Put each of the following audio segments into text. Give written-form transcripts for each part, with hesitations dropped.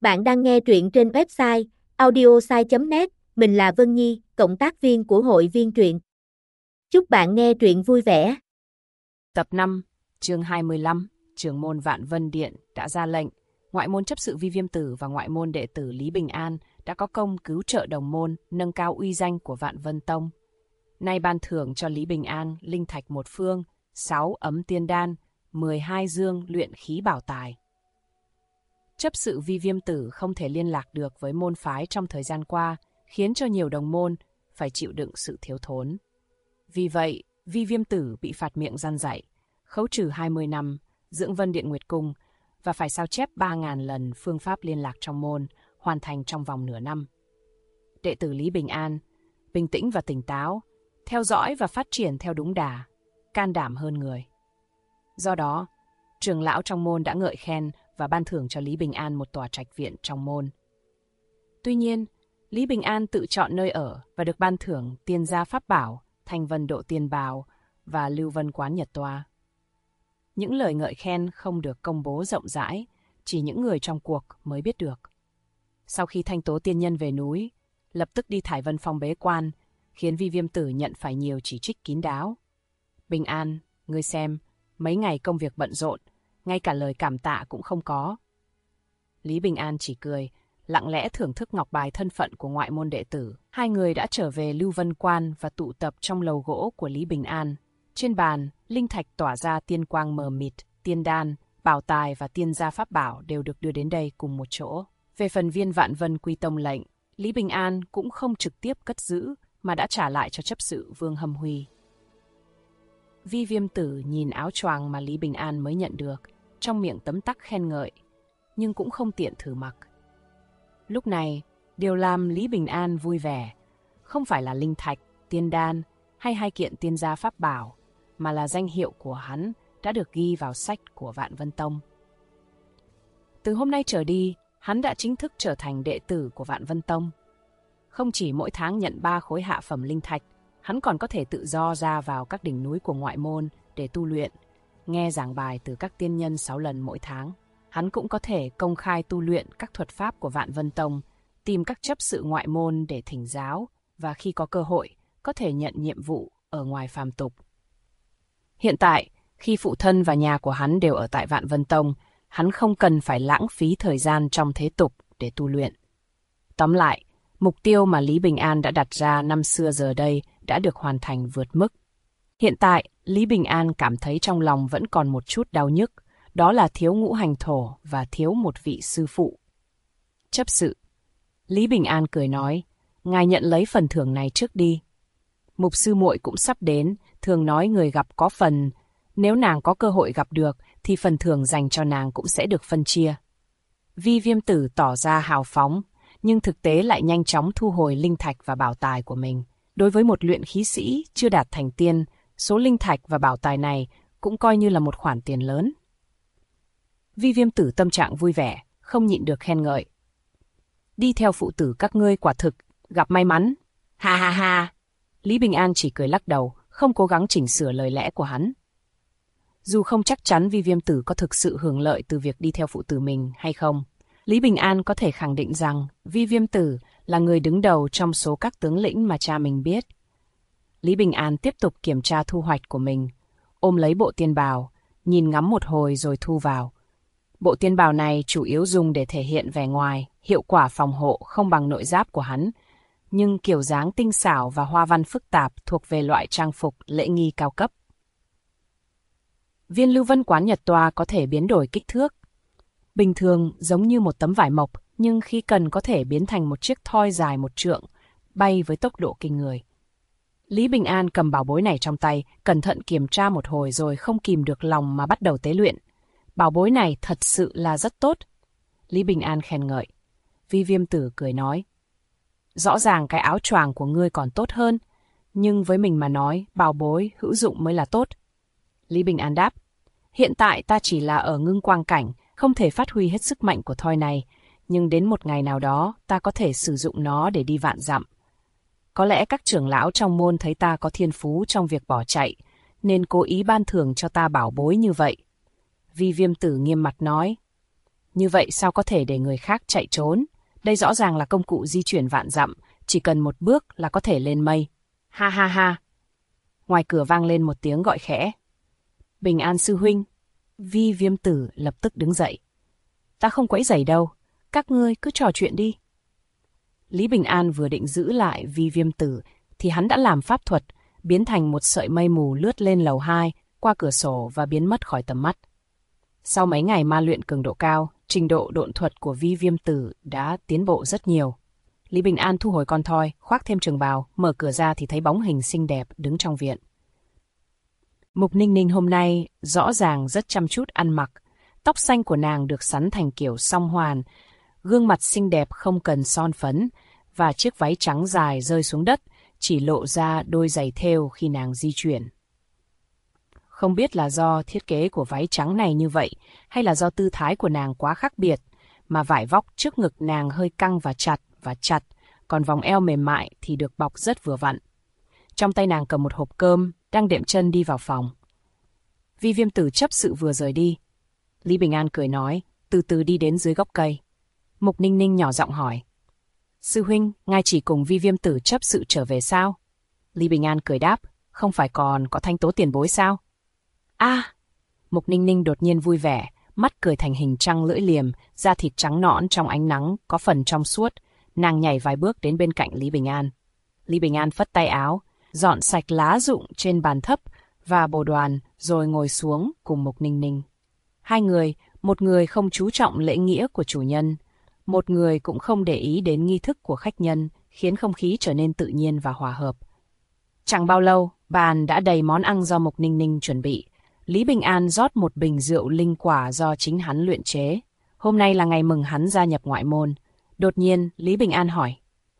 Bạn đang nghe truyện trên website audiosai.net, mình là Vân Nhi, cộng tác viên của hội viên truyện. Chúc bạn nghe truyện vui vẻ. Tập 5, chương 25, trưởng môn Vạn Vân Điện đã ra lệnh, ngoại môn chấp sự Vi Viêm Tử và ngoại môn đệ tử Lý Bình An đã có công cứu trợ đồng môn, nâng cao uy danh của Vạn Vân Tông. Nay ban thưởng cho Lý Bình An linh thạch 1 phương, 6 ấm tiên đan, 12 dương luyện khí bảo tài. Chấp sự Vi Viêm Tử không thể liên lạc được với môn phái trong thời gian qua, khiến cho nhiều đồng môn phải chịu đựng sự thiếu thốn. Vì vậy, Vi Viêm Tử bị phạt miệng răn dạy, khấu trừ 20 năm, dưỡng Vân Điện Nguyệt Cung và phải sao chép 3.000 lần phương pháp liên lạc trong môn, hoàn thành trong vòng nửa năm. Đệ tử Lý Bình An, bình tĩnh và tỉnh táo, theo dõi và phát triển theo đúng đà, can đảm hơn người. Do đó, trưởng lão trong môn đã ngợi khen và ban thưởng cho Lý Bình An một tòa trạch viện trong môn. Tuy nhiên, Lý Bình An tự chọn nơi ở và được ban thưởng tiên gia pháp bảo, Thanh Vân Độ Tiên Bào và Lưu Vân Quán Nhật Toa. Những lời ngợi khen không được công bố rộng rãi, chỉ những người trong cuộc mới biết được. Sau khi Thanh Tố tiên nhân về núi, lập tức đi Thải Vân Phong bế quan, khiến Vi Viêm Tử nhận phải nhiều chỉ trích kín đáo. Bình An, ngươi xem, mấy ngày công việc bận rộn, ngay cả lời cảm tạ cũng không có. Lý Bình An chỉ cười, lặng lẽ thưởng thức ngọc bài thân phận của ngoại môn đệ tử. Hai người đã trở về Lưu Vân Quan và tụ tập trong lầu gỗ của Lý Bình An. Trên bàn, linh thạch tỏa ra tiên quang mờ mịt, tiên đan, bảo tài và tiên gia pháp bảo đều được đưa đến đây cùng một chỗ. Về phần viên Vạn Vân Quy Tông lệnh, Lý Bình An cũng không trực tiếp cất giữ mà đã trả lại cho chấp sự Vương Hâm Huy. Vi Viêm Tử nhìn áo choàng mà Lý Bình An mới nhận được, trong miệng tấm tắc khen ngợi, nhưng cũng không tiện thử mặc. Lúc này, điều làm Lý Bình An vui vẻ, không phải là linh thạch, tiên đan hay 2 kiện tiên gia pháp bảo, mà là danh hiệu của hắn đã được ghi vào sách của Vạn Vân Tông. Từ hôm nay trở đi, hắn đã chính thức trở thành đệ tử của Vạn Vân Tông. Không chỉ mỗi tháng nhận 3 khối hạ phẩm linh thạch, hắn còn có thể tự do ra vào các đỉnh núi của ngoại môn để tu luyện, nghe giảng bài từ các tiên nhân 6 lần mỗi tháng. Hắn cũng có thể công khai tu luyện các thuật pháp của Vạn Vân Tông, tìm các chấp sự ngoại môn để thỉnh giáo, và khi có cơ hội, có thể nhận nhiệm vụ ở ngoài phàm tục. Hiện tại, khi phụ thân và nhà của hắn đều ở tại Vạn Vân Tông, hắn không cần phải lãng phí thời gian trong thế tục để tu luyện. Tóm lại, mục tiêu mà Lý Bình An đã đặt ra năm xưa giờ đây đã được hoàn thành vượt mức. Hiện tại, Lý Bình An cảm thấy trong lòng vẫn còn một chút đau nhức, đó là thiếu ngũ hành thổ và thiếu một vị sư phụ. Chấp sự. Lý Bình An cười nói, ngài nhận lấy phần thưởng này trước đi. Mục sư muội cũng sắp đến, thường nói người gặp có phần. Nếu nàng có cơ hội gặp được, thì phần thưởng dành cho nàng cũng sẽ được phân chia. Vi Viêm Tử tỏ ra hào phóng, nhưng thực tế lại nhanh chóng thu hồi linh thạch và bảo tài của mình. Đối với một luyện khí sĩ chưa đạt thành tiên, số linh thạch và bảo tài này cũng coi như là một khoản tiền lớn. Vi Viêm Tử tâm trạng vui vẻ, không nhịn được khen ngợi. Đi theo phụ tử các ngươi quả thực, gặp may mắn. Ha ha ha. Lý Bình An chỉ cười lắc đầu, không cố gắng chỉnh sửa lời lẽ của hắn. Dù không chắc chắn Vi Viêm Tử có thực sự hưởng lợi từ việc đi theo phụ tử mình hay không, Lý Bình An có thể khẳng định rằng Vi Viêm Tử là người đứng đầu trong số các tướng lĩnh mà cha mình biết. Lý Bình An tiếp tục kiểm tra thu hoạch của mình, ôm lấy bộ tiên bào, nhìn ngắm một hồi rồi thu vào. Bộ tiên bào này chủ yếu dùng để thể hiện vẻ ngoài, hiệu quả phòng hộ không bằng nội giáp của hắn, nhưng kiểu dáng tinh xảo và hoa văn phức tạp thuộc về loại trang phục lễ nghi cao cấp. Viên Lưu Vân Quán Nhật Toa có thể biến đổi kích thước. Bình thường giống như một tấm vải mộc, nhưng khi cần có thể biến thành một chiếc thoi dài 1 trượng, bay với tốc độ kinh người. Lý Bình An cầm bảo bối này trong tay, cẩn thận kiểm tra một hồi rồi không kìm được lòng mà bắt đầu tế luyện. Bảo bối này thật sự là rất tốt. Lý Bình An khen ngợi. Vi Viêm Tử cười nói. Rõ ràng cái áo choàng của ngươi còn tốt hơn, nhưng với mình mà nói, bảo bối hữu dụng mới là tốt. Lý Bình An đáp. Hiện tại ta chỉ là ở ngưng quang cảnh, không thể phát huy hết sức mạnh của thoi này, nhưng đến một ngày nào đó ta có thể sử dụng nó để đi vạn dặm. Có lẽ các trưởng lão trong môn thấy ta có thiên phú trong việc bỏ chạy, nên cố ý ban thưởng cho ta bảo bối như vậy. Vi Viêm Tử nghiêm mặt nói. Như vậy sao có thể để người khác chạy trốn? Đây rõ ràng là công cụ di chuyển vạn dặm, chỉ cần một bước là có thể lên mây. Ha ha ha. Ngoài cửa vang lên một tiếng gọi khẽ. Bình an sư huynh. Vi Viêm Tử lập tức đứng dậy. Ta không quấy rầy đâu, các ngươi cứ trò chuyện đi. Lý Bình An vừa định giữ lại Vi Viêm Tử thì hắn đã làm pháp thuật, biến thành một sợi mây mù lướt lên lầu 2, qua cửa sổ và biến mất khỏi tầm mắt. Sau mấy ngày ma luyện cường độ cao, trình độ độn thuật của Vi Viêm Tử đã tiến bộ rất nhiều. Lý Bình An thu hồi con thoi, khoác thêm trường bào, mở cửa ra thì thấy bóng hình xinh đẹp đứng trong viện. Mục Ninh Ninh hôm nay rõ ràng rất chăm chút ăn mặc. Tóc xanh của nàng được sắn thành kiểu song hoàn, gương mặt xinh đẹp không cần son phấn, và chiếc váy trắng dài rơi xuống đất, chỉ lộ ra đôi giày thêu khi nàng di chuyển. Không biết là do thiết kế của váy trắng này như vậy, hay là do tư thái của nàng quá khác biệt, mà vải vóc trước ngực nàng hơi căng và chặt, còn vòng eo mềm mại thì được bọc rất vừa vặn. Trong tay nàng cầm một hộp cơm, đang đệm chân đi vào phòng. Vi Viêm Tử chấp sự vừa rời đi. Lý Bình An cười nói, từ từ đi đến dưới gốc cây. Mục Ninh Ninh nhỏ giọng hỏi. Sư huynh, ngài chỉ cùng Vi Viêm Tử chấp sự trở về sao? Lý Bình An cười đáp, không phải còn có thanh tố tiền bối sao? Mục Ninh Ninh đột nhiên vui vẻ, mắt cười thành hình trăng lưỡi liềm, da thịt trắng nõn trong ánh nắng, có phần trong suốt. Nàng nhảy vài bước đến bên cạnh Lý Bình An. Lý Bình An phất tay áo, dọn sạch lá rụng trên bàn thấp và bồ đoàn, rồi ngồi xuống cùng Mục Ninh Ninh. Hai người, một người không chú trọng lễ nghĩa của chủ nhân, một người cũng không để ý đến nghi thức của khách nhân, khiến không khí trở nên tự nhiên và hòa hợp. Chẳng bao lâu, bàn đã đầy món ăn do Mục Ninh Ninh chuẩn bị. Lý Bình An rót một bình rượu linh quả do chính hắn luyện chế. Hôm nay là ngày mừng hắn gia nhập ngoại môn. Đột nhiên, Lý Bình An hỏi.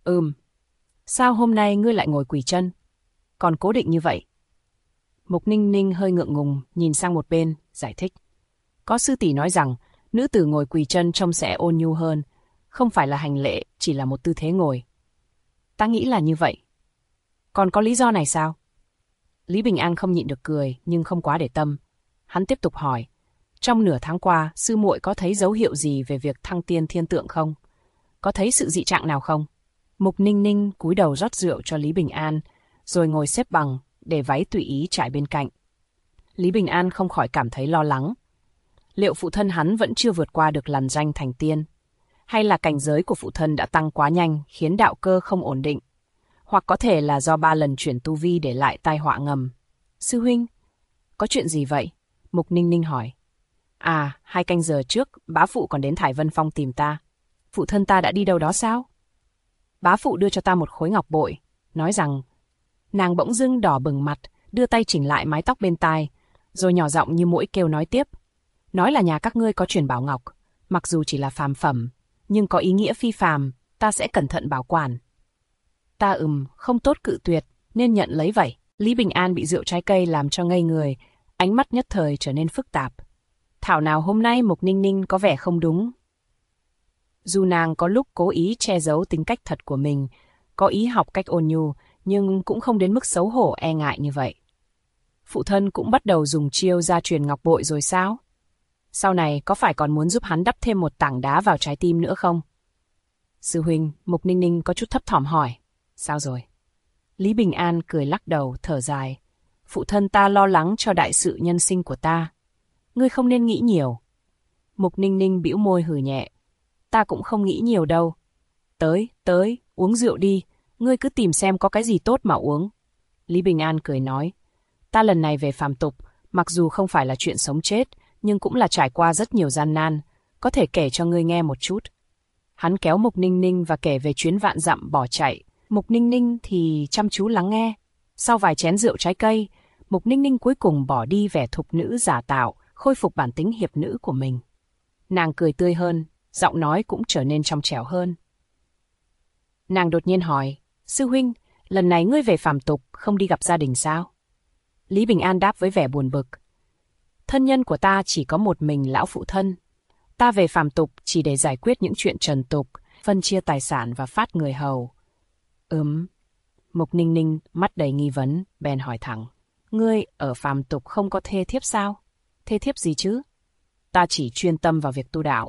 Sao hôm nay ngươi lại ngồi quỳ chân? Còn cố định như vậy? Mục Ninh Ninh hơi ngượng ngùng, nhìn sang một bên, giải thích. Có sư tỷ nói rằng, nữ tử ngồi quỳ chân trông sẽ ôn nhu hơn. Không phải là hành lễ, chỉ là một tư thế ngồi. Ta nghĩ là như vậy. Còn có lý do này sao? Lý Bình An không nhịn được cười, nhưng không quá để tâm. Hắn tiếp tục hỏi. Trong nửa tháng qua, sư muội có thấy dấu hiệu gì về việc thăng tiên thiên tượng không? Có thấy sự dị trạng nào không? Mục Ninh Ninh cúi đầu rót rượu cho Lý Bình An, rồi ngồi xếp bằng, để váy tùy ý trải bên cạnh. Lý Bình An không khỏi cảm thấy lo lắng. Liệu phụ thân hắn vẫn chưa vượt qua được lằn ranh thành tiên? Hay là cảnh giới của phụ thân đã tăng quá nhanh, khiến đạo cơ không ổn định? Hoặc có thể là do 3 lần chuyển tu vi để lại tai họa ngầm. Sư huynh, có chuyện gì vậy? Mục Ninh Ninh hỏi. 2 canh giờ trước, bá phụ còn đến Thải Vân Phong tìm ta. Phụ thân ta đã đi đâu đó sao? Bá phụ đưa cho ta một khối ngọc bội, nói rằng... Nàng bỗng dưng đỏ bừng mặt, đưa tay chỉnh lại mái tóc bên tai, rồi nhỏ giọng như muỗi kêu nói tiếp. Nói là nhà các ngươi có truyền bảo ngọc, mặc dù chỉ là phàm phẩm, nhưng có ý nghĩa phi phàm, ta sẽ cẩn thận bảo quản. Ta không tốt cự tuyệt, nên nhận lấy vậy. Lý Bình An bị rượu trái cây làm cho ngây người, ánh mắt nhất thời trở nên phức tạp. Thảo nào hôm nay Mục Ninh Ninh có vẻ không đúng. Dù nàng có lúc cố ý che giấu tính cách thật của mình, có ý học cách ôn nhu, nhưng cũng không đến mức xấu hổ e ngại như vậy. Phụ thân cũng bắt đầu dùng chiêu gia truyền ngọc bội rồi sao? Sau này có phải còn muốn giúp hắn đắp thêm một tảng đá vào trái tim nữa không? Sư huynh, Mục Ninh Ninh có chút thấp thỏm hỏi. Sao rồi? Lý Bình An cười lắc đầu, thở dài. Phụ thân ta lo lắng cho đại sự nhân sinh của ta. Ngươi không nên nghĩ nhiều. Mục Ninh Ninh bĩu môi hừ nhẹ. Ta cũng không nghĩ nhiều đâu. Tới, uống rượu đi. Ngươi cứ tìm xem có cái gì tốt mà uống. Lý Bình An cười nói. Ta lần này về phàm tục, mặc dù không phải là chuyện sống chết, nhưng cũng là trải qua rất nhiều gian nan. Có thể kể cho ngươi nghe một chút. Hắn kéo Mục Ninh Ninh và kể về chuyến vạn dặm bỏ chạy. Mục Ninh Ninh thì chăm chú lắng nghe. Sau vài chén rượu trái cây, Mục Ninh Ninh cuối cùng bỏ đi vẻ thục nữ giả tạo, khôi phục bản tính hiệp nữ của mình. Nàng cười tươi hơn, giọng nói cũng trở nên trong trẻo hơn. Nàng đột nhiên hỏi, sư huynh, lần này ngươi về phàm tục không đi gặp gia đình sao? Lý Bình An đáp với vẻ buồn bực. Thân nhân của ta chỉ có một mình lão phụ thân. Ta về phàm tục chỉ để giải quyết những chuyện trần tục, phân chia tài sản và phát người hầu. Mục Ninh Ninh mắt đầy nghi vấn, bèn hỏi thẳng. Ngươi ở phàm tục không có thê thiếp sao? Thê thiếp gì chứ? Ta chỉ chuyên tâm vào việc tu đạo.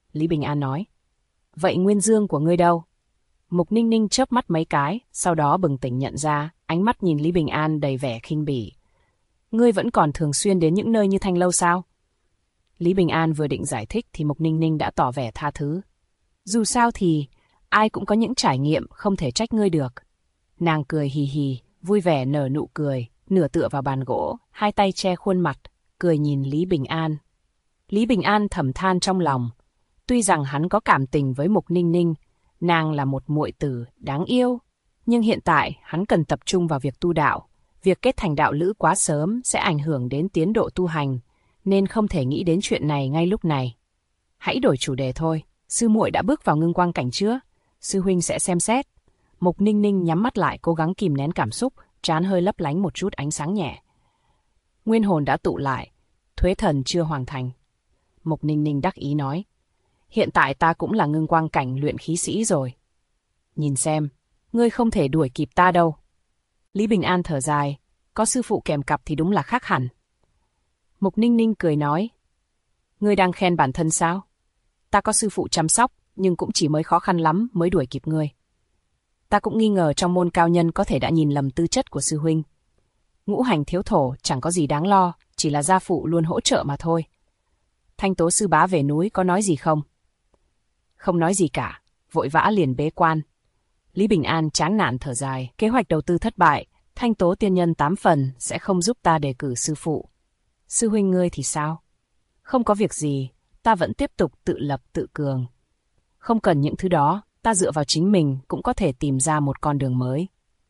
Lý Bình An nói. Vậy nguyên dương của ngươi đâu? Mục Ninh Ninh chớp mắt mấy cái, sau đó bừng tỉnh nhận ra, ánh mắt nhìn Lý Bình An đầy vẻ khinh bỉ. Ngươi vẫn còn thường xuyên đến những nơi như Thanh Lâu sao? Lý Bình An vừa định giải thích thì Mục Ninh Ninh đã tỏ vẻ tha thứ. Dù sao thì, ai cũng có những trải nghiệm không thể trách ngươi được. Nàng cười hì hì, vui vẻ nở nụ cười, nửa tựa vào bàn gỗ, hai tay che khuôn mặt, cười nhìn Lý Bình An. Lý Bình An thầm than trong lòng. Tuy rằng hắn có cảm tình với Mục Ninh Ninh, nàng là một muội tử đáng yêu, nhưng hiện tại hắn cần tập trung vào việc tu đạo. Việc kết thành đạo lữ quá sớm sẽ ảnh hưởng đến tiến độ tu hành, nên không thể nghĩ đến chuyện này ngay lúc này. Hãy đổi chủ đề thôi, sư muội đã bước vào ngưng quang cảnh chưa? Sư huynh sẽ xem xét. Mục Ninh Ninh nhắm mắt lại cố gắng kìm nén cảm xúc, trán hơi lấp lánh một chút ánh sáng nhẹ. Nguyên hồn đã tụ lại, thuế thần chưa hoàn thành. Mục Ninh Ninh đắc ý nói. Hiện tại ta cũng là ngưng quang cảnh luyện khí sĩ rồi. Nhìn xem, ngươi không thể đuổi kịp ta đâu. Lý Bình An thở dài, có sư phụ kèm cặp thì đúng là khác hẳn. Mục Ninh Ninh cười nói. Ngươi đang khen bản thân sao? Ta có sư phụ chăm sóc, nhưng cũng chỉ mới khó khăn lắm mới đuổi kịp ngươi. Ta cũng nghi ngờ trong môn cao nhân có thể đã nhìn lầm tư chất của sư huynh. Ngũ hành thiếu thổ chẳng có gì đáng lo, chỉ là gia phụ luôn hỗ trợ mà thôi. Thanh Tố sư bá về núi có nói gì không? Không nói gì cả, vội vã liền bế quan. Lý Bình An chán nản thở dài, kế hoạch đầu tư thất bại, Thanh Tố tiên nhân 8 phần sẽ không giúp ta đề cử sư phụ. Sư huynh ngươi thì sao? Không có việc gì, ta vẫn tiếp tục tự lập tự cường. Không cần những thứ đó, ta dựa vào chính mình cũng có thể tìm ra một con đường mới.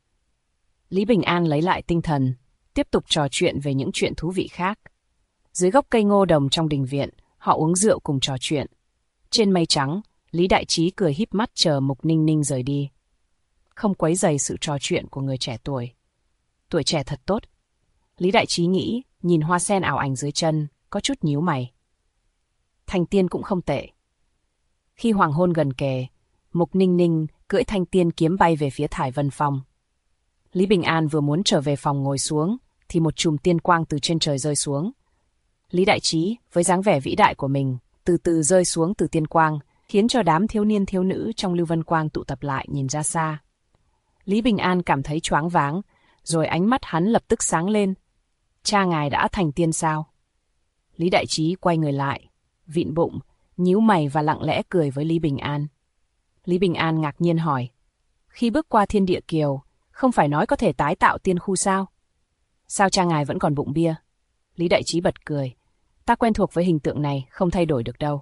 Lý Bình An lấy lại tinh thần, tiếp tục trò chuyện về những chuyện thú vị khác. Dưới gốc cây ngô đồng trong đình viện, họ uống rượu cùng trò chuyện. Trên mây trắng, Lý Đại Trí cười híp mắt chờ Mục Ninh Ninh rời đi. Không quấy rầy sự trò chuyện của người trẻ tuổi. Tuổi trẻ thật tốt. Lý Đại Trí nghĩ, nhìn hoa sen ảo ảnh dưới chân, có chút nhíu mày. Thành tiên cũng không tệ. Khi hoàng hôn gần kề, Mục Ninh Ninh cưỡi thanh tiên kiếm bay về phía Thải Vân Phong. Lý Bình An vừa muốn trở về phòng ngồi xuống, thì một chùm tiên quang từ trên trời rơi xuống. Lý Đại Trí, với dáng vẻ vĩ đại của mình, từ từ rơi xuống từ tiên quang, khiến cho đám thiếu niên thiếu nữ trong Lưu Vân Quang tụ tập lại nhìn ra xa. Lý Bình An cảm thấy choáng váng, rồi ánh mắt hắn lập tức sáng lên. Cha ngài đã thành tiên sao? Lý Đại Trí quay người lại, vịn bụng, nhíu mày và lặng lẽ cười với Lý Bình An. Lý Bình An ngạc nhiên hỏi. Khi bước qua thiên địa kiều, không phải nói có thể tái tạo tiên khu sao? Sao cha ngài vẫn còn bụng bia? Lý Đại Trí bật cười. Ta quen thuộc với hình tượng này, không thay đổi được đâu.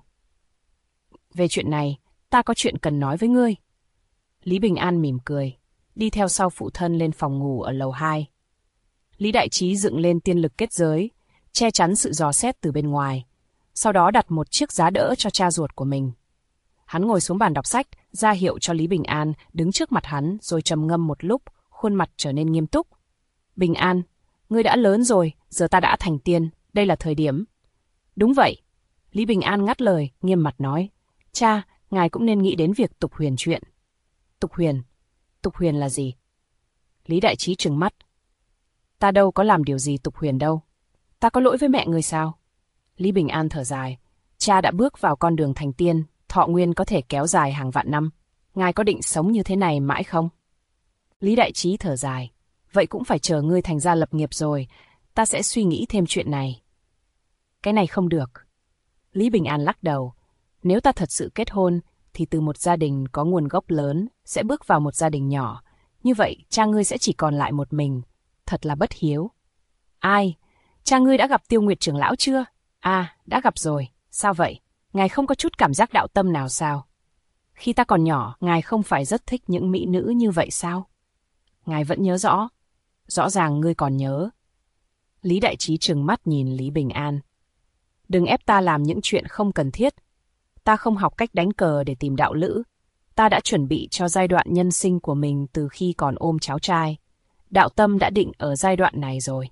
Về chuyện này, ta có chuyện cần nói với ngươi. Lý Bình An mỉm cười, đi theo sau phụ thân lên phòng ngủ ở lầu 2. Lý Đại Trí dựng lên tiên lực kết giới, che chắn sự dò xét từ bên ngoài, sau đó đặt một chiếc giá đỡ cho cha ruột của mình. Hắn ngồi xuống bàn đọc sách, ra hiệu cho Lý Bình An đứng trước mặt hắn rồi trầm ngâm một lúc, khuôn mặt trở nên nghiêm túc. Bình An, ngươi đã lớn rồi, giờ ta đã thành tiên, đây là thời điểm. Đúng vậy. Lý Bình An ngắt lời, nghiêm mặt nói. Cha, ngài cũng nên nghĩ đến việc tục huyền chuyện. Tục huyền? Tục huyền là gì? Lý Đại Trí trừng mắt. Ta đâu có làm điều gì tục huyền đâu. Ta có lỗi với mẹ người sao? Lý Bình An thở dài. Cha đã bước vào con đường thành tiên, thọ nguyên có thể kéo dài hàng vạn năm. Ngài có định sống như thế này mãi không? Lý Đại Trí thở dài. Vậy cũng phải chờ ngươi thành gia lập nghiệp rồi, ta sẽ suy nghĩ thêm chuyện này. Cái này không được. Lý Bình An lắc đầu. Nếu ta thật sự kết hôn, thì từ một gia đình có nguồn gốc lớn, sẽ bước vào một gia đình nhỏ. Như vậy, cha ngươi sẽ chỉ còn lại một mình. Thật là bất hiếu. Ai? Cha ngươi đã gặp Tiêu Nguyệt trưởng lão chưa? À, đã gặp rồi. Sao vậy? Ngài không có chút cảm giác đạo tâm nào sao? Khi ta còn nhỏ, ngài không phải rất thích những mỹ nữ như vậy sao? Ngài vẫn nhớ rõ. Rõ ràng ngươi còn nhớ. Lý Đại Trí trừng mắt nhìn Lý Bình An. Đừng ép ta làm những chuyện không cần thiết. Ta không học cách đánh cờ để tìm đạo lữ. Ta đã chuẩn bị cho giai đoạn nhân sinh của mình từ khi còn ôm cháu trai. Đạo tâm đã định ở giai đoạn này rồi.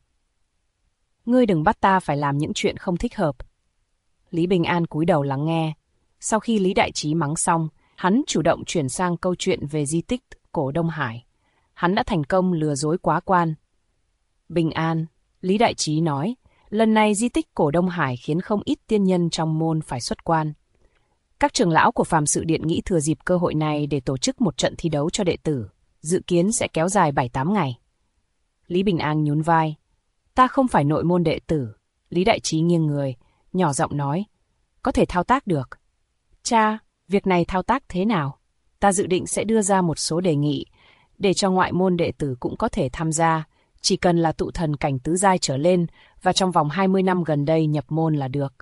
Ngươi đừng bắt ta phải làm những chuyện không thích hợp. Lý Bình An cúi đầu lắng nghe. Sau khi Lý Đại Trí mắng xong, hắn chủ động chuyển sang câu chuyện về di tích cổ Đông Hải. Hắn đã thành công lừa dối quá quan. Bình An, Lý Đại Trí nói, lần này di tích cổ Đông Hải khiến không ít tiên nhân trong môn phải xuất quan. Các trưởng lão của Phàm Sự Điện nghĩ thừa dịp cơ hội này để tổ chức một trận thi đấu cho đệ tử, dự kiến sẽ kéo dài 7-8 ngày. Lý Bình An nhún vai. Ta không phải nội môn đệ tử. Lý Đại Trí nghiêng người, nhỏ giọng nói. Có thể thao tác được. Cha, việc này thao tác thế nào? Ta dự định sẽ đưa ra một số đề nghị, để cho ngoại môn đệ tử cũng có thể tham gia, chỉ cần là tụ thần cảnh tứ giai trở lên và trong vòng 20 năm gần đây nhập môn là được.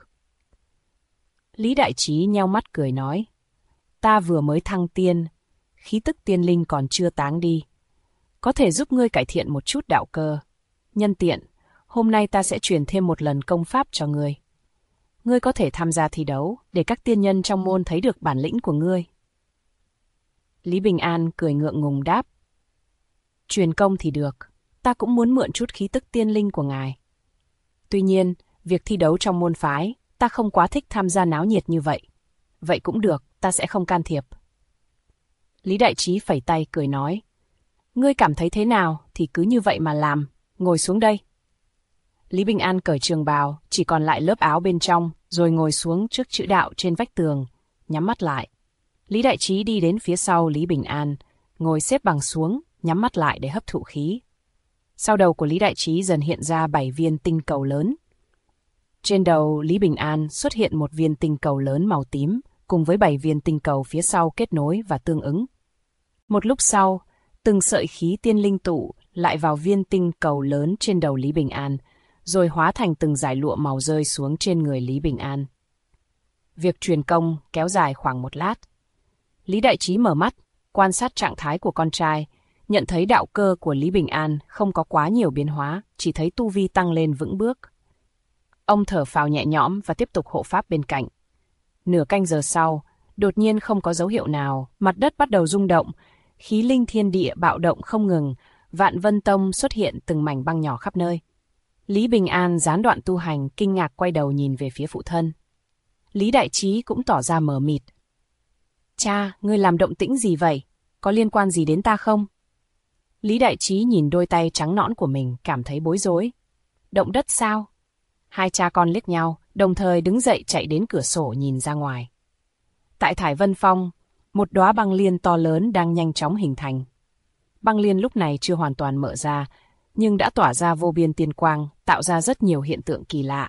Lý Đại Trí nheo mắt cười nói. Ta vừa mới thăng tiên, khí tức tiên linh còn chưa táng đi. Có thể giúp ngươi cải thiện một chút đạo cơ. Nhân tiện, hôm nay ta sẽ truyền thêm một lần công pháp cho ngươi. Ngươi có thể tham gia thi đấu để các tiên nhân trong môn thấy được bản lĩnh của ngươi. Lý Bình An cười ngượng ngùng đáp. Truyền công thì được, ta cũng muốn mượn chút khí tức tiên linh của ngài. Tuy nhiên, việc thi đấu trong môn phái, ta không quá thích tham gia náo nhiệt như vậy. Vậy cũng được, ta sẽ không can thiệp. Lý Đại Trí phẩy tay cười nói. Ngươi cảm thấy thế nào thì cứ như vậy mà làm, ngồi xuống đây. Lý Bình An cởi trường bào, chỉ còn lại lớp áo bên trong, rồi ngồi xuống trước chữ đạo trên vách tường, nhắm mắt lại. Lý Đại Trí đi đến phía sau Lý Bình An, ngồi xếp bằng xuống, nhắm mắt lại để hấp thụ khí. Sau đầu của Lý Đại Trí dần hiện ra 7 viên tinh cầu lớn. Trên đầu Lý Bình An xuất hiện một viên tinh cầu lớn màu tím, cùng với 7 viên tinh cầu phía sau kết nối và tương ứng. Một lúc sau, từng sợi khí tiên linh tụ lại vào viên tinh cầu lớn trên đầu Lý Bình An, rồi hóa thành từng dải lụa màu rơi xuống trên người Lý Bình An. Việc truyền công kéo dài khoảng 1 lát. Lý Đại Trí mở mắt, quan sát trạng thái của con trai, nhận thấy đạo cơ của Lý Bình An không có quá nhiều biến hóa, chỉ thấy tu vi tăng lên vững bước. Ông thở phào nhẹ nhõm và tiếp tục hộ pháp bên cạnh. Nửa canh giờ sau, đột nhiên không có dấu hiệu nào, mặt đất bắt đầu rung động, khí linh thiên địa bạo động không ngừng, Vạn Vân Tông xuất hiện từng mảnh băng nhỏ khắp nơi. Lý Bình An gián đoạn tu hành, kinh ngạc quay đầu nhìn về phía phụ thân. Lý Đại Trí cũng tỏ ra mờ mịt. Cha, ngươi làm động tĩnh gì vậy? Có liên quan gì đến ta không? Lý Đại Trí nhìn đôi tay trắng nõn của mình, cảm thấy bối rối. Động đất sao? Hai cha con liếc nhau, đồng thời đứng dậy chạy đến cửa sổ nhìn ra ngoài. Tại Thải Vân Phong, một đóa băng liên to lớn đang nhanh chóng hình thành. Băng liên lúc này chưa hoàn toàn mở ra, nhưng đã tỏa ra vô biên tiên quang, tạo ra rất nhiều hiện tượng kỳ lạ.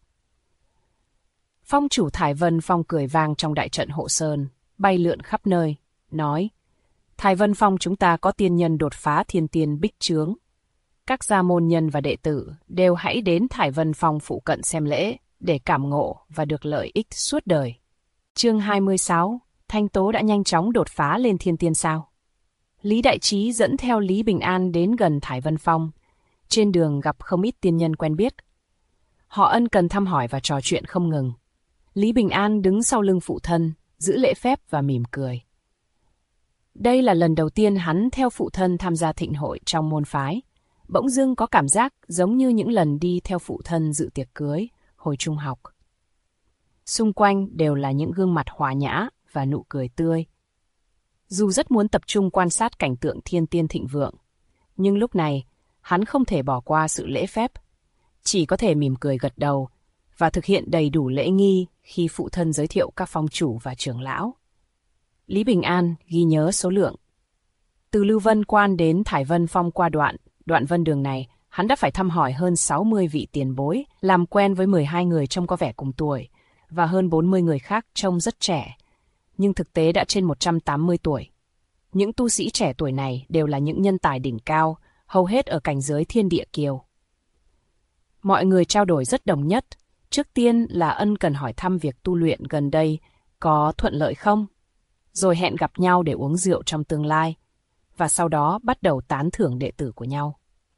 Phong chủ Thải Vân Phong cười vang trong đại trận hộ sơn, bay lượn khắp nơi, nói: Thải Vân Phong chúng ta có tiên nhân đột phá thiên tiên bích chướng. Các gia môn nhân và đệ tử đều hãy đến Thải Vân Phong phụ cận xem lễ, để cảm ngộ và được lợi ích suốt đời. Chương 26, Thanh Tố đã nhanh chóng đột phá lên thiên tiên sao? Lý Đại Trí dẫn theo Lý Bình An đến gần Thải Vân Phong. Trên đường gặp không ít tiên nhân quen biết. Họ ân cần thăm hỏi và trò chuyện không ngừng. Lý Bình An đứng sau lưng phụ thân, giữ lễ phép và mỉm cười. Đây là lần đầu tiên hắn theo phụ thân tham gia thịnh hội trong môn phái. Bỗng dưng có cảm giác giống như những lần đi theo phụ thân dự tiệc cưới, hồi trung học. Xung quanh đều là những gương mặt hòa nhã và nụ cười tươi. Dù rất muốn tập trung quan sát cảnh tượng thiên tiên thịnh vượng, nhưng lúc này hắn không thể bỏ qua sự lễ phép, chỉ có thể mỉm cười gật đầu và thực hiện đầy đủ lễ nghi khi phụ thân giới thiệu các phong chủ và trưởng lão. Lý Bình An ghi nhớ số lượng. Từ Lưu Vân Quan đến Thải Vân Phong qua đoạn vân đường này, hắn đã phải thăm hỏi hơn 60 vị tiền bối, làm quen với 12 người trông có vẻ cùng tuổi, và hơn 40 người khác trông rất trẻ, nhưng thực tế đã trên 180 tuổi. Những tu sĩ trẻ tuổi này đều là những nhân tài đỉnh cao, hầu hết ở cảnh giới thiên địa kiều. Mọi người trao đổi rất đồng nhất. Trước tiên là ân cần hỏi thăm việc tu luyện gần đây có thuận lợi không, rồi hẹn gặp nhau để uống rượu trong tương lai, và sau đó bắt đầu tán thưởng đệ tử của nhau.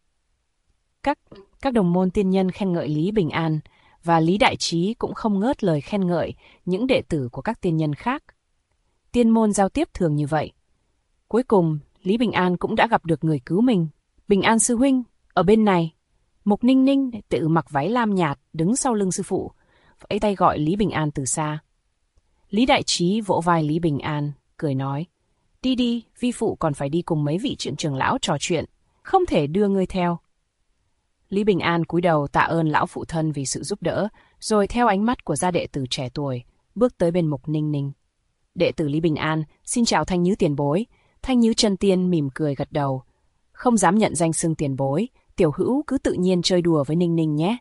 Các đồng môn tiên nhân khen ngợi Lý Bình An, và Lý Đại Trí cũng không ngớt lời khen ngợi những đệ tử của các tiên nhân khác. Tiên môn giao tiếp thường như vậy. Cuối cùng, Lý Bình An cũng đã gặp được người cứu mình. Bình An sư huynh, ở bên này. Mục Ninh Ninh tự mặc váy lam nhạt đứng sau lưng sư phụ, vẫy tay gọi Lý Bình An từ xa. Lý Đại Trí vỗ vai Lý Bình An, cười nói: Đi đi, vi phụ còn phải đi cùng mấy vị trưởng lão trò chuyện, không thể đưa ngươi theo. Lý Bình An cúi đầu tạ ơn lão phụ thân vì sự giúp đỡ, rồi theo ánh mắt của gia đệ tử trẻ tuổi, bước tới bên Mục Ninh Ninh. Đệ tử Lý Bình An, xin chào Thanh Nhứ tiền bối. Thanh Nhứ chân tiên mỉm cười gật đầu. Không dám nhận danh xưng tiền bối, tiểu hữu cứ tự nhiên chơi đùa với Ninh Ninh nhé.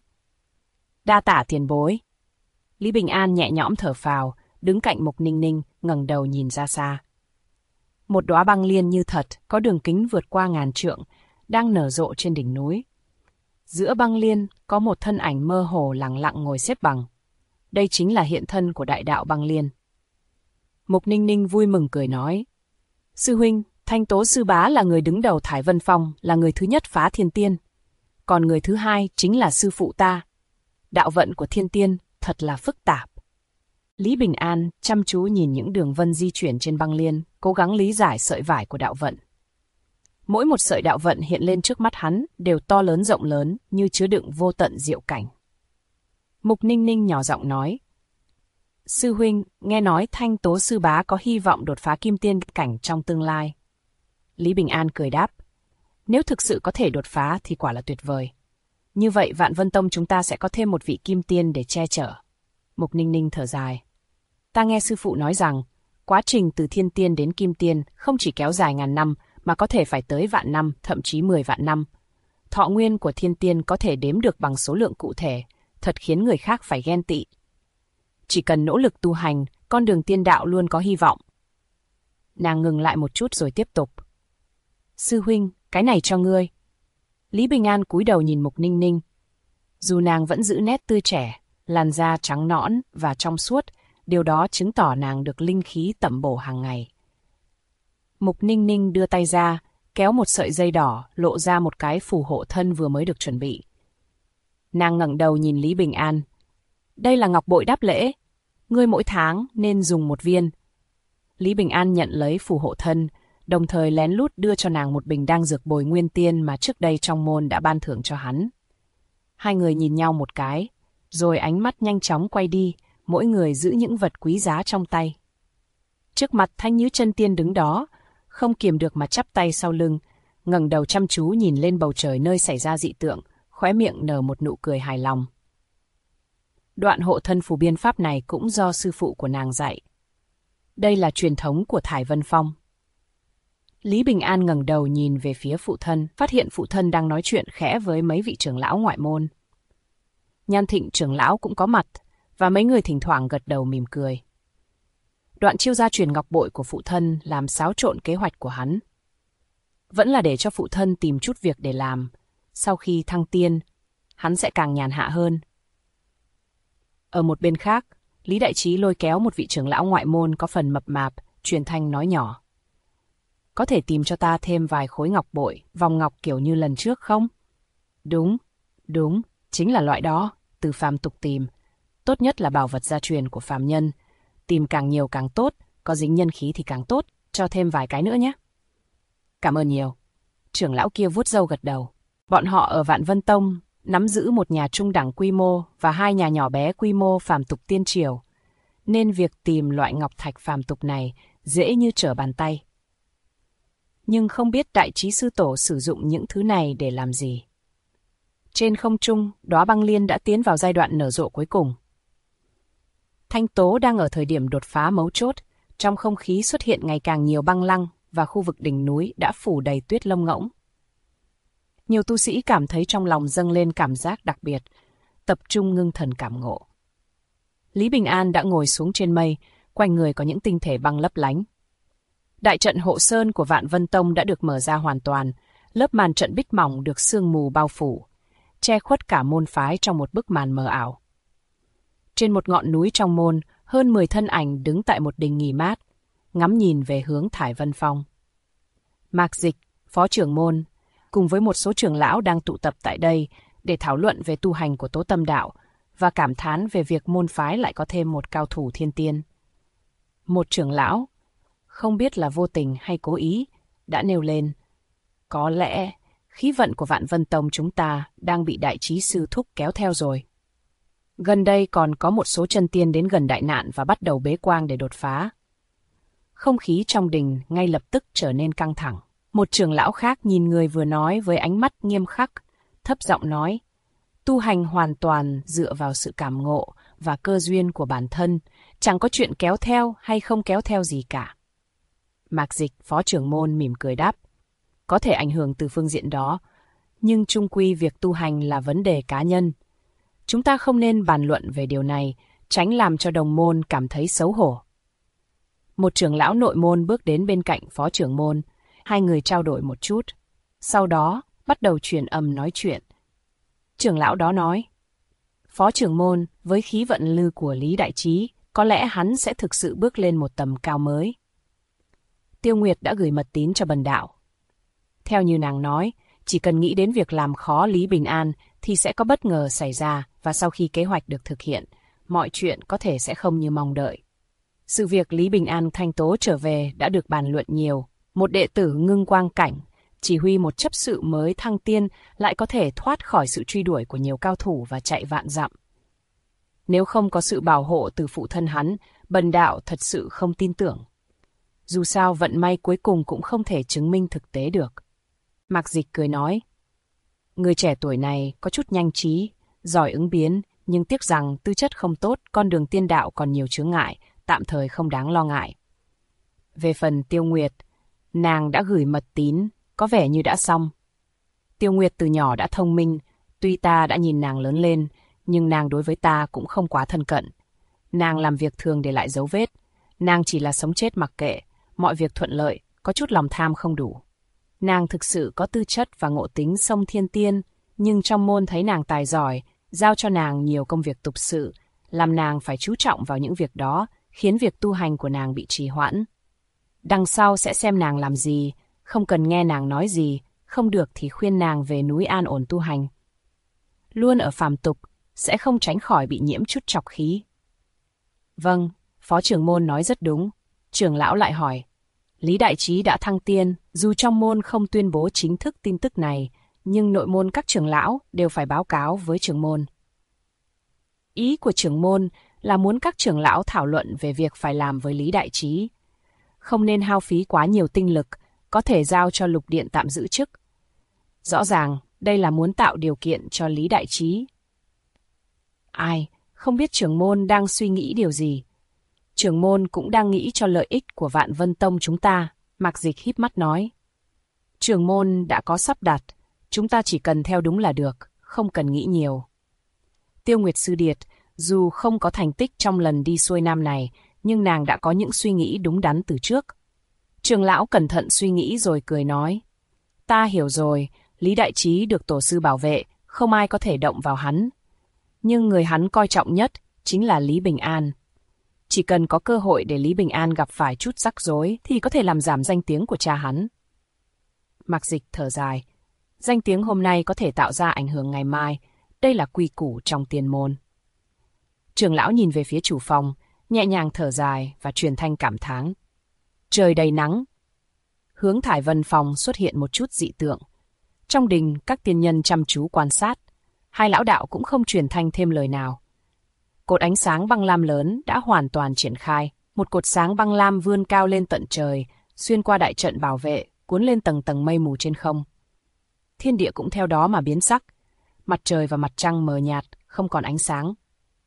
Đa tạ tiền bối. Lý Bình An nhẹ nhõm thở phào, đứng cạnh Mục Ninh Ninh, ngẩng đầu nhìn ra xa. Một đóa băng liên như thật, có đường kính vượt qua 1000 trượng, đang nở rộ trên đỉnh núi. Giữa băng liên có một thân ảnh mơ hồ lẳng lặng ngồi xếp bằng. Đây chính là hiện thân của đại đạo băng liên. Mục Ninh Ninh vui mừng cười nói. Sư huynh, Thanh Tố Sư Bá là người đứng đầu Thải Vân Phong, là người thứ nhất phá thiên tiên. Còn người thứ hai chính là sư phụ ta. Đạo vận của thiên tiên thật là phức tạp. Lý Bình An chăm chú nhìn những đường vân di chuyển trên băng liên, cố gắng lý giải sợi vải của đạo vận. Mỗi một sợi đạo vận hiện lên trước mắt hắn đều to lớn rộng lớn như chứa đựng vô tận diệu cảnh. Mục Ninh Ninh nhỏ giọng nói. Sư huynh, nghe nói Thanh Tố Sư Bá có hy vọng đột phá kim tiên cảnh trong tương lai. Lý Bình An cười đáp. Nếu thực sự có thể đột phá thì quả là tuyệt vời. Như vậy Vạn Vân Tông chúng ta sẽ có thêm một vị kim tiên để che chở. Mục Ninh Ninh thở dài. Ta nghe sư phụ nói rằng, quá trình từ thiên tiên đến kim tiên không chỉ kéo dài 1000 năm, mà có thể phải tới vạn năm, thậm chí 10 vạn năm. Thọ nguyên của thiên tiên có thể đếm được bằng số lượng cụ thể, thật khiến người khác phải ghen tị. Chỉ cần nỗ lực tu hành, con đường tiên đạo luôn có hy vọng. Nàng ngừng lại một chút rồi tiếp tục. Sư huynh, cái này cho ngươi. Lý Bình An cúi đầu nhìn Mục Ninh Ninh. Dù nàng vẫn giữ nét tươi trẻ, làn da trắng nõn và trong suốt, điều đó chứng tỏ nàng được linh khí tẩm bổ hàng ngày. Mục Ninh Ninh đưa tay ra, kéo một sợi dây đỏ, lộ ra một cái phù hộ thân vừa mới được chuẩn bị. Nàng ngẩng đầu nhìn Lý Bình An. Đây là ngọc bội đáp lễ. Ngươi mỗi tháng nên dùng 1 viên. Lý Bình An nhận lấy phù hộ thân, đồng thời lén lút đưa cho nàng một bình đan dược bồi nguyên tiên mà trước đây trong môn đã ban thưởng cho hắn. Hai người nhìn nhau một cái, rồi ánh mắt nhanh chóng quay đi, mỗi người giữ những vật quý giá trong tay. Trước mặt Thanh Nhứ chân tiên đứng đó, không kiềm được mà chắp tay sau lưng, ngẩng đầu chăm chú nhìn lên bầu trời nơi xảy ra dị tượng, khóe miệng nở một nụ cười hài lòng. Đoạn hộ thân phù biên pháp này cũng do sư phụ của nàng dạy. Đây là truyền thống của Thải Vân Phong. Lý Bình An ngẩng đầu nhìn về phía phụ thân, phát hiện phụ thân đang nói chuyện khẽ với mấy vị trưởng lão ngoại môn. Nhan Thịnh trưởng lão cũng có mặt, và mấy người thỉnh thoảng gật đầu mỉm cười. Đoạn chiêu gia truyền ngọc bội của phụ thân làm xáo trộn kế hoạch của hắn. Vẫn là để cho phụ thân tìm chút việc để làm. Sau khi thăng tiên, hắn sẽ càng nhàn hạ hơn. Ở một bên khác, Lý Đại Trí lôi kéo một vị trưởng lão ngoại môn có phần mập mạp, truyền thanh nói nhỏ. Có thể tìm cho ta thêm vài khối ngọc bội, vòng ngọc kiểu như lần trước không? Đúng, chính là loại đó, từ phàm tục tìm. Tốt nhất là bảo vật gia truyền của phàm nhân. Tìm càng nhiều càng tốt, có dính nhân khí thì càng tốt, cho thêm vài cái nữa nhé. Cảm ơn nhiều. Trưởng lão kia vuốt râu gật đầu. Bọn họ ở Vạn Vân Tông nắm giữ một nhà trung đẳng quy mô và 2 nhà nhỏ bé quy mô phàm tục tiên triều, nên việc tìm loại ngọc thạch phàm tục này dễ như trở bàn tay. Nhưng không biết Đại Trí sư tổ sử dụng những thứ này để làm gì. Trên không trung, đóa băng liên đã tiến vào giai đoạn nở rộ cuối cùng. Thanh Tố đang ở thời điểm đột phá mấu chốt, trong không khí xuất hiện ngày càng nhiều băng lăng và khu vực đỉnh núi đã phủ đầy tuyết lông ngỗng. Nhiều tu sĩ cảm thấy trong lòng dâng lên cảm giác đặc biệt, tập trung ngưng thần cảm ngộ. Lý Bình An đã ngồi xuống trên mây, quanh người có những tinh thể băng lấp lánh. Đại trận hộ sơn của Vạn Vân Tông đã được mở ra hoàn toàn, lớp màn trận bích mỏng được sương mù bao phủ, che khuất cả môn phái trong một bức màn mờ ảo. Trên một ngọn núi trong môn, hơn 10 thân ảnh đứng tại một đình nghỉ mát, ngắm nhìn về hướng Thải Vân Phong. Mạc Dịch, phó trưởng môn, cùng với một số trưởng lão đang tụ tập tại đây để thảo luận về tu hành của Tố Tâm Đạo và cảm thán về việc môn phái lại có thêm một cao thủ thiên tiên. Một trưởng lão, không biết là vô tình hay cố ý, đã nêu lên. Có lẽ khí vận của Vạn Vân Tông chúng ta đang bị Đại Trí sư thúc kéo theo rồi. Gần đây còn có một số chân tiên đến gần đại nạn và bắt đầu bế quan để đột phá. Không khí trong đình ngay lập tức trở nên căng thẳng. Một trưởng lão khác nhìn người vừa nói với ánh mắt nghiêm khắc, thấp giọng nói, tu hành hoàn toàn dựa vào sự cảm ngộ và cơ duyên của bản thân, chẳng có chuyện kéo theo hay không kéo theo gì cả. Mạc Dịch, phó trưởng môn mỉm cười đáp, có thể ảnh hưởng từ phương diện đó, nhưng chung quy việc tu hành là vấn đề cá nhân. Chúng ta không nên bàn luận về điều này, tránh làm cho đồng môn cảm thấy xấu hổ. Một trưởng lão nội môn bước đến bên cạnh phó trưởng môn, hai người trao đổi một chút. Sau đó, bắt đầu truyền âm nói chuyện. Trưởng lão đó nói, phó trưởng môn, với khí vận lư của Lý Đại Trí, có lẽ hắn sẽ thực sự bước lên một tầm cao mới. Tiêu Nguyệt đã gửi mật tín cho Bần Đạo. Theo như nàng nói, chỉ cần nghĩ đến việc làm khó Lý Bình An thì sẽ có bất ngờ xảy ra, và sau khi kế hoạch được thực hiện, mọi chuyện có thể sẽ không như mong đợi. Sự việc Lý Bình An thanh tố trở về đã được bàn luận nhiều. Một đệ tử Ngưng Quang Cảnh, chỉ huy một chấp sự mới thăng tiên, lại có thể thoát khỏi sự truy đuổi của nhiều cao thủ và chạy vạn dặm. Nếu không có sự bảo hộ từ phụ thân hắn, Bần Đạo thật sự không tin tưởng. Dù sao vận may cuối cùng cũng không thể chứng minh thực tế được. Mạc Dịch cười nói, người trẻ tuổi này có chút nhanh trí, giỏi ứng biến, nhưng tiếc rằng tư chất không tốt, con đường tiên đạo còn nhiều chướng ngại, tạm thời không đáng lo ngại. Về phần Tiêu Nguyệt, nàng đã gửi mật tín, có vẻ như đã xong. Tiêu Nguyệt từ nhỏ đã thông minh, tuy ta đã nhìn nàng lớn lên, nhưng nàng đối với ta cũng không quá thân cận. Nàng làm việc thường để lại dấu vết, nàng chỉ là sống chết mặc kệ, mọi việc thuận lợi, có chút lòng tham không đủ. Nàng thực sự có tư chất và ngộ tính sông thiên tiên, nhưng trong môn thấy nàng tài giỏi, giao cho nàng nhiều công việc tục sự, làm nàng phải chú trọng vào những việc đó, khiến việc tu hành của nàng bị trì hoãn. Đằng sau sẽ xem nàng làm gì, không cần nghe nàng nói gì, không được thì khuyên nàng về núi an ổn tu hành. Luôn ở phàm tục, sẽ không tránh khỏi bị nhiễm chút trọc khí. Vâng, phó trưởng môn nói rất đúng. Trưởng lão lại hỏi, Lý Đại Trí đã thăng tiên, dù trong môn không tuyên bố chính thức tin tức này, nhưng nội môn các trưởng lão đều phải báo cáo với trưởng môn. Ý của trưởng môn là muốn các trưởng lão thảo luận về việc phải làm với Lý Đại Trí. Không nên hao phí quá nhiều tinh lực, có thể giao cho Lục Điện tạm giữ chức. Rõ ràng, đây là muốn tạo điều kiện cho Lý Đại Trí. Ai, không biết trưởng môn đang suy nghĩ điều gì. Trưởng môn cũng đang nghĩ cho lợi ích của Vạn Vân Tông chúng ta, Mạc Dịch híp mắt nói. Trưởng môn đã có sắp đặt, chúng ta chỉ cần theo đúng là được, không cần nghĩ nhiều. Tiêu Nguyệt Sư Điệt, dù không có thành tích trong lần đi xuôi nam này, nhưng nàng đã có những suy nghĩ đúng đắn từ trước. Trưởng lão cẩn thận suy nghĩ rồi cười nói. Ta hiểu rồi, Lý Đại Trí được tổ sư bảo vệ, không ai có thể động vào hắn. Nhưng người hắn coi trọng nhất chính là Lý Bình An. Chỉ cần có cơ hội để Lý Bình An gặp phải chút rắc rối thì có thể làm giảm danh tiếng của cha hắn. Mạc Dịch thở dài. Danh tiếng hôm nay có thể tạo ra ảnh hưởng ngày mai. Đây là quy củ trong tiên môn. Trưởng lão nhìn về phía chủ phòng, nhẹ nhàng thở dài và truyền thanh cảm thán. Trời đầy nắng. Hướng Thải Vân phòng xuất hiện một chút dị tượng. Trong đình, các tiên nhân chăm chú quan sát. Hai lão đạo cũng không truyền thanh thêm lời nào. Cột ánh sáng băng lam lớn đã hoàn toàn triển khai. Một cột sáng băng lam vươn cao lên tận trời, xuyên qua đại trận bảo vệ, cuốn lên tầng tầng mây mù trên không. Thiên địa cũng theo đó mà biến sắc. Mặt trời và mặt trăng mờ nhạt, không còn ánh sáng.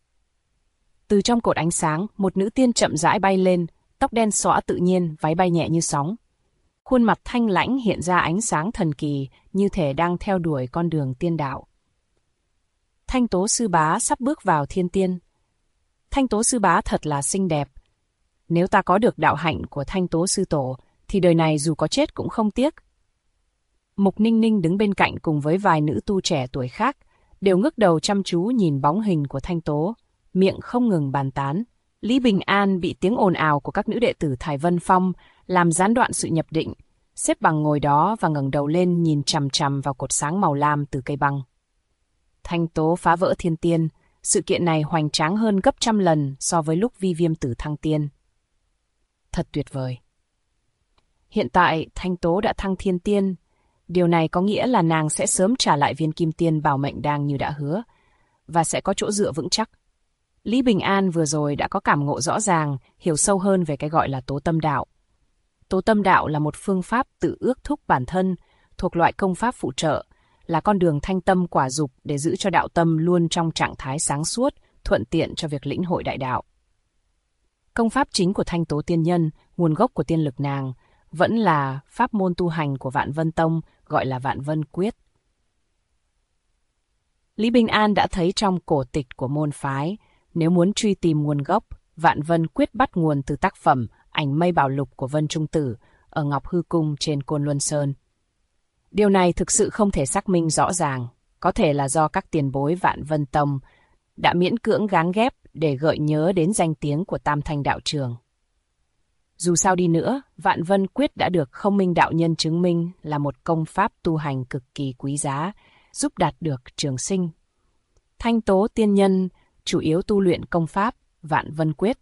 Từ trong cột ánh sáng, một nữ tiên chậm rãi bay lên, tóc đen xõa tự nhiên, váy bay nhẹ như sóng. Khuôn mặt thanh lãnh hiện ra ánh sáng thần kỳ, như thể đang theo đuổi con đường tiên đạo. Thanh Tố Sư Bá sắp bước vào thiên tiên. Thanh Tố Sư Bá thật là xinh đẹp. Nếu ta có được đạo hạnh của Thanh Tố Sư Tổ, thì đời này dù có chết cũng không tiếc. Mục Ninh Ninh đứng bên cạnh cùng với vài nữ tu trẻ tuổi khác, đều ngước đầu chăm chú nhìn bóng hình của Thanh Tố, miệng không ngừng bàn tán. Lý Bình An bị tiếng ồn ào của các nữ đệ tử Thải Vân Phong làm gián đoạn sự nhập định, xếp bằng ngồi đó và ngẩng đầu lên nhìn chằm chằm vào cột sáng màu lam từ cây băng. Thanh Tố phá vỡ thiên tiên, sự kiện này hoành tráng hơn gấp trăm lần so với lúc Vi Viêm Tử thăng tiên. Thật tuyệt vời. Hiện tại Thanh Tố đã thăng thiên tiên, điều này có nghĩa là nàng sẽ sớm trả lại viên kim tiên bảo mệnh đang như đã hứa, và sẽ có chỗ dựa vững chắc. Lý Bình An vừa rồi đã có cảm ngộ rõ ràng, hiểu sâu hơn về cái gọi là tố tâm đạo. Tố tâm đạo là một phương pháp tự ước thúc bản thân, thuộc loại công pháp phụ trợ, là con đường thanh tâm quả dục để giữ cho đạo tâm luôn trong trạng thái sáng suốt, thuận tiện cho việc lĩnh hội đại đạo. Công pháp chính của Thanh Tố Tiên Nhân, nguồn gốc của tiên lực nàng, vẫn là pháp môn tu hành của Vạn Vân Tông, gọi là Vạn Vân Quyết. Lý Bình An đã thấy trong cổ tịch của môn phái, nếu muốn truy tìm nguồn gốc, Vạn Vân Quyết bắt nguồn từ tác phẩm Ảnh Mây Bảo Lục của Vân Trung Tử ở Ngọc Hư Cung trên Côn Luân Sơn. Điều này thực sự không thể xác minh rõ ràng, có thể là do các tiền bối Vạn Vân Tông đã miễn cưỡng gán ghép để gợi nhớ đến danh tiếng của Tam Thanh đạo trường. Dù sao đi nữa, Vạn Vân Quyết đã được Không Minh đạo nhân chứng minh là một công pháp tu hành cực kỳ quý giá, giúp đạt được trường sinh. Thanh Tố Tiên Nhân chủ yếu tu luyện công pháp Vạn Vân Quyết.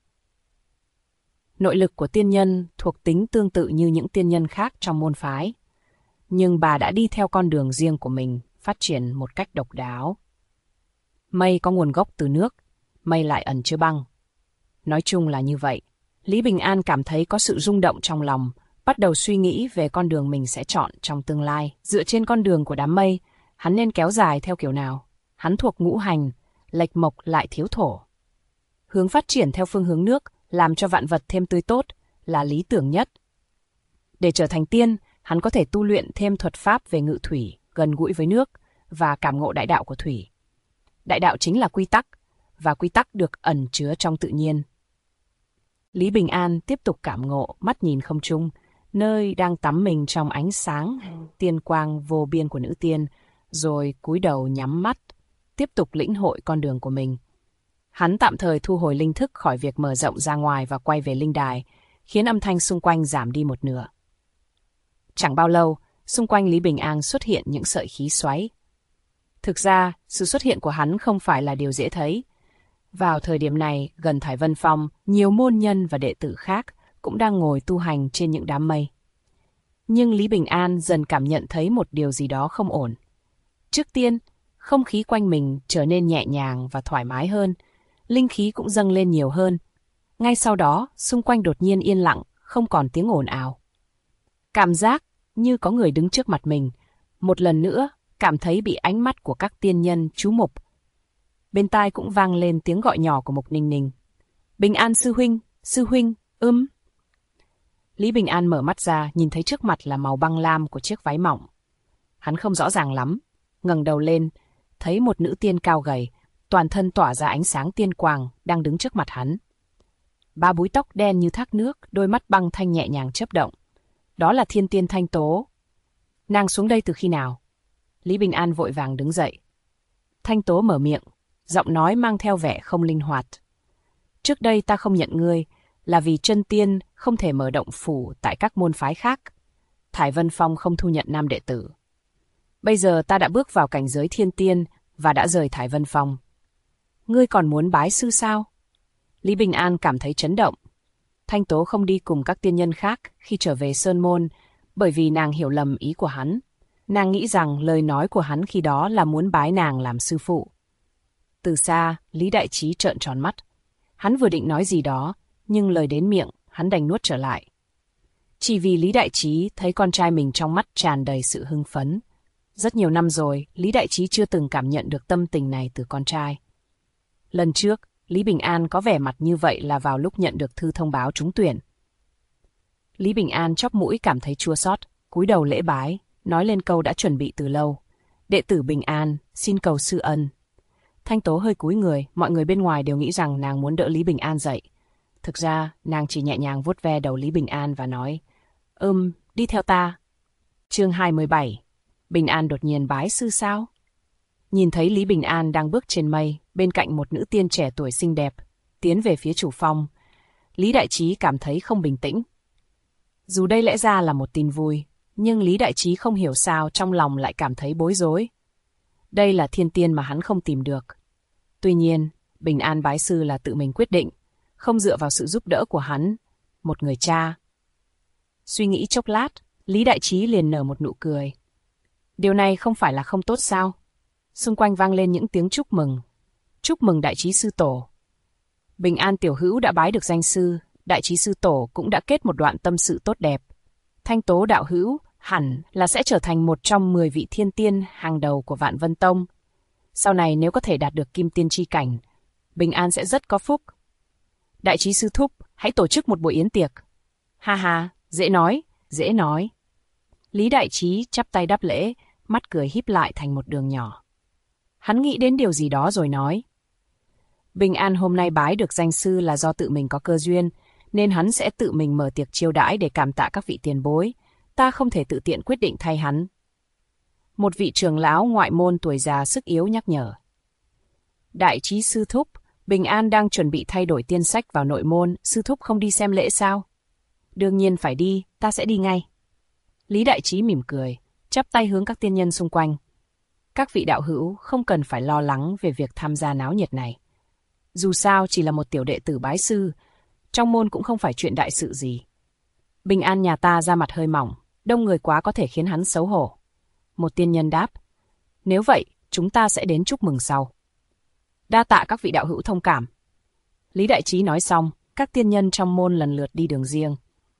Nội lực của tiên nhân thuộc tính tương tự như những tiên nhân khác trong môn phái, nhưng bà đã đi theo con đường riêng của mình, phát triển một cách độc đáo. Mây có nguồn gốc từ nước, mây lại ẩn chứa băng. Nói chung là như vậy. Lý Bình An cảm thấy có sự rung động trong lòng, bắt đầu suy nghĩ về con đường mình sẽ chọn trong tương lai. Dựa trên con đường của đám mây, hắn nên kéo dài theo kiểu nào? Hắn thuộc ngũ hành, lệch mộc lại thiếu thổ. Hướng phát triển theo phương hướng nước, làm cho vạn vật thêm tươi tốt, là lý tưởng nhất. Để trở thành tiên, hắn có thể tu luyện thêm thuật pháp về ngự thủy, gần gũi với nước, và cảm ngộ đại đạo của thủy. Đại đạo chính là quy tắc, và quy tắc được ẩn chứa trong tự nhiên. Lý Bình An tiếp tục cảm ngộ, mắt nhìn không trung, nơi đang tắm mình trong ánh sáng, tiên quang vô biên của nữ tiên, rồi cúi đầu nhắm mắt, tiếp tục lĩnh hội con đường của mình. Hắn tạm thời thu hồi linh thức khỏi việc mở rộng ra ngoài và quay về linh đài, khiến âm thanh xung quanh giảm đi một nửa. Chẳng bao lâu, xung quanh Lý Bình An xuất hiện những sợi khí xoáy. Thực ra, sự xuất hiện của hắn không phải là điều dễ thấy. Vào thời điểm này, gần Thải Vân Phong, nhiều môn nhân và đệ tử khác cũng đang ngồi tu hành trên những đám mây. Nhưng Lý Bình An dần cảm nhận thấy một điều gì đó không ổn. Trước tiên, không khí quanh mình trở nên nhẹ nhàng và thoải mái hơn, linh khí cũng dâng lên nhiều hơn. Ngay sau đó, xung quanh đột nhiên yên lặng, không còn tiếng ồn ào. Cảm giác như có người đứng trước mặt mình, một lần nữa cảm thấy bị ánh mắt của các tiên nhân chú mục. Bên tai cũng vang lên tiếng gọi nhỏ của Mục Ninh Ninh. Bình An sư huynh, Lý Bình An mở mắt ra, nhìn thấy trước mặt là màu băng lam của chiếc váy mỏng. Hắn không rõ ràng lắm, ngẩng đầu lên, thấy một nữ tiên cao gầy, toàn thân tỏa ra ánh sáng tiên quang, đang đứng trước mặt hắn. Ba búi tóc đen như thác nước, đôi mắt băng thanh nhẹ nhàng chớp động. Đó là thiên tiên Thanh Tố. Nàng xuống đây từ khi nào? Lý Bình An vội vàng đứng dậy. Thanh Tố mở miệng, giọng nói mang theo vẻ không linh hoạt. Trước đây ta không nhận ngươi, là vì chân tiên không thể mở động phủ tại các môn phái khác. Thải Vân Phong không thu nhận nam đệ tử. Bây giờ ta đã bước vào cảnh giới thiên tiên và đã rời Thải Vân Phong. Ngươi còn muốn bái sư sao? Lý Bình An cảm thấy chấn động. Thanh Tố không đi cùng các tiên nhân khác khi trở về Sơn Môn, bởi vì nàng hiểu lầm ý của hắn. Nàng nghĩ rằng lời nói của hắn khi đó là muốn bái nàng làm sư phụ. Từ xa, Lý Đại Trí trợn tròn mắt. Hắn vừa định nói gì đó, nhưng lời đến miệng, hắn đành nuốt trở lại. Chỉ vì Lý Đại Trí thấy con trai mình trong mắt tràn đầy sự hưng phấn. Rất nhiều năm rồi, Lý Đại Trí chưa từng cảm nhận được tâm tình này từ con trai. Lần trước, Lý Bình An có vẻ mặt như vậy là vào lúc nhận được thư thông báo trúng tuyển. Lý Bình An chóp mũi cảm thấy chua xót, cúi đầu lễ bái, nói lên câu đã chuẩn bị từ lâu. Đệ tử Bình An, xin cầu sư ân. Thanh Tố hơi cúi người, mọi người bên ngoài đều nghĩ rằng nàng muốn đỡ Lý Bình An dậy. Thực ra, nàng chỉ nhẹ nhàng vuốt ve đầu Lý Bình An và nói, đi theo ta. Chương 27. Bình An đột nhiên bái sư sao? Nhìn thấy Lý Bình An đang bước trên mây, bên cạnh một nữ tiên trẻ tuổi xinh đẹp, tiến về phía chủ phong. Lý Đại Trí cảm thấy không bình tĩnh. Dù đây lẽ ra là một tin vui, nhưng Lý Đại Trí không hiểu sao trong lòng lại cảm thấy bối rối. Đây là thiên tiên mà hắn không tìm được. Tuy nhiên, Bình An bái sư là tự mình quyết định, không dựa vào sự giúp đỡ của hắn, một người cha. Suy nghĩ chốc lát, Lý Đại Trí liền nở một nụ cười. Điều này không phải là không tốt sao? Xung quanh vang lên những tiếng chúc mừng. Chúc mừng Đại Trí sư tổ. Bình An tiểu hữu đã bái được danh sư, Đại Trí sư tổ cũng đã kết một đoạn tâm sự tốt đẹp. Thanh Tố đạo hữu hẳn là sẽ trở thành một trong 10 vị thiên tiên hàng đầu của Vạn Vân Tông. Sau này nếu có thể đạt được kim tiên chi cảnh, Bình An sẽ rất có phúc. Đại Trí sư thúc, hãy tổ chức một buổi yến tiệc. Ha ha, dễ nói, dễ nói. Lý Đại Trí chắp tay đáp lễ, mắt cười híp lại thành một đường nhỏ. Hắn nghĩ đến điều gì đó rồi nói. Bình An hôm nay bái được danh sư là do tự mình có cơ duyên, nên hắn sẽ tự mình mở tiệc chiêu đãi để cảm tạ các vị tiền bối. Ta không thể tự tiện quyết định thay hắn. Một vị trưởng lão ngoại môn tuổi già sức yếu nhắc nhở. Đại Trí sư thúc, Bình An đang chuẩn bị thay đổi tiên sách vào nội môn, sư thúc không đi xem lễ sao? Đương nhiên phải đi, ta sẽ đi ngay. Lý Đại Trí mỉm cười, chắp tay hướng các tiên nhân xung quanh. Các vị đạo hữu không cần phải lo lắng về việc tham gia náo nhiệt này. Dù sao chỉ là một tiểu đệ tử bái sư, trong môn cũng không phải chuyện đại sự gì. Bình An nhà ta da mặt hơi mỏng, đông người quá có thể khiến hắn xấu hổ. Một tiên nhân đáp, nếu vậy, chúng ta sẽ đến chúc mừng sau. Đa tạ các vị đạo hữu thông cảm. Lý Đại Trí nói xong, các tiên nhân trong môn lần lượt đi đường riêng.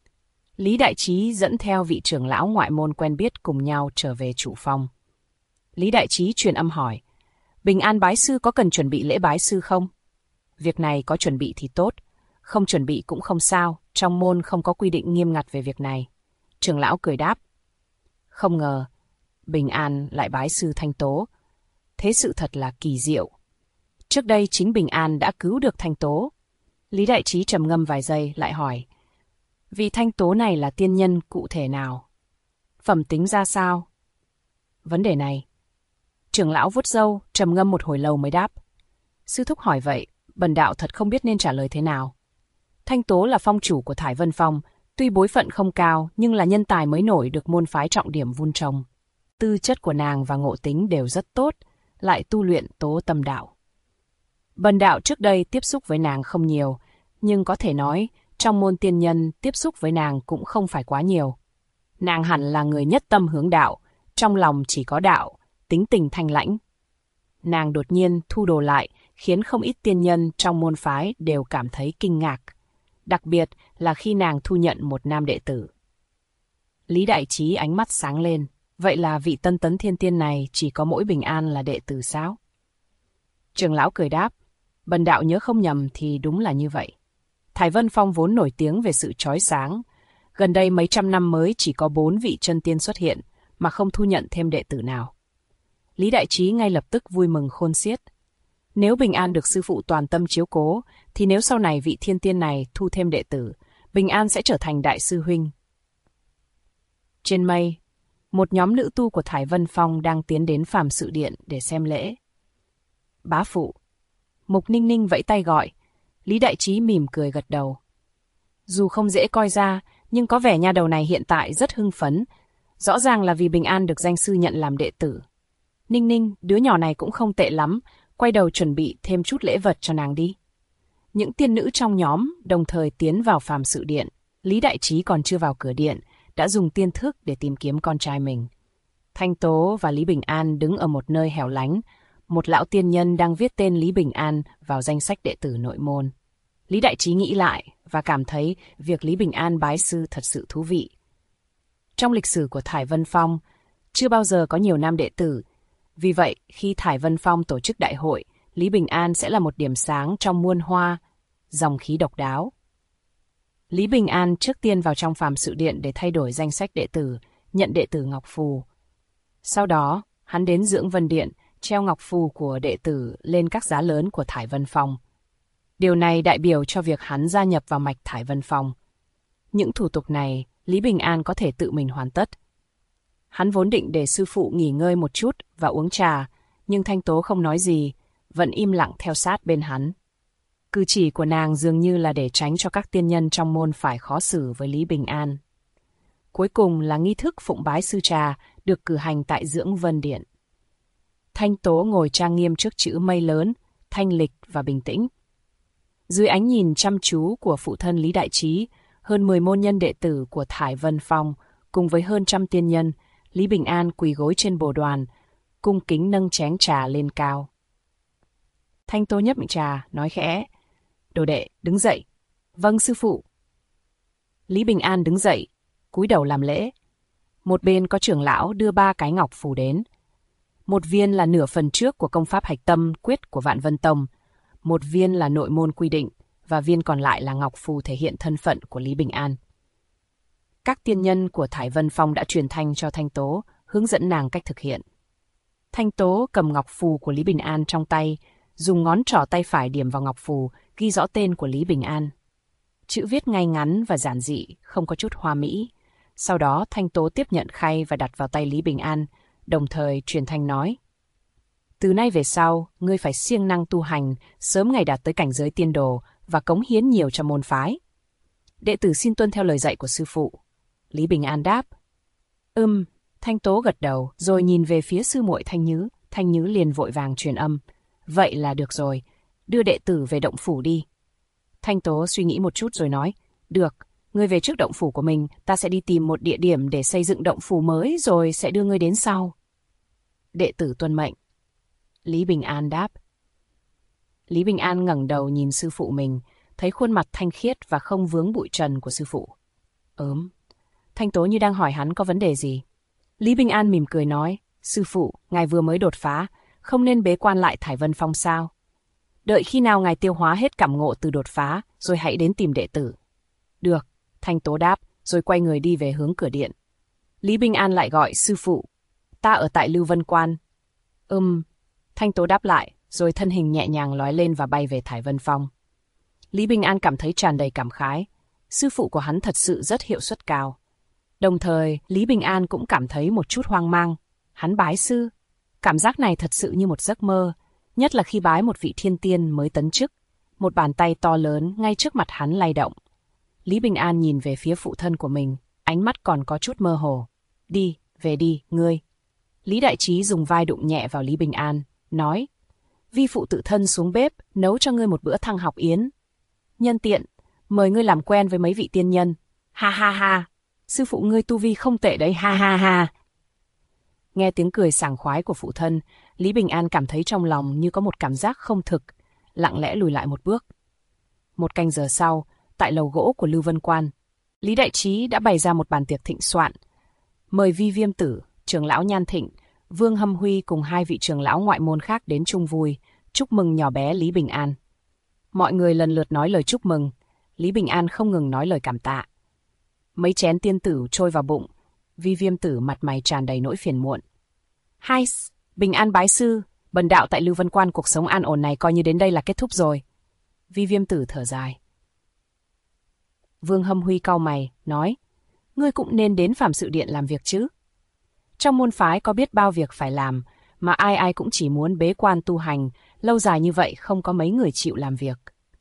Lý Đại Trí dẫn theo vị trưởng lão ngoại môn quen biết cùng nhau trở về chủ phong. Lý Đại Trí truyền âm hỏi, Bình An bái sư có cần chuẩn bị lễ bái sư không? Việc này có chuẩn bị thì tốt, không chuẩn bị cũng không sao, trong môn không có quy định nghiêm ngặt về việc này. Trưởng lão cười đáp, không ngờ, Bình An lại bái sư Thanh Tố. Thế sự thật là kỳ diệu. Trước đây chính Bình An đã cứu được Thanh Tố. Lý Đại Trí trầm ngâm vài giây lại hỏi, vị Thanh Tố này là tiên nhân cụ thể nào? Phẩm tính ra sao? Vấn đề này, trưởng lão vuốt râu, trầm ngâm một hồi lâu mới đáp. Sư thúc hỏi vậy, bần đạo thật không biết nên trả lời thế nào. Thanh Tố là phong chủ của Thải Vân Phong, tuy bối phận không cao nhưng là nhân tài mới nổi được môn phái trọng điểm vun trồng. Tư chất của nàng và ngộ tính đều rất tốt, lại tu luyện tố tâm đạo. Bần đạo trước đây tiếp xúc với nàng không nhiều, nhưng có thể nói, trong môn tiên nhân tiếp xúc với nàng cũng không phải quá nhiều. Nàng hẳn là người nhất tâm hướng đạo, trong lòng chỉ có đạo, tính tình thanh lãnh. Nàng đột nhiên thu đồ lại, khiến không ít tiên nhân trong môn phái đều cảm thấy kinh ngạc, đặc biệt là khi nàng thu nhận một nam đệ tử. Lý Đại Trí ánh mắt sáng lên, vậy là vị tân tấn thiên tiên này chỉ có mỗi Bình An là đệ tử sao? Trưởng lão cười đáp, bần đạo nhớ không nhầm thì đúng là như vậy. Thải Vân Phong vốn nổi tiếng về sự chói sáng, gần đây mấy trăm năm mới chỉ có 4 vị chân tiên xuất hiện mà không thu nhận thêm đệ tử nào. Lý Đại Trí ngay lập tức vui mừng khôn xiết. Nếu Bình An được sư phụ toàn tâm chiếu cố, thì nếu sau này vị thiên tiên này thu thêm đệ tử, Bình An sẽ trở thành đại sư huynh. Trên mây, một nhóm nữ tu của Thải Vân Phong đang tiến đến Phàm Sự Điện để xem lễ. Bá phụ. Mục Ninh Ninh vẫy tay gọi, Lý Đại Trí mỉm cười gật đầu. Dù không dễ coi ra, nhưng có vẻ nha đầu này hiện tại rất hưng phấn, rõ ràng là vì Bình An được danh sư nhận làm đệ tử. Ninh Ninh, đứa nhỏ này cũng không tệ lắm, quay đầu chuẩn bị thêm chút lễ vật cho nàng đi. Những tiên nữ trong nhóm đồng thời tiến vào Phàm Sự Điện. Lý Đại Trí còn chưa vào cửa điện, đã dùng tiên thức để tìm kiếm con trai mình. Thanh Tố và Lý Bình An đứng ở một nơi hẻo lánh, một lão tiên nhân đang viết tên Lý Bình An vào danh sách đệ tử nội môn. Lý Đại Trí nghĩ lại và cảm thấy việc Lý Bình An bái sư thật sự thú vị. Trong lịch sử của Thải Vân Phong, chưa bao giờ có nhiều nam đệ tử. Vì vậy, khi Thải Vân Phong tổ chức đại hội, Lý Bình An sẽ là một điểm sáng trong muôn hoa, dòng khí độc đáo. Lý Bình An trước tiên vào trong Phàm Sự Điện để thay đổi danh sách đệ tử, nhận đệ tử ngọc phù. Sau đó, hắn đến Dưỡng Vân Điện, treo ngọc phù của đệ tử lên các giá lớn của Thải Vân Phong. Điều này đại biểu cho việc hắn gia nhập vào mạch Thải Vân Phong. Những thủ tục này, Lý Bình An có thể tự mình hoàn tất. Hắn vốn định để sư phụ nghỉ ngơi một chút và uống trà, nhưng Thanh Tố không nói gì, vẫn im lặng theo sát bên hắn. Cử chỉ của nàng dường như là để tránh cho các tiên nhân trong môn phải khó xử với Lý Bình An. Cuối cùng là nghi thức phụng bái sư trà được cử hành tại Dưỡng Vân Điện. Thanh Tố ngồi trang nghiêm trước chữ mây lớn, thanh lịch và bình tĩnh. Dưới ánh nhìn chăm chú của phụ thân Lý Đại Trí, hơn 10 môn nhân đệ tử của Thải Vân Phong, cùng với hơn trăm tiên nhân, Lý Bình An quỳ gối trên bồ đoàn, cung kính nâng chén trà lên cao. Thanh Tố nhấp miệng trà, nói khẽ, đồ đệ, đứng dậy. Vâng sư phụ. Lý Bình An đứng dậy, cúi đầu làm lễ. Một bên có trưởng lão đưa 3 cái ngọc phù đến. Một viên là nửa phần trước của công pháp hạch tâm quyết của Vạn Vân Tông, một viên là nội môn quy định, và viên còn lại là ngọc phù thể hiện thân phận của Lý Bình An. Các tiên nhân của Thải Vân Phong đã truyền thanh cho Thanh Tố, hướng dẫn nàng cách thực hiện. Thanh Tố cầm ngọc phù của Lý Bình An trong tay, dùng ngón trỏ tay phải điểm vào ngọc phù, ghi rõ tên của Lý Bình An. Chữ viết ngay ngắn và giản dị, không có chút hoa mỹ. Sau đó Thanh Tố tiếp nhận khay và đặt vào tay Lý Bình An, đồng thời truyền thanh nói: từ nay về sau, ngươi phải siêng năng tu hành, sớm ngày đạt tới cảnh giới tiên đồ và cống hiến nhiều cho môn phái. Đệ tử xin tuân theo lời dạy của sư phụ. Lý Bình An đáp: Thanh Tố gật đầu, rồi nhìn về phía sư muội Thanh Nhứ liền vội vàng truyền âm: vậy là được rồi, đưa đệ tử về động phủ đi. Thanh Tố suy nghĩ một chút rồi nói: được, ngươi về trước động phủ của mình, ta sẽ đi tìm một địa điểm để xây dựng động phủ mới rồi sẽ đưa ngươi đến sau. Đệ tử tuân mệnh. Lý Bình An đáp. Lý Bình An ngẩng đầu nhìn sư phụ mình, thấy khuôn mặt thanh khiết và không vướng bụi trần của sư phụ. Thanh Tố như đang hỏi hắn có vấn đề gì. Lý Bình An mỉm cười nói: sư phụ, ngài vừa mới đột phá, không nên bế quan lại Thải Vân Phong sao? Đợi khi nào ngài tiêu hóa hết cảm ngộ từ đột phá, rồi hãy đến tìm đệ tử. Được, Thanh Tố đáp, rồi quay người đi về hướng cửa điện. Lý Bình An lại gọi: sư phụ, ta ở tại Lưu Vân Quan. Thanh Tố đáp lại, rồi thân hình nhẹ nhàng lói lên và bay về Thải Vân Phong. Lý Bình An cảm thấy tràn đầy cảm khái. Sư phụ của hắn thật sự rất hiệu suất cao. Đồng thời, Lý Bình An cũng cảm thấy một chút hoang mang. Hắn bái sư. Cảm giác này thật sự như một giấc mơ, nhất là khi bái một vị thiên tiên mới tấn chức. Một bàn tay to lớn ngay trước mặt hắn lay động. Lý Bình An nhìn về phía phụ thân của mình, ánh mắt còn có chút mơ hồ. Đi, về đi, ngươi. Lý Đại Trí dùng vai đụng nhẹ vào Lý Bình An, nói: vi phụ tự thân xuống bếp, nấu cho ngươi một bữa thăng học yến. Nhân tiện, mời ngươi làm quen với mấy vị tiên nhân. Ha ha ha, sư phụ ngươi tu vi không tệ đấy, ha ha ha. Nghe tiếng cười sảng khoái của phụ thân, Lý Bình An cảm thấy trong lòng như có một cảm giác không thực, lặng lẽ lùi lại một bước. Một canh giờ sau, tại lầu gỗ của Lưu Vân Quan, Lý Đại Trí đã bày ra một bàn tiệc thịnh soạn, mời Vi Viêm Tử, trưởng lão Nhan Thịnh, Vương Hâm Huy cùng hai vị trưởng lão ngoại môn khác đến chung vui, chúc mừng nhỏ bé Lý Bình An. Mọi người lần lượt nói lời chúc mừng, Lý Bình An không ngừng nói lời cảm tạ. Mấy chén tiên tử trôi vào bụng, Vi Viêm Tử mặt mày tràn đầy nỗi phiền muộn. Hai, Bình An bái sư, bần đạo tại Lưu Vân Quan cuộc sống an ổn này coi như đến đây là kết thúc rồi. Vi Viêm Tử thở dài. Vương Hâm Huy cau mày, nói: ngươi cũng nên đến Phạm Sự Điện làm việc chứ. Trong môn phái có biết bao việc phải làm, mà ai ai cũng chỉ muốn bế quan tu hành, lâu dài như vậy không có mấy người chịu làm việc.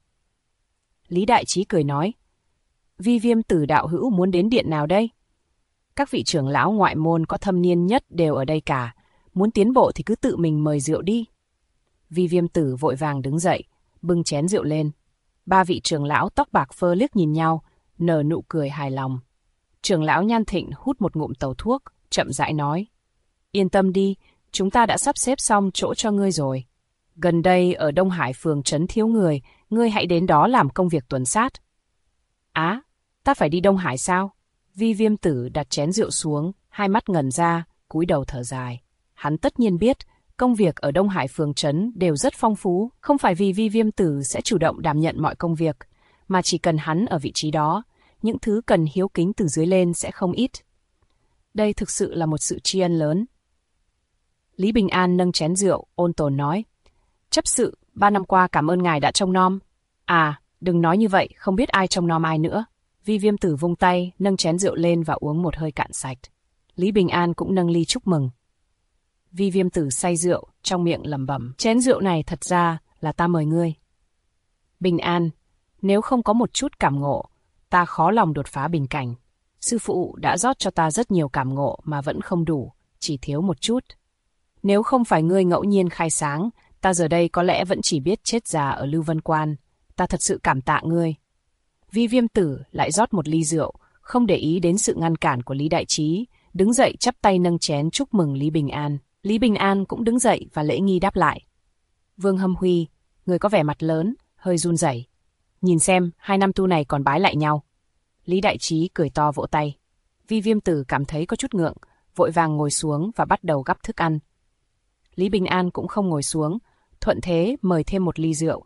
Lý Đại Trí cười nói: Vi Viêm Tử đạo hữu muốn đến điện nào đây? Các vị trưởng lão ngoại môn có thâm niên nhất đều ở đây cả, muốn tiến bộ thì cứ tự mình mời rượu đi. Vi Viêm Tử vội vàng đứng dậy, bưng chén rượu lên. Ba vị trưởng lão tóc bạc phơ liếc nhìn nhau, nở nụ cười hài lòng. Trưởng lão Nhan Thịnh hút một ngụm tàu thuốc, chậm rãi nói: yên tâm đi, chúng ta đã sắp xếp xong chỗ cho ngươi rồi. Gần đây ở Đông Hải phường trấn thiếu người, ngươi hãy đến đó làm công việc tuần sát. Á, ta phải đi Đông Hải sao? Vi Viêm Tử đặt chén rượu xuống, hai mắt ngẩn ra, cúi đầu thở dài. Hắn tất nhiên biết, công việc ở Đông Hải phường trấn đều rất phong phú, không phải vì Vi Viêm Tử sẽ chủ động đảm nhận mọi công việc, mà chỉ cần hắn ở vị trí đó, những thứ cần hiếu kính từ dưới lên sẽ không ít. Đây thực sự là một sự tri ân lớn. Lý Bình An nâng chén rượu, ôn tồn nói: chấp sự, 3 năm qua cảm ơn ngài đã trông nom. À, đừng nói như vậy, không biết ai trông nom ai nữa. Vi Viêm Tử vung tay, nâng chén rượu lên và uống một hơi cạn sạch. Lý Bình An cũng nâng ly chúc mừng. Vi Viêm Tử say rượu, trong miệng lẩm bẩm: chén rượu này thật ra là ta mời ngươi. Bình An, nếu không có một chút cảm ngộ, ta khó lòng đột phá bình cảnh. Sư phụ đã rót cho ta rất nhiều cảm ngộ mà vẫn không đủ, chỉ thiếu một chút. Nếu không phải ngươi ngẫu nhiên khai sáng, ta giờ đây có lẽ vẫn chỉ biết chết già ở Lưu Vân Quan. Ta thật sự cảm tạ ngươi. Vi Viêm Tử lại rót một ly rượu, không để ý đến sự ngăn cản của Lý Đại Trí, đứng dậy chắp tay nâng chén chúc mừng Lý Bình An. Lý Bình An cũng đứng dậy và lễ nghi đáp lại. Vương Hâm Huy, người có vẻ mặt lớn, hơi run rẩy. Nhìn xem, 2 năm tu này còn bái lại nhau. Lý Đại Trí cười to vỗ tay. Vi Viêm Tử cảm thấy có chút ngượng, vội vàng ngồi xuống và bắt đầu gắp thức ăn. Lý Bình An cũng không ngồi xuống, thuận thế mời thêm một ly rượu.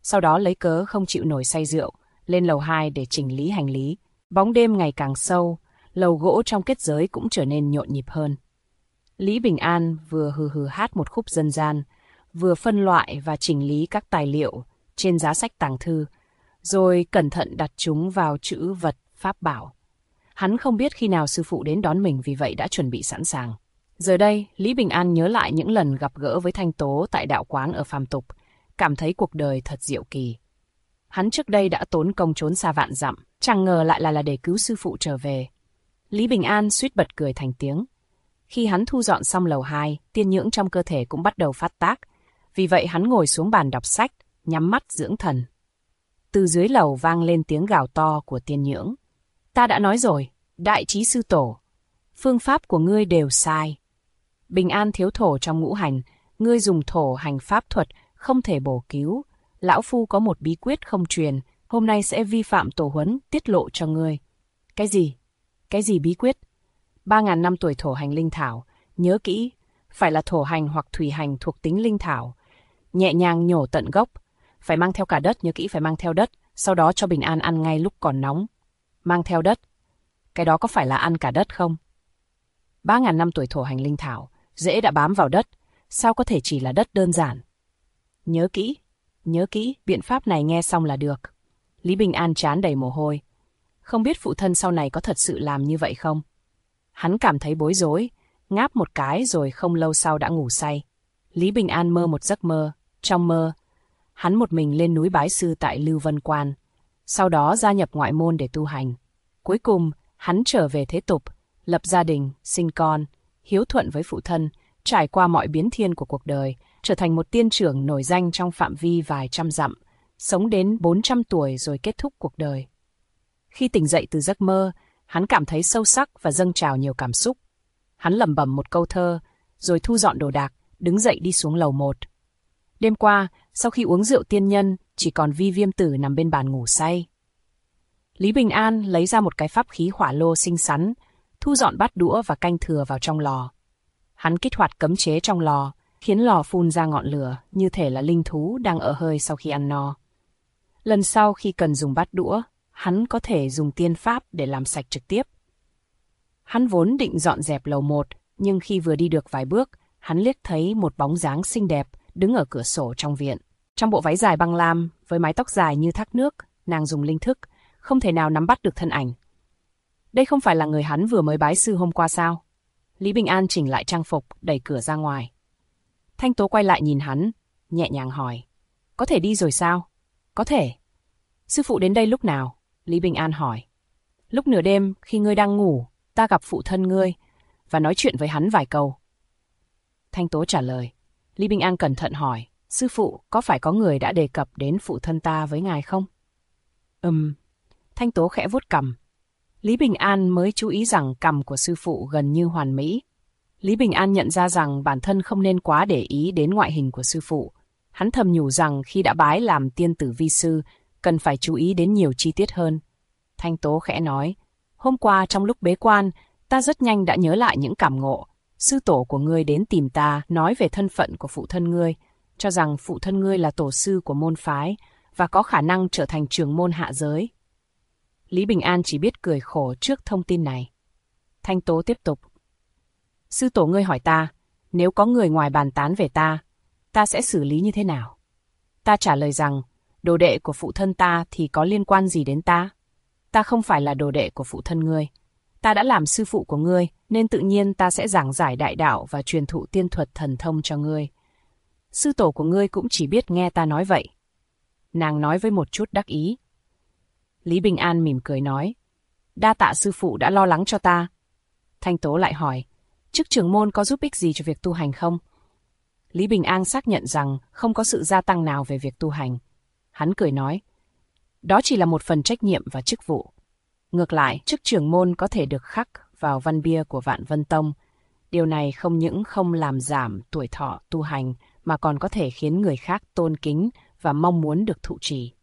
Sau đó lấy cớ không chịu nổi say rượu, lên lầu 2 để chỉnh lý hành lý. Bóng đêm ngày càng sâu, lầu gỗ trong kết giới cũng trở nên nhộn nhịp hơn. Lý Bình An vừa hừ hừ hát một khúc dân gian, vừa phân loại và chỉnh lý các tài liệu trên giá sách tàng thư, rồi cẩn thận đặt chúng vào trữ vật pháp bảo. Hắn không biết khi nào sư phụ đến đón mình, vì vậy đã chuẩn bị sẵn sàng. Giờ đây, Lý Bình An nhớ lại những lần gặp gỡ với Thanh Tố tại đạo quán ở phàm tục, cảm thấy cuộc đời thật diệu kỳ. Hắn trước đây đã tốn công trốn xa vạn dặm, chẳng ngờ lại là để cứu sư phụ trở về. Lý Bình An suýt bật cười thành tiếng. Khi hắn thu dọn xong lầu 2, tiên nhưỡng trong cơ thể cũng bắt đầu phát tác. Vì vậy hắn ngồi xuống bàn đọc sách, nhắm mắt dưỡng thần. Từ dưới lầu vang lên tiếng gào to của tiên nhưỡng. Ta đã nói rồi, đại trí sư tổ, phương pháp của ngươi đều sai. Bình An thiếu thổ trong ngũ hành, ngươi dùng thổ hành pháp thuật, không thể bổ cứu. Lão Phu có một bí quyết không truyền, hôm nay sẽ vi phạm tổ huấn, tiết lộ cho ngươi. Cái gì? Cái gì bí quyết? 3.000 năm tuổi thổ hành linh thảo, nhớ kỹ, phải là thổ hành hoặc thủy hành thuộc tính linh thảo. Nhẹ nhàng nhổ tận gốc, phải mang theo cả đất, nhớ kỹ phải mang theo đất, sau đó cho Bình An ăn ngay lúc còn nóng. Mang theo đất, cái đó có phải là ăn cả đất không? 3.000 năm tuổi thổ hành linh thảo, rễ đã bám vào đất, sao có thể chỉ là đất đơn giản? Nhớ kỹ, biện pháp này nghe xong là được. Lý Bình An trán đầy mồ hôi. Không biết phụ thân sau này có thật sự làm như vậy không? Hắn cảm thấy bối rối, ngáp một cái rồi không lâu sau đã ngủ say. Lý Bình An mơ một giấc mơ. Trong mơ, hắn một mình lên núi bái sư tại Lưu Vân Quan, sau đó gia nhập ngoại môn để tu hành. Cuối cùng, hắn trở về thế tục, lập gia đình, sinh con, hiếu thuận với phụ thân, trải qua mọi biến thiên của cuộc đời, trở thành một tiên trưởng nổi danh trong phạm vi vài trăm dặm, sống đến 400 tuổi rồi kết thúc cuộc đời. Khi tỉnh dậy từ giấc mơ, hắn cảm thấy sâu sắc và dâng trào nhiều cảm xúc. Hắn lẩm bẩm một câu thơ, rồi thu dọn đồ đạc, đứng dậy đi xuống lầu 1. Đêm qua, sau khi uống rượu tiên nhân, chỉ còn Vi Viêm Tử nằm bên bàn ngủ say. Lý Bình An lấy ra một cái pháp khí hỏa lô xinh xắn, thu dọn bát đũa và canh thừa vào trong lò. Hắn kích hoạt cấm chế trong lò, khiến lò phun ra ngọn lửa, như thể là linh thú đang ở hơi sau khi ăn no. Lần sau khi cần dùng bát đũa, hắn có thể dùng tiên pháp để làm sạch trực tiếp. Hắn vốn định dọn dẹp lầu 1, nhưng khi vừa đi được vài bước, hắn liếc thấy một bóng dáng xinh đẹp đứng ở cửa sổ trong viện. Trong bộ váy dài băng lam, với mái tóc dài như thác nước, nàng dùng linh thức, không thể nào nắm bắt được thân ảnh. Đây không phải là người hắn vừa mới bái sư hôm qua sao? Lý Bình An chỉnh lại trang phục, đẩy cửa ra ngoài. Thanh Tố quay lại nhìn hắn, nhẹ nhàng hỏi. Có thể đi rồi sao? Có thể. Sư phụ đến đây lúc nào? Lý Bình An hỏi. Lúc nửa đêm, khi ngươi đang ngủ, ta gặp phụ thân ngươi, và nói chuyện với hắn vài câu. Thanh Tố trả lời. Lý Bình An cẩn thận hỏi. Sư phụ, có phải có người đã đề cập đến phụ thân ta với ngài không? Thanh Tố khẽ vuốt cằm. Lý Bình An mới chú ý rằng cằm của sư phụ gần như hoàn mỹ. Lý Bình An nhận ra rằng bản thân không nên quá để ý đến ngoại hình của sư phụ. Hắn thầm nhủ rằng khi đã bái làm tiên tử vi sư, cần phải chú ý đến nhiều chi tiết hơn. Thanh Tố khẽ nói, hôm qua trong lúc bế quan, ta rất nhanh đã nhớ lại những cảm ngộ. Sư tổ của ngươi đến tìm ta nói về thân phận của phụ thân ngươi, cho rằng phụ thân ngươi là tổ sư của môn phái và có khả năng trở thành trưởng môn hạ giới. Lý Bình An chỉ biết cười khổ trước thông tin này. Thanh Tố tiếp tục. Sư tổ ngươi hỏi ta, nếu có người ngoài bàn tán về ta sẽ xử lý như thế nào? Ta trả lời rằng, đồ đệ của phụ thân ta thì có liên quan gì đến ta? Ta không phải là đồ đệ của phụ thân ngươi. Ta đã làm sư phụ của ngươi, nên tự nhiên ta sẽ giảng giải đại đạo và truyền thụ tiên thuật thần thông cho ngươi. Sư tổ của ngươi cũng chỉ biết nghe ta nói vậy. Nàng nói với một chút đắc ý. Lý Bình An mỉm cười nói, đa tạ sư phụ đã lo lắng cho ta. Thanh Tố lại hỏi, chức trưởng môn có giúp ích gì cho việc tu hành không? Lý Bình An xác nhận rằng không có sự gia tăng nào về việc tu hành. Hắn cười nói, đó chỉ là một phần trách nhiệm và chức vụ. Ngược lại, chức trưởng môn có thể được khắc vào văn bia của Vạn Vân Tông. Điều này không những không làm giảm tuổi thọ tu hành, mà còn có thể khiến người khác tôn kính và mong muốn được thụ trì.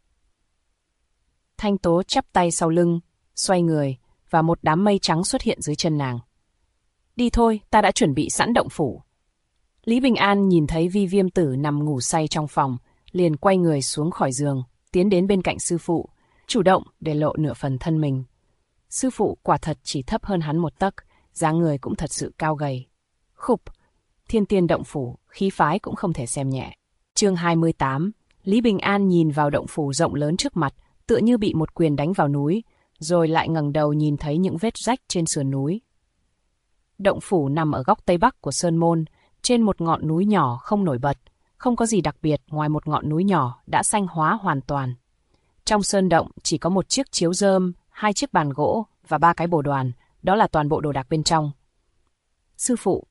Thanh Tố chắp tay sau lưng, xoay người, và một đám mây trắng xuất hiện dưới chân nàng. Đi thôi, ta đã chuẩn bị sẵn động phủ. Lý Bình An nhìn thấy Vi Viêm Tử nằm ngủ say trong phòng, liền quay người xuống khỏi giường, tiến đến bên cạnh sư phụ, chủ động để lộ nửa phần thân mình. Sư phụ quả thật chỉ thấp hơn hắn một tấc, dáng người cũng thật sự cao gầy. Khục, Thiên Tiên động phủ, khí phái cũng không thể xem nhẹ. Chương 28, Lý Bình An nhìn vào động phủ rộng lớn trước mặt, tựa như bị một quyền đánh vào núi, rồi lại ngẩng đầu nhìn thấy những vết rách trên sườn núi. Động phủ nằm ở góc tây bắc của Sơn Môn, trên một ngọn núi nhỏ không nổi bật, không có gì đặc biệt ngoài một ngọn núi nhỏ đã xanh hóa hoàn toàn. Trong sơn động chỉ có một chiếc chiếu rơm, 2 chiếc bàn gỗ và 3 cái bồ đoàn, đó là toàn bộ đồ đạc bên trong. Sư phụ,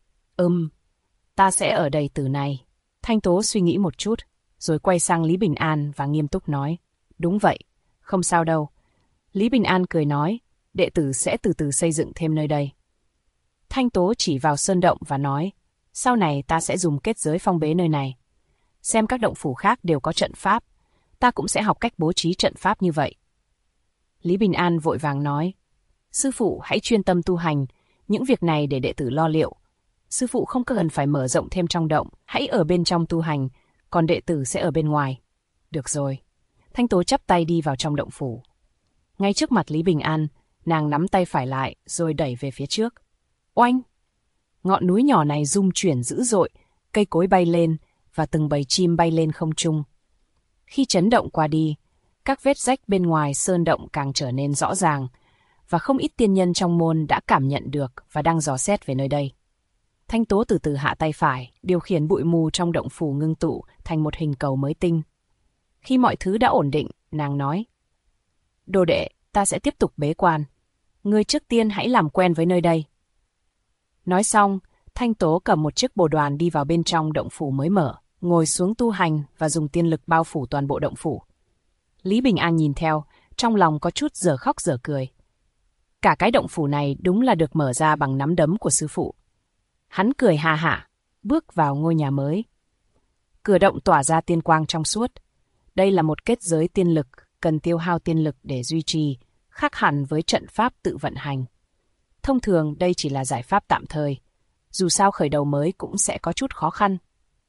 ta sẽ ở đây từ nay. Thanh Tố suy nghĩ một chút, rồi quay sang Lý Bình An và nghiêm túc nói. Đúng vậy, không sao đâu. Lý Bình An cười nói, đệ tử sẽ từ từ xây dựng thêm nơi đây. Thanh Tố chỉ vào sơn động và nói, sau này ta sẽ dùng kết giới phong bế nơi này. Xem các động phủ khác đều có trận pháp, ta cũng sẽ học cách bố trí trận pháp như vậy. Lý Bình An vội vàng nói, sư phụ hãy chuyên tâm tu hành, những việc này để đệ tử lo liệu. Sư phụ không cần phải mở rộng thêm trong động, hãy ở bên trong tu hành, còn đệ tử sẽ ở bên ngoài. Được rồi. Thanh Tố chắp tay đi vào trong động phủ. Ngay trước mặt Lý Bình An, nàng nắm tay phải lại rồi đẩy về phía trước. Oanh! Ngọn núi nhỏ này rung chuyển dữ dội, cây cối bay lên và từng bầy chim bay lên không trung. Khi chấn động qua đi, các vết rách bên ngoài sơn động càng trở nên rõ ràng, và không ít tiên nhân trong môn đã cảm nhận được và đang dò xét về nơi đây. Thanh Tố từ từ hạ tay phải, điều khiển bụi mù trong động phủ ngưng tụ thành một hình cầu mới tinh. Khi mọi thứ đã ổn định, nàng nói, đồ đệ, ta sẽ tiếp tục bế quan. Ngươi trước tiên hãy làm quen với nơi đây. Nói xong, Thanh Tố cầm một chiếc bồ đoàn đi vào bên trong động phủ mới mở, ngồi xuống tu hành và dùng tiên lực bao phủ toàn bộ động phủ. Lý Bình An nhìn theo, trong lòng có chút dở khóc dở cười. Cả cái động phủ này đúng là được mở ra bằng nắm đấm của sư phụ. Hắn cười ha hả, bước vào ngôi nhà mới. Cửa động tỏa ra tiên quang trong suốt. Đây là một kết giới tiên lực, cần tiêu hao tiên lực để duy trì, khác hẳn với trận pháp tự vận hành. Thông thường đây chỉ là giải pháp tạm thời, dù sao khởi đầu mới cũng sẽ có chút khó khăn.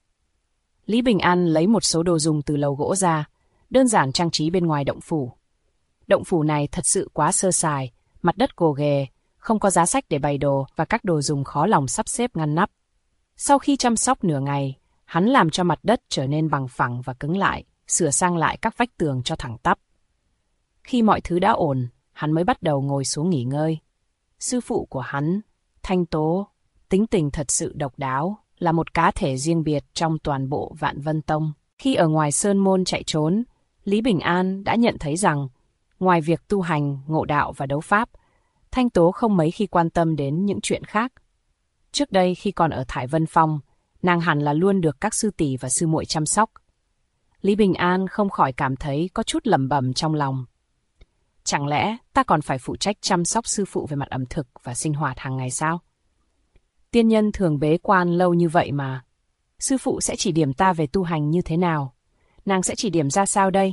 Lý Bình An lấy một số đồ dùng từ lầu gỗ ra, đơn giản trang trí bên ngoài động phủ. Động phủ này thật sự quá sơ sài, mặt đất gồ ghề, không có giá sách để bày đồ và các đồ dùng khó lòng sắp xếp ngăn nắp. Sau khi chăm sóc nửa ngày, hắn làm cho mặt đất trở nên bằng phẳng và cứng lại, sửa sang lại các vách tường cho thẳng tắp. Khi mọi thứ đã ổn, hắn mới bắt đầu ngồi xuống nghỉ ngơi. Sư phụ của hắn, Thanh Tố, tính tình thật sự độc đáo, là một cá thể riêng biệt trong toàn bộ Vạn Vân Tông. Khi ở ngoài sơn môn chạy trốn, Lý Bình An đã nhận thấy rằng, ngoài việc tu hành, ngộ đạo và đấu pháp, Thanh Tố không mấy khi quan tâm đến những chuyện khác. Trước đây khi còn ở Thải Vân Phong, nàng hẳn là luôn được các sư tỷ và sư muội chăm sóc. Lý Bình An không khỏi cảm thấy có chút lẩm bẩm trong lòng. Chẳng lẽ ta còn phải phụ trách chăm sóc sư phụ về mặt ẩm thực và sinh hoạt hàng ngày sao? Tiên nhân thường bế quan lâu như vậy mà. Sư phụ sẽ chỉ điểm ta về tu hành như thế nào? Nàng sẽ chỉ điểm ra sao đây?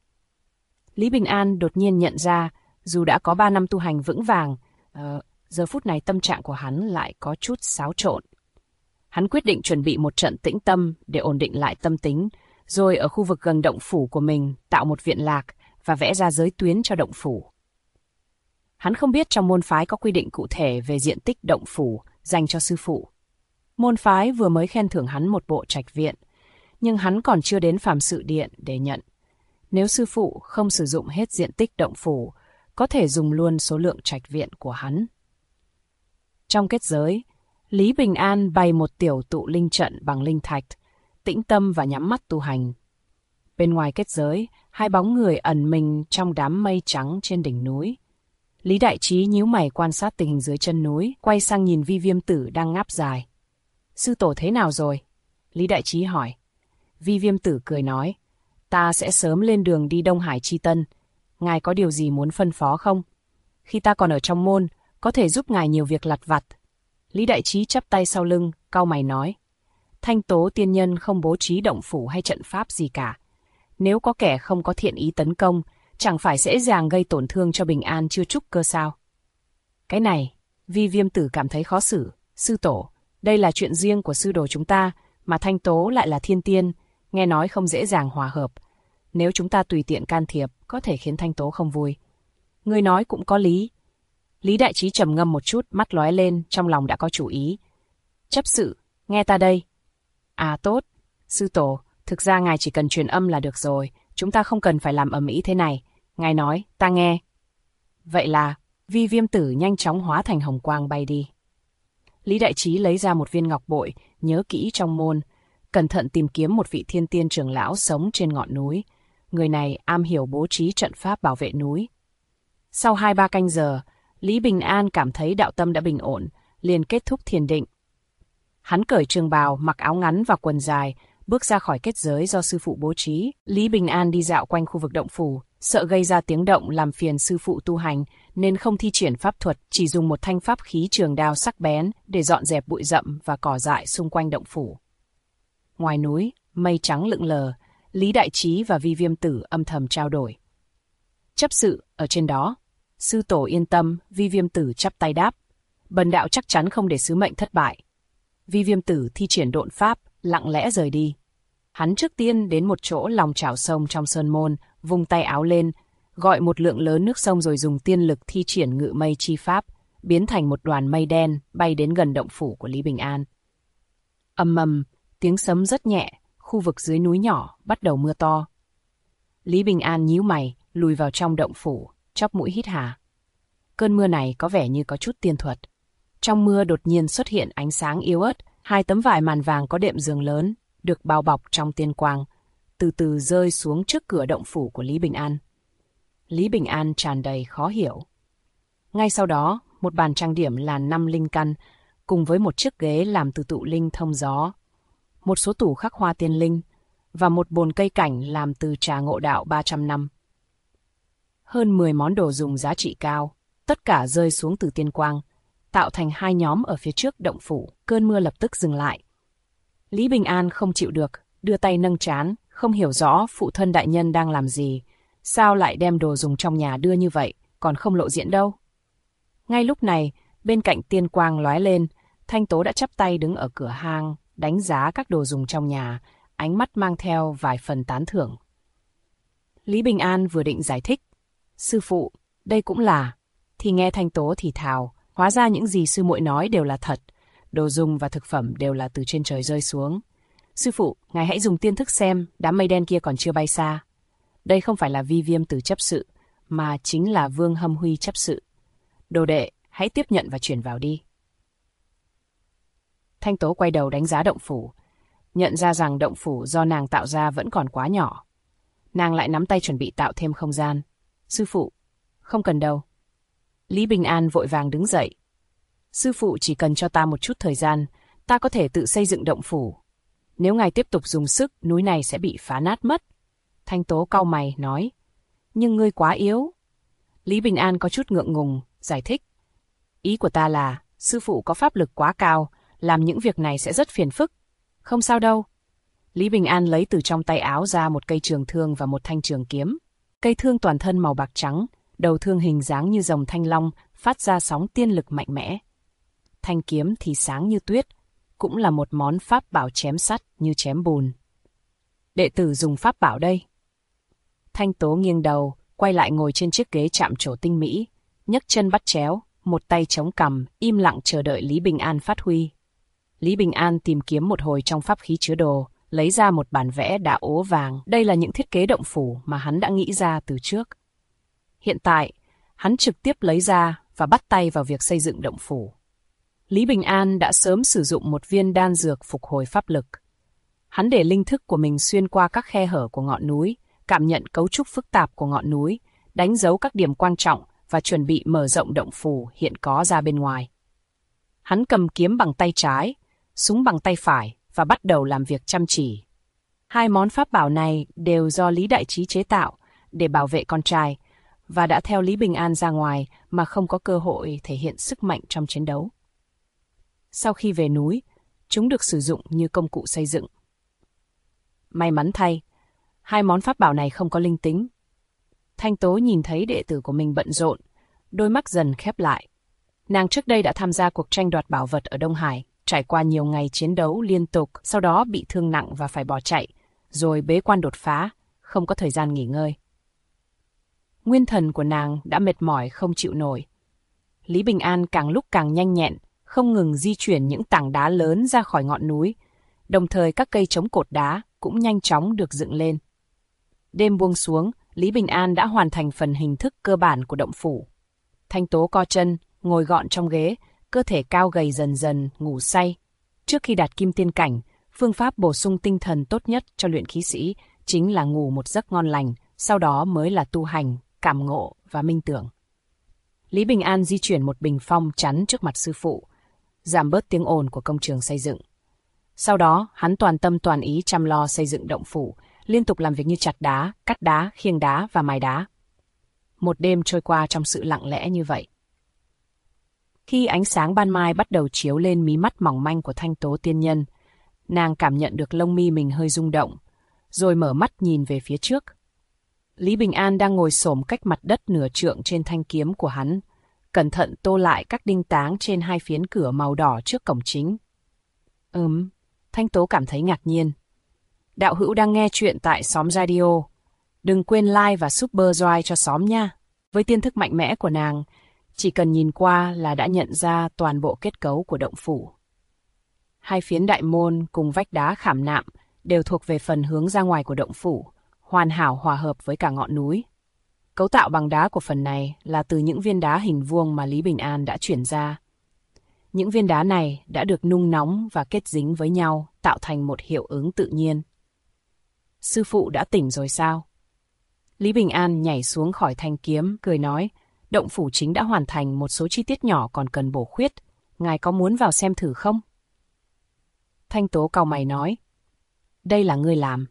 Lý Bình An đột nhiên nhận ra, dù đã có 3 năm tu hành vững vàng, giờ phút này tâm trạng của hắn lại có chút xáo trộn. Hắn quyết định chuẩn bị một trận tĩnh tâm để ổn định lại tâm tính, rồi ở khu vực gần động phủ của mình tạo một viện lạc và vẽ ra giới tuyến cho động phủ. Hắn không biết trong môn phái có quy định cụ thể về diện tích động phủ dành cho sư phụ. Môn phái vừa mới khen thưởng hắn một bộ trạch viện, nhưng hắn còn chưa đến Phàm Sự Điện để nhận. Nếu sư phụ không sử dụng hết diện tích động phủ, có thể dùng luôn số lượng trạch viện của hắn. Trong kết giới, Lý Bình An bày một tiểu tụ linh trận bằng linh thạch, tĩnh tâm và nhắm mắt tu hành. Bên ngoài kết giới, 2 bóng người ẩn mình trong đám mây trắng trên đỉnh núi. Lý Đại Trí nhíu mày quan sát tình hình dưới chân núi, quay sang nhìn Vi Viêm Tử đang ngáp dài. Sư tổ thế nào rồi? Lý Đại Trí hỏi. Vi Viêm Tử cười nói, ta sẽ sớm lên đường đi Đông Hải Chi Tân. Ngài có điều gì muốn phân phó không? Khi ta còn ở trong môn, có thể giúp ngài nhiều việc lặt vặt. Lý Đại Trí chắp tay sau lưng, cau mày nói. Thanh Tố tiên nhân không bố trí động phủ hay trận pháp gì cả. Nếu có kẻ không có thiện ý tấn công, chẳng phải dễ dàng gây tổn thương cho bình an chưa trúc cơ sao? Cái này, Vi Viêm Tử cảm thấy khó xử. Sư tổ, đây là chuyện riêng của sư đồ chúng ta, mà Thanh Tố lại là thiên tiên. nghe nói không dễ dàng hòa hợp. Nếu chúng ta tùy tiện can thiệp, có thể khiến Thanh Tố không vui. Ngươi nói cũng có lý. Lý Đại Trí trầm ngâm một chút, mắt lóe lên, trong lòng đã có chủ ý. Chấp sự, nghe ta đây. À tốt, sư tổ, thực ra ngài chỉ cần truyền âm là được rồi, chúng ta không cần phải làm ầm ĩ thế này. Ngài nói, ta nghe. Vậy là, Vi Viêm Tử nhanh chóng hóa thành hồng quang bay đi. Lý Đại Trí lấy ra một viên ngọc bội, nhớ kỹ trong môn, cẩn thận tìm kiếm một vị thiên tiên trưởng lão sống trên ngọn núi. Người này am hiểu bố trí trận pháp bảo vệ núi. Sau 2-3 canh giờ, Lý Bình An cảm thấy đạo tâm đã bình ổn, liền kết thúc thiền định. Hắn cởi trường bào, mặc áo ngắn và quần dài, bước ra khỏi kết giới do sư phụ bố trí. Lý Bình An đi dạo quanh khu vực động phủ, sợ gây ra tiếng động làm phiền sư phụ tu hành, nên không thi triển pháp thuật, chỉ dùng một thanh pháp khí trường đao sắc bén để dọn dẹp bụi rậm và cỏ dại xung quanh động phủ. Ngoài núi, mây trắng lững lờ, Lý Đại Trí và Vi Viêm Tử âm thầm trao đổi. Chấp sự, ở trên đó. Sư tổ yên tâm, Vi Viêm Tử chắp tay đáp. Bần đạo chắc chắn không để sứ mệnh thất bại. Vi Viêm Tử thi triển độn pháp, lặng lẽ rời đi. Hắn trước tiên đến một chỗ lòng chảo sông trong sơn môn, vung tay áo lên, gọi một lượng lớn nước sông rồi dùng tiên lực thi triển ngự mây chi pháp, biến thành một đoàn mây đen bay đến gần động phủ của Lý Bình An. Ầm ầm, tiếng sấm rất nhẹ, khu vực dưới núi nhỏ bắt đầu mưa to. Lý Bình An nhíu mày, lùi vào trong động phủ, chóp mũi hít hà. Cơn mưa này có vẻ như có chút tiên thuật. Trong mưa đột nhiên xuất hiện ánh sáng yếu ớt, 2 tấm vải màn vàng có đệm giường lớn, được bao bọc trong tiên quang, từ từ rơi xuống trước cửa động phủ của Lý Bình An. Lý Bình An tràn đầy khó hiểu. Ngay sau đó, một bàn trang điểm là 5 linh căn, cùng với một chiếc ghế làm từ tụ linh thông gió, một số tủ khắc hoa tiên linh, và một bồn cây cảnh làm từ trà ngộ đạo 300 năm. Hơn 10 món đồ dùng giá trị cao, tất cả rơi xuống từ tiên quang, tạo thành 2 nhóm ở phía trước động phủ. Cơn mưa lập tức dừng lại. Lý Bình An không chịu được, đưa tay nâng trán, không hiểu rõ phụ thân đại nhân đang làm gì, sao lại đem đồ dùng trong nhà đưa như vậy, còn không lộ diện đâu. Ngay lúc này, bên cạnh tiên quang lóe lên, Thanh Tố đã chắp tay đứng ở cửa hang, đánh giá các đồ dùng trong nhà, ánh mắt mang theo vài phần tán thưởng. Lý Bình An vừa định giải thích, sư phụ, đây cũng là, thì nghe Thanh Tố thì thào, hóa ra những gì sư muội nói đều là thật, đồ dùng và thực phẩm đều là từ trên trời rơi xuống. Sư phụ, ngài hãy dùng tiên thức xem, đám mây đen kia còn chưa bay xa. Đây không phải là Vi Viêm Tử chấp sự, mà chính là Vương Hâm Huy chấp sự. Đồ đệ, hãy tiếp nhận và chuyển vào đi. Thanh Tố quay đầu đánh giá động phủ, nhận ra rằng động phủ do nàng tạo ra vẫn còn quá nhỏ. Nàng lại nắm tay chuẩn bị tạo thêm không gian. Sư phụ, không cần đâu. Lý Bình An vội vàng đứng dậy. Sư phụ chỉ cần cho ta một chút thời gian, ta có thể tự xây dựng động phủ. Nếu ngài tiếp tục dùng sức, núi này sẽ bị phá nát mất. Thanh Tố cau mày, nói. Nhưng ngươi quá yếu. Lý Bình An có chút ngượng ngùng, giải thích. Ý của ta là, sư phụ có pháp lực quá cao, làm những việc này sẽ rất phiền phức. Không sao đâu. Lý Bình An lấy từ trong tay áo ra một cây trường thương và một thanh trường kiếm. Cây thương toàn thân màu bạc trắng, đầu thương hình dáng như rồng thanh long, phát ra sóng tiên lực mạnh mẽ. Thanh kiếm thì sáng như tuyết, cũng là một món pháp bảo chém sắt như chém bùn. Đệ tử dùng pháp bảo đây. Thanh Tố nghiêng đầu, quay lại ngồi trên chiếc ghế chạm trổ tinh mỹ, nhấc chân bắt chéo, một tay chống cằm, im lặng chờ đợi Lý Bình An phát huy. Lý Bình An tìm kiếm một hồi trong pháp khí chứa đồ, lấy ra một bản vẽ đã ố vàng. Đây là những thiết kế động phủ mà hắn đã nghĩ ra từ trước. Hiện tại, hắn trực tiếp lấy ra và bắt tay vào việc xây dựng động phủ. Lý Bình An đã sớm sử dụng một viên đan dược phục hồi pháp lực. Hắn để linh thức của mình xuyên qua các khe hở của ngọn núi, cảm nhận cấu trúc phức tạp của ngọn núi, đánh dấu các điểm quan trọng và chuẩn bị mở rộng động phủ hiện có ra bên ngoài. Hắn cầm kiếm bằng tay trái, súng bằng tay phải và bắt đầu làm việc chăm chỉ. 2 món pháp bảo này đều do Lý Đại Trí chế tạo để bảo vệ con trai và đã theo Lý Bình An ra ngoài mà không có cơ hội thể hiện sức mạnh trong chiến đấu. Sau khi về núi, chúng được sử dụng như công cụ xây dựng. May mắn thay, 2 món pháp bảo này không có linh tính. Thanh Tố nhìn thấy đệ tử của mình bận rộn, đôi mắt dần khép lại. Nàng trước đây đã tham gia cuộc tranh đoạt bảo vật ở Đông Hải, trải qua nhiều ngày chiến đấu liên tục, sau đó bị thương nặng và phải bỏ chạy. rồi bế quan đột phá, không có thời gian nghỉ ngơi. Nguyên thần của nàng đã mệt mỏi không chịu nổi. Lý Bình An càng lúc càng nhanh nhẹn, không ngừng di chuyển những tảng đá lớn ra khỏi ngọn núi, đồng thời các cây chống cột đá cũng nhanh chóng được dựng lên. Đêm buông xuống, Lý Bình An đã hoàn thành phần hình thức cơ bản của động phủ. Thanh Tố co chân, ngồi gọn trong ghế, cơ thể cao gầy dần dần ngủ say. Trước khi đạt kim tiên cảnh, phương pháp bổ sung tinh thần tốt nhất cho luyện khí sĩ chính là ngủ một giấc ngon lành, sau đó mới là tu hành, cảm ngộ và minh tưởng. Lý Bình An di chuyển một bình phong chắn trước mặt sư phụ, giảm bớt tiếng ồn của công trường xây dựng. Sau đó, hắn toàn tâm toàn ý chăm lo xây dựng động phủ, liên tục làm việc như chặt đá, cắt đá, khiêng đá và mài đá. Một đêm trôi qua trong sự lặng lẽ như vậy. Khi ánh sáng ban mai bắt đầu chiếu lên mí mắt mỏng manh của Thanh Tố tiên nhân, nàng cảm nhận được lông mi mình hơi rung động, rồi mở mắt nhìn về phía trước. Lý Bình An đang ngồi xổm cách mặt đất nửa trượng trên thanh kiếm của hắn, cẩn thận tô lại các đinh táng trên hai phiến cửa màu đỏ trước cổng chính. Thanh Tố cảm thấy ngạc nhiên. Đạo hữu đang nghe chuyện tại Xóm Radio. Đừng quên like và subscribe cho xóm nha. Với tiên thức mạnh mẽ của nàng, chỉ cần nhìn qua là đã nhận ra toàn bộ kết cấu của động phủ. Hai phiến đại môn cùng vách đá khảm nạm đều thuộc về phần hướng ra ngoài của động phủ, hoàn hảo hòa hợp với cả ngọn núi. Cấu tạo bằng đá của phần này là từ những viên đá hình vuông mà Lý Bình An đã chuyển ra. Những viên đá này đã được nung nóng và kết dính với nhau, tạo thành một hiệu ứng tự nhiên. Sư phụ đã tỉnh rồi sao? Lý Bình An nhảy xuống khỏi thanh kiếm, cười nói, động phủ chính đã hoàn thành, một số chi tiết nhỏ còn cần bổ khuyết. Ngài có muốn vào xem thử không? Thanh Tố cau mày nói, đây là ngươi làm.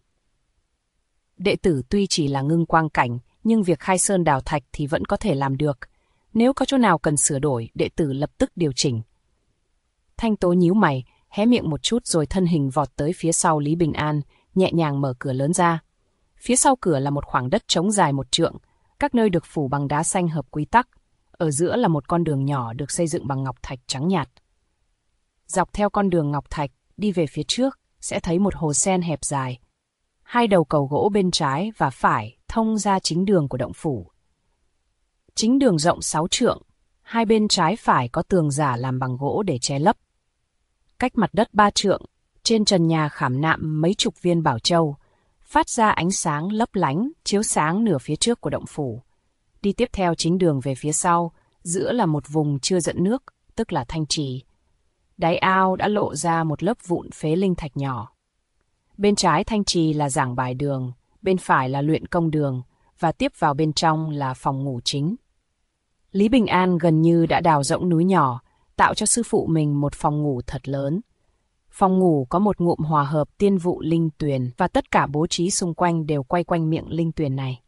Đệ tử tuy chỉ là ngưng quang cảnh, nhưng việc khai sơn đào thạch thì vẫn có thể làm được. Nếu có chỗ nào cần sửa đổi, đệ tử lập tức điều chỉnh. Thanh Tố nhíu mày, hé miệng một chút rồi thân hình vọt tới phía sau Lý Bình An, nhẹ nhàng mở cửa lớn ra. Phía sau cửa là một khoảng đất trống dài 1 trượng, các nơi được phủ bằng đá xanh hợp quy tắc. Ở giữa là một con đường nhỏ được xây dựng bằng ngọc thạch trắng nhạt. Dọc theo con đường ngọc thạch, đi về phía trước, sẽ thấy một hồ sen hẹp dài. Hai đầu cầu gỗ bên trái và phải thông ra chính đường của động phủ. Chính đường rộng 6 trượng, hai bên trái phải có tường giả làm bằng gỗ để che lấp. Cách mặt đất 3 trượng, trên trần nhà khảm nạm mấy chục viên bảo châu, phát ra ánh sáng lấp lánh, chiếu sáng nửa phía trước của động phủ. Đi tiếp theo chính đường về phía sau, giữa là một vùng chưa dẫn nước, tức là thanh trì. Đáy ao đã lộ ra một lớp vụn phế linh thạch nhỏ. Bên trái thanh trì là giảng bài đường, bên phải là luyện công đường, và tiếp vào bên trong là phòng ngủ chính. Lý Bình An gần như đã đào rỗng núi nhỏ, tạo cho sư phụ mình một phòng ngủ thật lớn. Phòng ngủ có một ngụm hòa hợp tiên vụ linh tuyền và tất cả bố trí xung quanh đều quay quanh miệng linh tuyền này.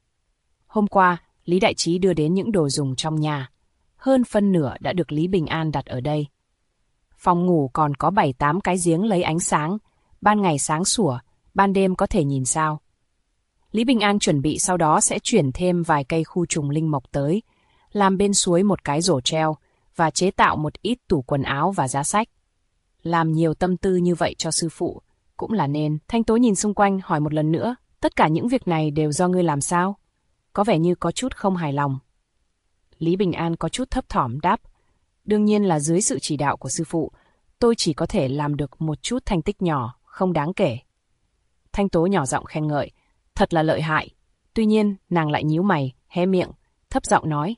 Hôm qua, Lý Đại Trí đưa đến những đồ dùng trong nhà. Hơn phân nửa đã được Lý Bình An đặt ở đây. Phòng ngủ còn có 7-8 cái giếng lấy ánh sáng, ban ngày sáng sủa, ban đêm có thể nhìn sao. Lý Bình An chuẩn bị sau đó sẽ chuyển thêm vài cây khu trùng linh mộc tới, làm bên suối một cái rổ treo và chế tạo một ít tủ quần áo và giá sách. Làm nhiều tâm tư như vậy cho sư phụ, cũng là nên. Thanh Tố nhìn xung quanh hỏi một lần nữa, tất cả những việc này đều do ngươi làm sao? Có vẻ như có chút không hài lòng. Lý Bình An có chút thấp thỏm đáp, đương nhiên là dưới sự chỉ đạo của sư phụ, tôi chỉ có thể làm được một chút thành tích nhỏ, không đáng kể. Thanh Tố nhỏ giọng khen ngợi, thật là lợi hại. Tuy nhiên, nàng lại nhíu mày, hé miệng, thấp giọng nói,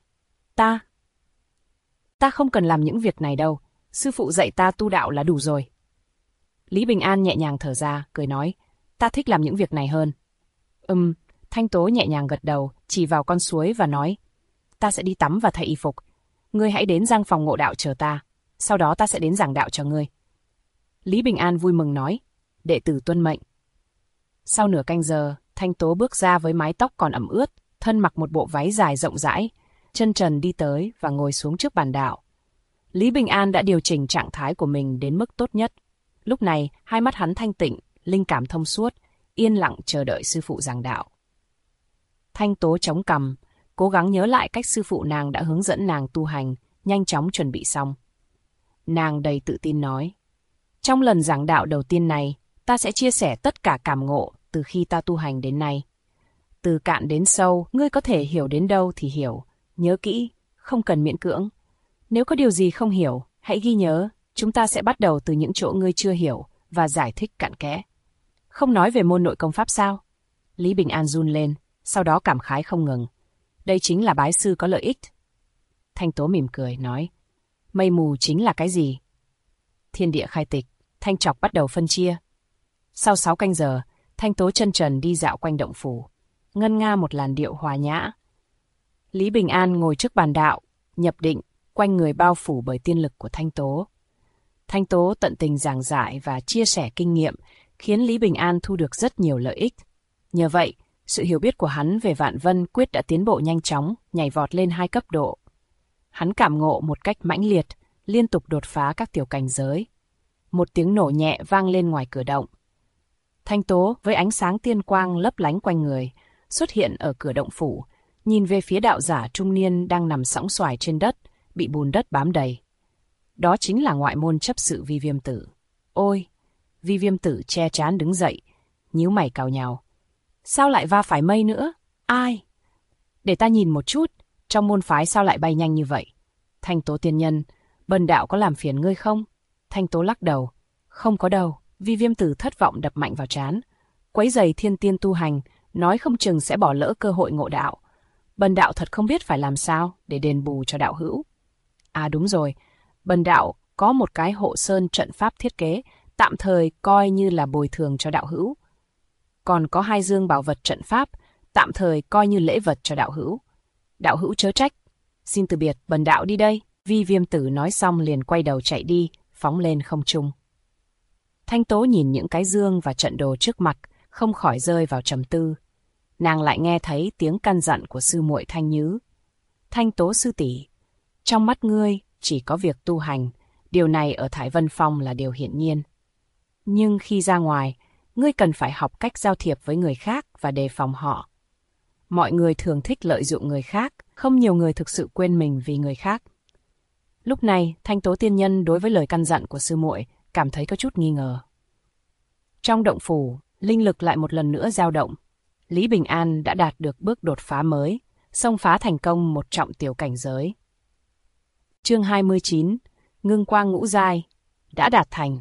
Ta không cần làm những việc này đâu, sư phụ dạy ta tu đạo là đủ rồi. Lý Bình An nhẹ nhàng thở ra, cười nói, ta thích làm những việc này hơn. Thanh Tố nhẹ nhàng gật đầu, chỉ vào con suối và nói, ta sẽ đi tắm và thay y phục. Ngươi hãy đến giang phòng ngộ đạo chờ ta, sau đó ta sẽ đến giảng đạo cho ngươi. Lý Bình An vui mừng nói, đệ tử tuân mệnh. Sau nửa canh giờ, Thanh Tố bước ra với mái tóc còn ẩm ướt, thân mặc một bộ váy dài rộng rãi, chân trần đi tới và ngồi xuống trước bàn đạo. Lý Bình An đã điều chỉnh trạng thái của mình đến mức tốt nhất. Lúc này, hai mắt hắn thanh tịnh, linh cảm thông suốt, yên lặng chờ đợi sư phụ giảng đạo. Thanh Tố chống cằm, cố gắng nhớ lại cách sư phụ nàng đã hướng dẫn nàng tu hành, nhanh chóng chuẩn bị xong. Nàng đầy tự tin nói, trong lần giảng đạo đầu tiên này, ta sẽ chia sẻ tất cả cảm ngộ, từ khi ta tu hành đến nay. Từ cạn đến sâu, ngươi có thể hiểu đến đâu thì hiểu. Nhớ kỹ, không cần miễn cưỡng. Nếu có điều gì không hiểu, hãy ghi nhớ, chúng ta sẽ bắt đầu từ những chỗ ngươi chưa hiểu và giải thích cặn kẽ. Không nói về môn nội công pháp sao? Lý Bình An run lên, sau đó cảm khái không ngừng. Đây chính là bái sư có lợi ích. Thanh Tố mỉm cười, nói, mây mù chính là cái gì? Thiên địa khai tịch, Thanh Trọc bắt đầu phân chia. Sau 6 canh giờ, Thanh Tố chân trần đi dạo quanh động phủ, ngân nga một làn điệu hòa nhã. Lý Bình An ngồi trước bàn đạo, nhập định, quanh người bao phủ bởi tiên lực của Thanh Tố. Thanh Tố tận tình giảng giải và chia sẻ kinh nghiệm, khiến Lý Bình An thu được rất nhiều lợi ích. Nhờ vậy, sự hiểu biết của hắn về Vạn Vân Quyết đã tiến bộ nhanh chóng, nhảy vọt lên 2 cấp độ. Hắn cảm ngộ một cách mãnh liệt, liên tục đột phá các tiểu cảnh giới. Một tiếng nổ nhẹ vang lên ngoài cửa động. Thanh Tố với ánh sáng tiên quang lấp lánh quanh người, xuất hiện ở cửa động phủ, nhìn về phía đạo giả trung niên đang nằm sõng soài trên đất, bị bùn đất bám đầy. Đó chính là ngoại môn chấp sự Vi Viêm Tử. Ôi! Vi Viêm Tử che trán đứng dậy, nhíu mày cau nhàu. Sao lại va phải mây nữa? Ai? Để ta nhìn một chút, trong môn phái sao lại bay nhanh như vậy? Thanh Tố tiên nhân, bần đạo có làm phiền ngươi không? Thanh Tố lắc đầu. Không có đâu. Vi Viêm Tử thất vọng đập mạnh vào trán. Quấy rầy thiên tiên tu hành, nói không chừng sẽ bỏ lỡ cơ hội ngộ đạo. Bần đạo thật không biết phải làm sao để đền bù cho đạo hữu. À đúng rồi, bần đạo có một cái hộ sơn trận pháp thiết kế, tạm thời coi như là bồi thường cho đạo hữu. Còn có 2 dương bảo vật trận pháp, tạm thời coi như lễ vật cho đạo hữu. Đạo hữu chớ trách. Xin từ biệt, bần đạo đi đây. Vi Viêm Tử nói xong liền quay đầu chạy đi, phóng lên không trung. Thanh Tố nhìn những cái dương và trận đồ trước mặt, không khỏi rơi vào trầm tư. Nàng lại nghe thấy tiếng căn dặn của sư muội Thanh Nhứ. Thanh Tố sư tỷ, trong mắt ngươi chỉ có việc tu hành, điều này ở Thái Vân Phong là điều hiển nhiên. Nhưng khi ra ngoài, ngươi cần phải học cách giao thiệp với người khác và đề phòng họ. Mọi người thường thích lợi dụng người khác, không nhiều người thực sự quên mình vì người khác. Lúc này, Thanh Tố tiên nhân đối với lời căn dặn của sư muội cảm thấy có chút nghi ngờ. Trong động phủ, linh lực lại một lần nữa dao động. Lý Bình An đã đạt được bước đột phá mới, xông phá thành công một trọng tiểu cảnh giới. Chương 29, ngưng quang ngũ giai, đã đạt thành.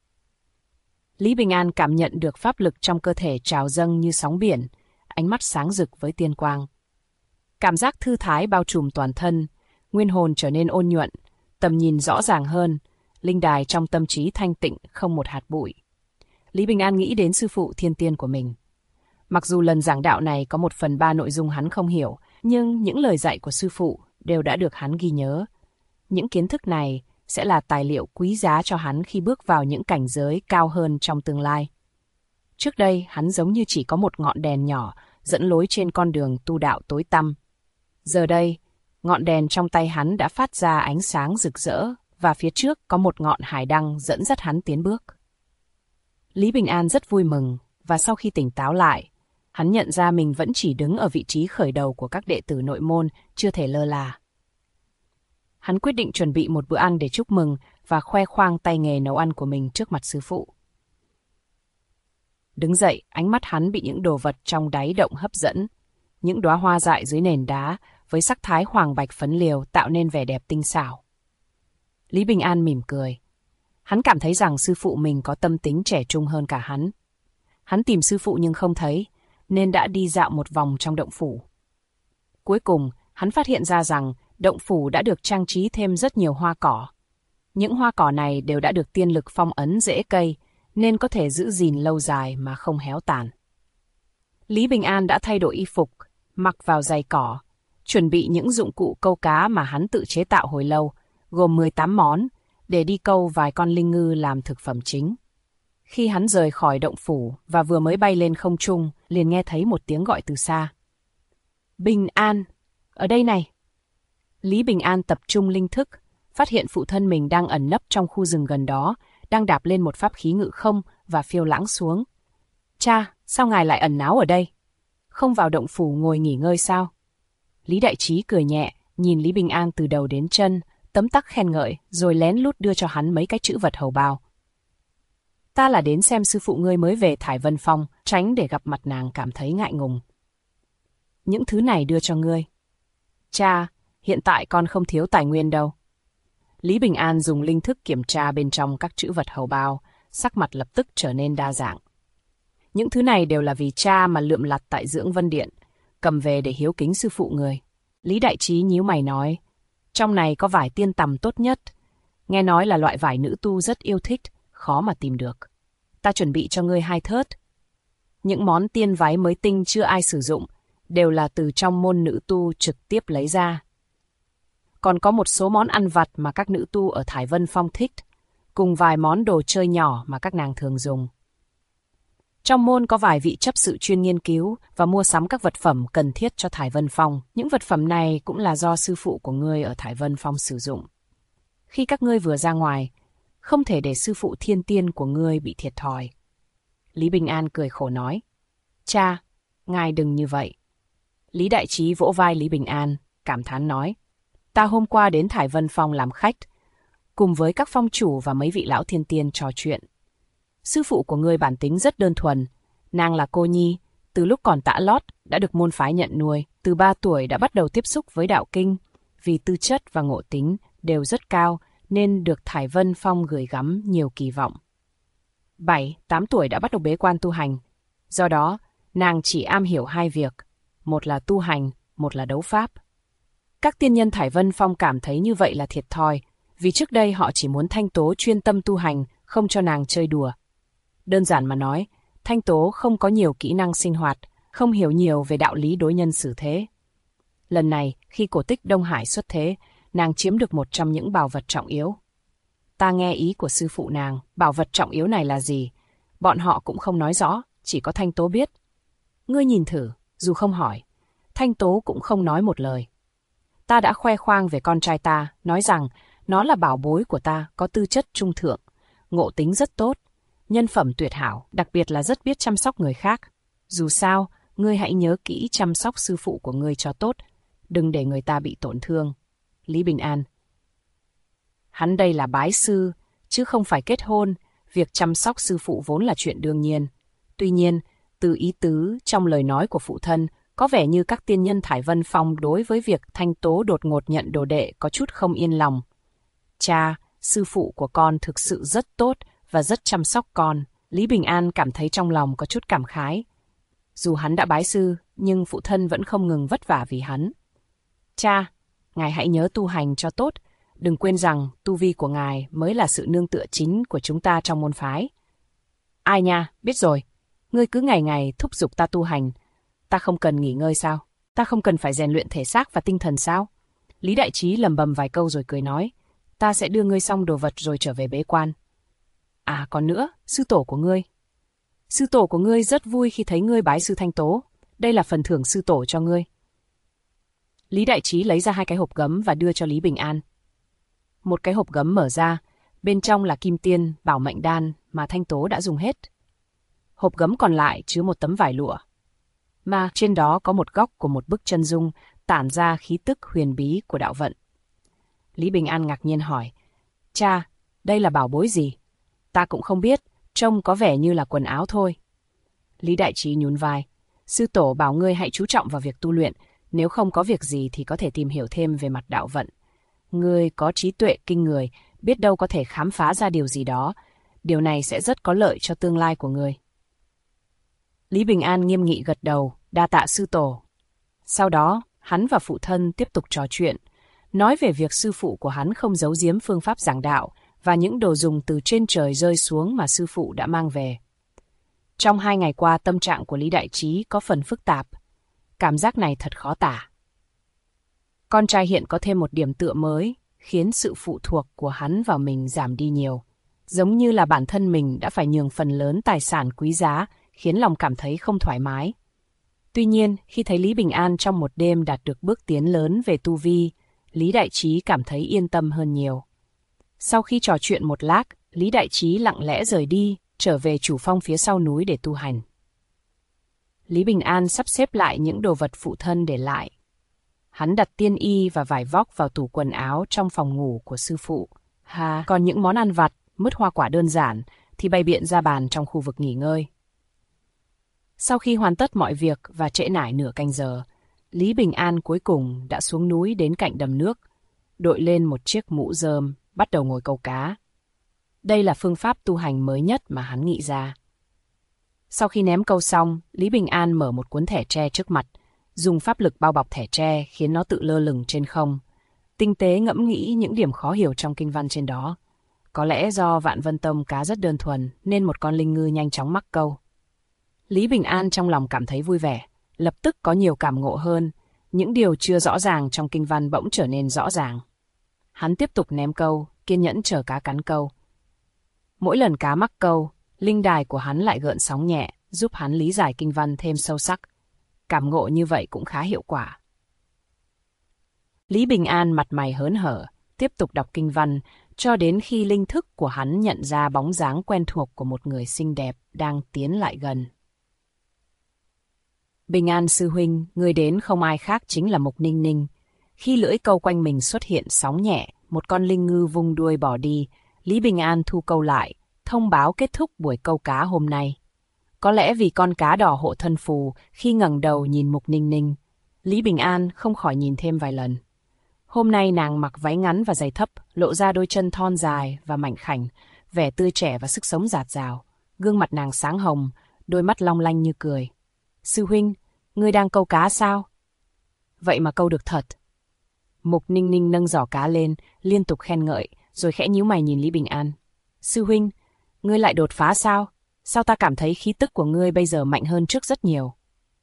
Lý Bình An cảm nhận được pháp lực trong cơ thể trào dâng như sóng biển, ánh mắt sáng rực với tiên quang. Cảm giác thư thái bao trùm toàn thân, nguyên hồn trở nên ôn nhuận, tầm nhìn rõ ràng hơn, linh đài trong tâm trí thanh tịnh không một hạt bụi. Lý Bình An nghĩ đến sư phụ thiên tiên của mình. Mặc dù lần giảng đạo này có 1/3 nội dung hắn không hiểu, nhưng những lời dạy của sư phụ đều đã được hắn ghi nhớ. Những kiến thức này sẽ là tài liệu quý giá cho hắn khi bước vào những cảnh giới cao hơn trong tương lai. Trước đây, hắn giống như chỉ có một ngọn đèn nhỏ dẫn lối trên con đường tu đạo tối tăm. Giờ đây, ngọn đèn trong tay hắn đã phát ra ánh sáng rực rỡ và phía trước có một ngọn hải đăng dẫn dắt hắn tiến bước. Lý Bình An rất vui mừng và sau khi tỉnh táo lại, hắn nhận ra mình vẫn chỉ đứng ở vị trí khởi đầu của các đệ tử nội môn, chưa thể lơ là. Hắn quyết định chuẩn bị một bữa ăn để chúc mừng và khoe khoang tay nghề nấu ăn của mình trước mặt sư phụ. Đứng dậy, ánh mắt hắn bị những đồ vật trong đáy động hấp dẫn. Những đóa hoa dại dưới nền đá với sắc thái hoàng bạch phấn liều tạo nên vẻ đẹp tinh xảo. Lý Bình An mỉm cười. Hắn cảm thấy rằng sư phụ mình có tâm tính trẻ trung hơn cả hắn. Hắn tìm sư phụ nhưng không thấy, nên đã đi dạo một vòng trong động phủ. Cuối cùng, hắn phát hiện ra rằng động phủ đã được trang trí thêm rất nhiều hoa cỏ. Những hoa cỏ này đều đã được tiên lực phong ấn rễ cây, nên có thể giữ gìn lâu dài mà không héo tàn. Lý Bình An đã thay đổi y phục, mặc vào giày cỏ, chuẩn bị những dụng cụ câu cá mà hắn tự chế tạo hồi lâu, gồm 18 món, để đi câu vài con linh ngư làm thực phẩm chính. Khi hắn rời khỏi động phủ và vừa mới bay lên không trung, liền nghe thấy một tiếng gọi từ xa. Bình An, ở đây này. Lý Bình An tập trung linh thức, phát hiện phụ thân mình đang ẩn nấp trong khu rừng gần đó, đang đạp lên một pháp khí ngự không và phiêu lãng xuống. Cha, sao ngài lại ẩn náu ở đây? Không vào động phủ ngồi nghỉ ngơi sao? Lý Đại Trí cười nhẹ, nhìn Lý Bình An từ đầu đến chân, tấm tắc khen ngợi, rồi lén lút đưa cho hắn mấy cái chữ vật hầu bao. Ta là đến xem sư phụ ngươi mới về Thải Vân Phong, tránh để gặp mặt nàng cảm thấy ngại ngùng. Những thứ này đưa cho ngươi. Cha, hiện tại con không thiếu tài nguyên đâu. Lý Bình An dùng linh thức kiểm tra bên trong các trữ vật hầu bao, sắc mặt lập tức trở nên đa dạng. Những thứ này đều là vì cha mà lượm lặt tại Dưỡng Vân Điện, cầm về để hiếu kính sư phụ người. Lý Đại Trí nhíu mày nói, trong này có vải tiên tằm tốt nhất. Nghe nói là loại vải nữ tu rất yêu thích, khó mà tìm được. Ta chuẩn bị cho ngươi 2 thớt. Những món tiên váy mới tinh chưa ai sử dụng, đều là từ trong môn nữ tu trực tiếp lấy ra. Còn có một số món ăn vặt mà các nữ tu ở Thải Vân Phong thích, cùng vài món đồ chơi nhỏ mà các nàng thường dùng. Trong môn có vài vị chấp sự chuyên nghiên cứu và mua sắm các vật phẩm cần thiết cho Thải Vân Phong. Những vật phẩm này cũng là do sư phụ của ngươi ở Thải Vân Phong sử dụng. Khi các ngươi vừa ra ngoài, không thể để sư phụ thiên tiên của ngươi bị thiệt thòi. Lý Bình An cười khổ nói, cha, ngài đừng như vậy. Lý Đại Trí vỗ vai Lý Bình An, cảm thán nói, ta hôm qua đến Thải Vân Phong làm khách, cùng với các phong chủ và mấy vị lão thiên tiên trò chuyện. Sư phụ của ngươi bản tính rất đơn thuần, nàng là cô nhi, từ lúc còn tã lót đã được môn phái nhận nuôi, từ 3 tuổi đã bắt đầu tiếp xúc với đạo kinh, vì tư chất và ngộ tính đều rất cao nên được Thải Vân Phong gửi gắm nhiều kỳ vọng. 7, 8 tuổi đã bắt đầu bế quan tu hành, do đó nàng chỉ am hiểu 2 việc, một là tu hành, một là đấu pháp. Các tiên nhân Thải Vân Phong cảm thấy như vậy là thiệt thòi, vì trước đây họ chỉ muốn Thanh Tố chuyên tâm tu hành, không cho nàng chơi đùa. Đơn giản mà nói, Thanh Tố không có nhiều kỹ năng sinh hoạt, không hiểu nhiều về đạo lý đối nhân xử thế. Lần này, khi cổ tích Đông Hải xuất thế, nàng chiếm được một trong những bảo vật trọng yếu. Ta nghe ý của sư phụ nàng, bảo vật trọng yếu này là gì? Bọn họ cũng không nói rõ, chỉ có Thanh Tố biết. Ngươi nhìn thử, dù không hỏi, Thanh Tố cũng không nói một lời. Ta đã khoe khoang về con trai ta, nói rằng nó là bảo bối của ta, có tư chất trung thượng, ngộ tính rất tốt, nhân phẩm tuyệt hảo, đặc biệt là rất biết chăm sóc người khác. Dù sao, ngươi hãy nhớ kỹ chăm sóc sư phụ của ngươi cho tốt, đừng để người ta bị tổn thương. Lý Bình An. Hắn đây là bái sư, chứ không phải kết hôn, việc chăm sóc sư phụ vốn là chuyện đương nhiên. Tuy nhiên, từ ý tứ trong lời nói của phụ thân, có vẻ như các tiên nhân Thải Vân Phong đối với việc Thanh Tố đột ngột nhận đồ đệ có chút không yên lòng. Cha, sư phụ của con thực sự rất tốt và rất chăm sóc con. Lý Bình An cảm thấy trong lòng có chút cảm khái. Dù hắn đã bái sư, nhưng phụ thân vẫn không ngừng vất vả vì hắn. Cha, ngài hãy nhớ tu hành cho tốt, đừng quên rằng tu vi của ngài mới là sự nương tựa chính của chúng ta trong môn phái. Ai nha, biết rồi, ngươi cứ ngày ngày thúc giục ta tu hành. Ta không cần nghỉ ngơi sao? Ta không cần phải rèn luyện thể xác và tinh thần sao? Lý Đại Trí lầm bầm vài câu rồi cười nói, ta sẽ đưa ngươi xong đồ vật rồi trở về bế quan. À còn nữa, sư tổ của ngươi. Sư tổ của ngươi rất vui khi thấy ngươi bái sư Thanh Tố. Đây là phần thưởng sư tổ cho ngươi. Lý Đại Trí lấy ra 2 cái hộp gấm và đưa cho Lý Bình An. Một cái hộp gấm mở ra, bên trong là kim tiên, bảo mệnh đan mà Thanh Tố đã dùng hết. Hộp gấm còn lại chứa một tấm vải lụa, mà trên đó có một góc của một bức chân dung tản ra khí tức huyền bí của đạo vận. Lý Bình An ngạc nhiên hỏi, cha, đây là bảo bối gì? Ta cũng không biết, trông có vẻ như là quần áo thôi. Lý Đại Trí nhún vai, sư tổ bảo ngươi hãy chú trọng vào việc tu luyện, nếu không có việc gì thì có thể tìm hiểu thêm về mặt đạo vận. Ngươi có trí tuệ kinh người, biết đâu có thể khám phá ra điều gì đó, điều này sẽ rất có lợi cho tương lai của ngươi. Lý Bình An nghiêm nghị gật đầu, đa tạ sư tổ. Sau đó, hắn và phụ thân tiếp tục trò chuyện, nói về việc sư phụ của hắn không giấu giếm phương pháp giảng đạo và những đồ dùng từ trên trời rơi xuống mà sư phụ đã mang về. Trong 2 ngày qua, tâm trạng của Lý Đại Trí có phần phức tạp. Cảm giác này thật khó tả. Con trai hiện có thêm một điểm tựa mới, khiến sự phụ thuộc của hắn vào mình giảm đi nhiều. Giống như là bản thân mình đã phải nhường phần lớn tài sản quý giá, khiến lòng cảm thấy không thoải mái. Tuy nhiên, khi thấy Lý Bình An trong một đêm đạt được bước tiến lớn về tu vi, Lý Đại Trí cảm thấy yên tâm hơn nhiều. Sau khi trò chuyện một lát, Lý Đại Trí lặng lẽ rời đi, trở về chủ phong phía sau núi để tu hành. Lý Bình An sắp xếp lại những đồ vật phụ thân để lại. Hắn đặt tiên y và vải vóc vào tủ quần áo trong phòng ngủ của sư phụ. Còn những món ăn vặt, mứt hoa quả đơn giản, thì bày biện ra bàn trong khu vực nghỉ ngơi. Sau khi hoàn tất mọi việc và trễ nải nửa canh giờ, Lý Bình An cuối cùng đã xuống núi đến cạnh đầm nước, đội lên một chiếc mũ rơm, bắt đầu ngồi câu cá. Đây là phương pháp tu hành mới nhất mà hắn nghĩ ra. Sau khi ném câu xong, Lý Bình An mở một cuốn thẻ tre trước mặt, dùng pháp lực bao bọc thẻ tre khiến nó tự lơ lửng trên không, tinh tế ngẫm nghĩ những điểm khó hiểu trong kinh văn trên đó. Có lẽ do Vạn Vân Tông cá rất đơn thuần nên một con linh ngư nhanh chóng mắc câu. Lý Bình An trong lòng cảm thấy vui vẻ, lập tức có nhiều cảm ngộ hơn, những điều chưa rõ ràng trong kinh văn bỗng trở nên rõ ràng. Hắn tiếp tục ném câu, kiên nhẫn chờ cá cắn câu. Mỗi lần cá mắc câu, linh đài của hắn lại gợn sóng nhẹ, giúp hắn lý giải kinh văn thêm sâu sắc. Cảm ngộ như vậy cũng khá hiệu quả. Lý Bình An mặt mày hớn hở, tiếp tục đọc kinh văn, cho đến khi linh thức của hắn nhận ra bóng dáng quen thuộc của một người xinh đẹp đang tiến lại gần. Bình An sư huynh, người đến không ai khác chính là Mục Ninh Ninh. Khi lưỡi câu quanh mình xuất hiện sóng nhẹ, một con linh ngư vung đuôi bỏ đi, Lý Bình An thu câu lại, thông báo kết thúc buổi câu cá hôm nay. Có lẽ vì con cá đỏ hộ thân phù, khi ngẩng đầu nhìn Mục Ninh Ninh, Lý Bình An không khỏi nhìn thêm vài lần. Hôm nay nàng mặc váy ngắn và giày thấp, lộ ra đôi chân thon dài và mảnh khảnh, vẻ tươi trẻ và sức sống dạt dào. Gương mặt nàng sáng hồng, đôi mắt long lanh như cười. Sư huynh, ngươi đang câu cá sao? Vậy mà câu được thật. Mục Ninh Ninh nâng giỏ cá lên, liên tục khen ngợi, rồi khẽ nhíu mày nhìn Lý Bình An. Sư huynh, ngươi lại đột phá sao? Sao ta cảm thấy khí tức của ngươi bây giờ mạnh hơn trước rất nhiều?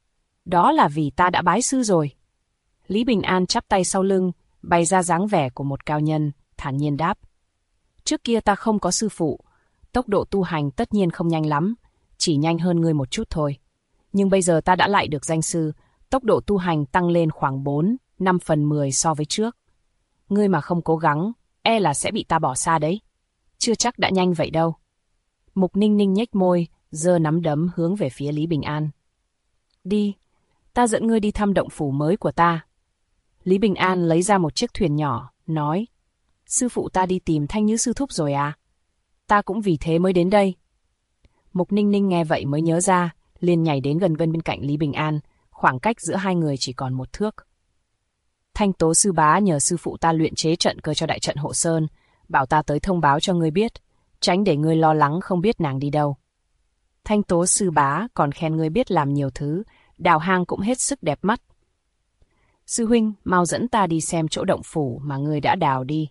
Đó là vì ta đã bái sư rồi. Lý Bình An chắp tay sau lưng, bày ra dáng vẻ của một cao nhân, thản nhiên đáp. Trước kia ta không có sư phụ, tốc độ tu hành tất nhiên không nhanh lắm, chỉ nhanh hơn ngươi một chút thôi. Nhưng bây giờ ta đã lại được danh sư, tốc độ tu hành tăng lên khoảng 4-5/10 so với trước. Ngươi mà không cố gắng, e là sẽ bị ta bỏ xa đấy. Chưa chắc đã nhanh vậy đâu. Mục Ninh Ninh nhếch môi, giơ nắm đấm hướng về phía Lý Bình An. Đi, ta dẫn ngươi đi thăm động phủ mới của ta. Lý Bình An lấy ra một chiếc thuyền nhỏ, nói. Sư phụ ta đi tìm Thanh Nhữ sư thúc rồi à? Ta cũng vì thế mới đến đây. Mục Ninh Ninh nghe vậy mới nhớ ra, liền nhảy đến gần bên cạnh Lý Bình An, khoảng cách giữa hai người chỉ còn 1 thước. Thanh Tố sư bá nhờ sư phụ ta luyện chế trận cơ cho đại trận Hộ Sơn, bảo ta tới thông báo cho ngươi biết, tránh để ngươi lo lắng không biết nàng đi đâu. Thanh Tố sư bá còn khen ngươi biết làm nhiều thứ, đào hang cũng hết sức đẹp mắt. Sư huynh, mau dẫn ta đi xem chỗ động phủ mà ngươi đã đào đi.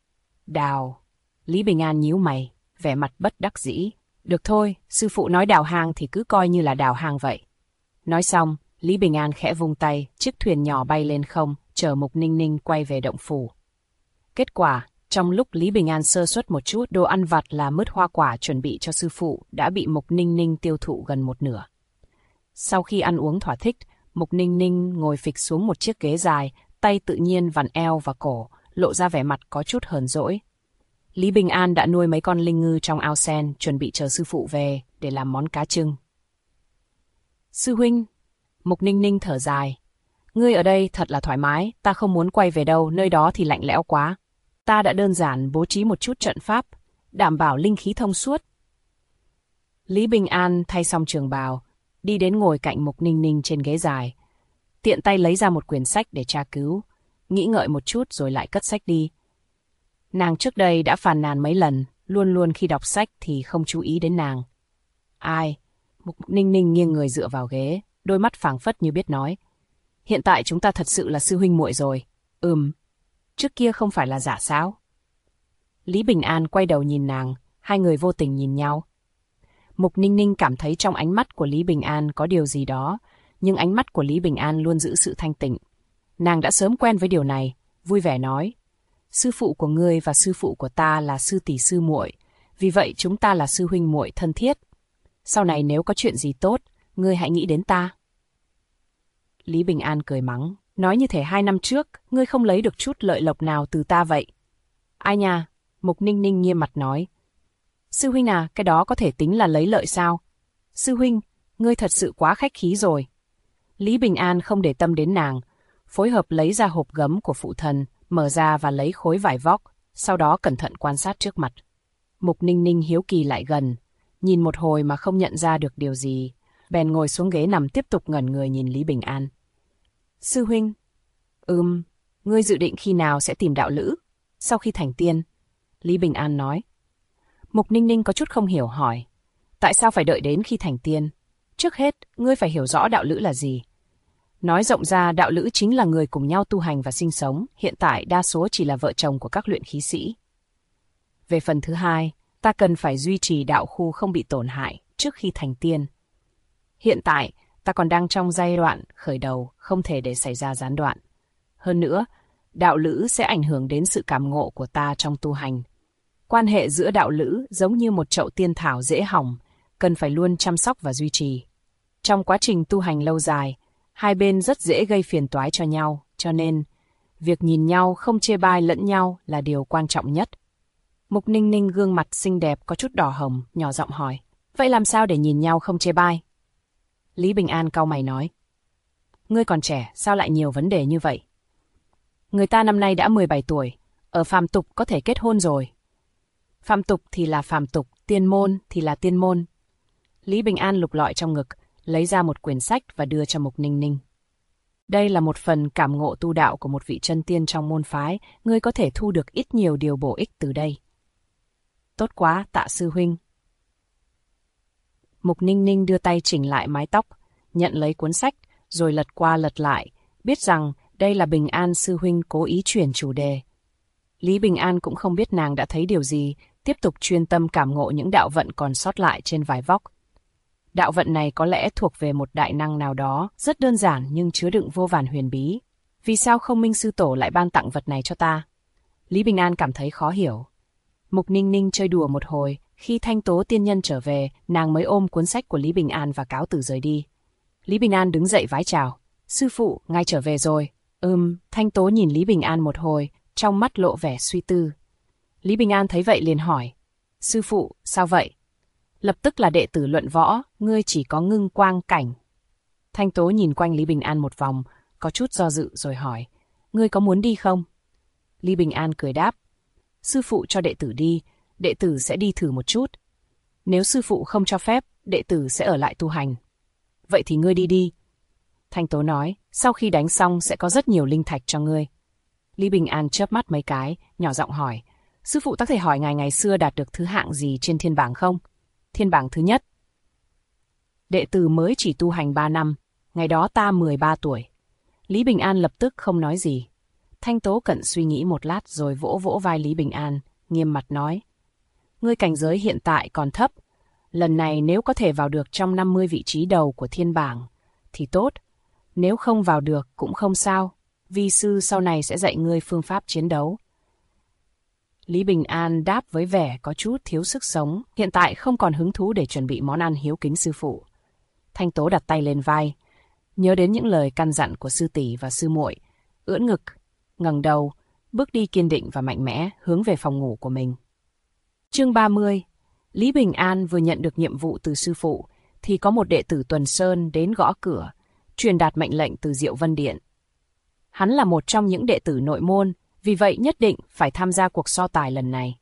Đào? Lý Bình An nhíu mày, vẻ mặt bất đắc dĩ. Được thôi, sư phụ nói đào hang thì cứ coi như là đào hang vậy. Nói xong, Lý Bình An khẽ vung tay, chiếc thuyền nhỏ bay lên không, chờ Mục Ninh Ninh quay về động phủ. Kết quả, trong lúc Lý Bình An sơ suất một chút, đồ ăn vặt là mứt hoa quả chuẩn bị cho sư phụ đã bị Mục Ninh Ninh tiêu thụ gần một nửa. Sau khi ăn uống thỏa thích, Mục Ninh Ninh ngồi phịch xuống một chiếc ghế dài, tay tự nhiên vặn eo và cổ, lộ ra vẻ mặt có chút hờn dỗi. Lý Bình An đã nuôi mấy con linh ngư trong ao sen, chuẩn bị chờ sư phụ về để làm món cá trưng. Sư huynh, Mục Ninh Ninh thở dài. Ngươi ở đây thật là thoải mái, ta không muốn quay về đâu, nơi đó thì lạnh lẽo quá. Ta đã đơn giản bố trí một chút trận pháp, đảm bảo linh khí thông suốt. Lý Bình An thay xong trường bào, đi đến ngồi cạnh Mục Ninh Ninh trên ghế dài. Tiện tay lấy ra một quyển sách để tra cứu, nghĩ ngợi một chút rồi lại cất sách đi. Nàng trước đây đã phàn nàn mấy lần, luôn luôn khi đọc sách thì không chú ý đến nàng. Ai? Mục Ninh Ninh nghiêng người dựa vào ghế, đôi mắt phảng phất như biết nói. Hiện tại chúng ta thật sự là sư huynh muội rồi. Trước kia không phải là giả sao? Lý Bình An quay đầu nhìn nàng, hai người vô tình nhìn nhau. Mục Ninh Ninh cảm thấy trong ánh mắt của Lý Bình An có điều gì đó, nhưng ánh mắt của Lý Bình An luôn giữ sự thanh tịnh. Nàng đã sớm quen với điều này, vui vẻ nói. Sư phụ của ngươi và sư phụ của ta là sư tỷ sư muội, vì vậy chúng ta là sư huynh muội thân thiết. Sau này nếu có chuyện gì tốt, ngươi hãy nghĩ đến ta. Lý Bình An cười mắng, nói như thể 2 năm trước, ngươi không lấy được chút lợi lộc nào từ ta vậy. Ai nha, Mục Ninh Ninh nghiêm mặt nói. Sư huynh à, cái đó có thể tính là lấy lợi sao? Sư huynh, ngươi thật sự quá khách khí rồi. Lý Bình An không để tâm đến nàng, phối hợp lấy ra hộp gấm của phụ thần, mở ra và lấy khối vải vóc, sau đó cẩn thận quan sát trước mặt. Mục Ninh Ninh hiếu kỳ lại gần, nhìn một hồi mà không nhận ra được điều gì, bèn ngồi xuống ghế nằm tiếp tục ngẩn người nhìn Lý Bình An. Sư huynh, ngươi dự định khi nào sẽ tìm đạo lữ? Sau khi thành tiên, Lý Bình An nói. Mục Ninh Ninh có chút không hiểu hỏi. Tại sao phải đợi đến khi thành tiên? Trước hết, ngươi phải hiểu rõ đạo lữ là gì. Nói rộng ra, đạo lữ chính là người cùng nhau tu hành và sinh sống, hiện tại đa số chỉ là vợ chồng của các luyện khí sĩ. Về phần thứ hai, ta cần phải duy trì đạo khu không bị tổn hại trước khi thành tiên. Hiện tại, ta còn đang trong giai đoạn khởi đầu, không thể để xảy ra gián đoạn. Hơn nữa, đạo lữ sẽ ảnh hưởng đến sự cảm ngộ của ta trong tu hành. Quan hệ giữa đạo lữ giống như một chậu tiên thảo dễ hỏng, cần phải luôn chăm sóc và duy trì. Trong quá trình tu hành lâu dài, hai bên rất dễ gây phiền toái cho nhau, cho nên việc nhìn nhau không chê bai lẫn nhau là điều quan trọng nhất. Mục Ninh Ninh gương mặt xinh đẹp có chút đỏ hồng, nhỏ giọng hỏi. Vậy làm sao để nhìn nhau không chê bai? Lý Bình An cau mày nói. Ngươi còn trẻ, sao lại nhiều vấn đề như vậy? Người ta năm nay đã 17 tuổi, ở phàm tục có thể kết hôn rồi. Phàm tục thì là phàm tục, tiên môn thì là tiên môn. Lý Bình An lục lọi trong ngực, lấy ra một quyển sách và đưa cho Mục Ninh Ninh. Đây là một phần cảm ngộ tu đạo của một vị chân tiên trong môn phái, ngươi có thể thu được ít nhiều điều bổ ích từ đây. Tốt quá, tạ sư huynh. Mục Ninh Ninh đưa tay chỉnh lại mái tóc, nhận lấy cuốn sách, rồi lật qua lật lại, biết rằng đây là Bình An sư huynh cố ý chuyển chủ đề. Lý Bình An cũng không biết nàng đã thấy điều gì, tiếp tục chuyên tâm cảm ngộ những đạo vận còn sót lại trên vải vóc. Đạo vận này có lẽ thuộc về một đại năng nào đó, rất đơn giản nhưng chứa đựng vô vàn huyền bí. Vì sao không Minh sư tổ lại ban tặng vật này cho ta? Lý Bình An cảm thấy khó hiểu. Mục Ninh Ninh chơi đùa một hồi, khi Thanh Tố tiên nhân trở về, nàng mới ôm cuốn sách của Lý Bình An và cáo từ rời đi. Lý Bình An đứng dậy vái chào. Sư phụ, ngài trở về rồi. Thanh Tố nhìn Lý Bình An một hồi, trong mắt lộ vẻ suy tư. Lý Bình An thấy vậy liền hỏi. Sư phụ, sao vậy? Lập tức là đệ tử luận võ, ngươi chỉ có ngưng quang cảnh. Thanh Tố nhìn quanh Lý Bình An một vòng, có chút do dự rồi hỏi. Ngươi có muốn đi không? Lý Bình An cười đáp. Sư phụ cho đệ tử đi, đệ tử sẽ đi thử một chút. Nếu sư phụ không cho phép, đệ tử sẽ ở lại tu hành. Vậy thì ngươi đi đi. Thanh Tố nói, sau khi đánh xong sẽ có rất nhiều linh thạch cho ngươi. Lý Bình An chớp mắt mấy cái, nhỏ giọng hỏi. Sư phụ ta thể hỏi ngài ngày xưa đạt được thứ hạng gì trên thiên bảng không? Thiên bảng thứ nhất. Đệ tử mới chỉ tu hành 3 năm, ngày đó ta 13 tuổi. Lý Bình An lập tức không nói gì. Thanh Tố Cận suy nghĩ một lát rồi vỗ vỗ vai Lý Bình An, nghiêm mặt nói. Ngươi cảnh giới hiện tại còn thấp. Lần này nếu có thể vào được trong 50 vị trí đầu của thiên bảng, thì tốt. Nếu không vào được cũng không sao. Vi sư sau này sẽ dạy ngươi phương pháp chiến đấu. Lý Bình An đáp với vẻ có chút thiếu sức sống, hiện tại không còn hứng thú để chuẩn bị món ăn hiếu kính sư phụ. Thanh Tố đặt tay lên vai, nhớ đến những lời căn dặn của sư tỷ và sư muội, ưỡn ngực, ngẩng đầu, bước đi kiên định và mạnh mẽ hướng về phòng ngủ của mình. Chương 30. Lý Bình An vừa nhận được nhiệm vụ từ sư phụ, thì có một đệ tử Tuần Sơn đến gõ cửa, truyền đạt mệnh lệnh từ Diệu Vân Điện. Hắn là một trong những đệ tử nội môn, vì vậy nhất định phải tham gia cuộc so tài lần này.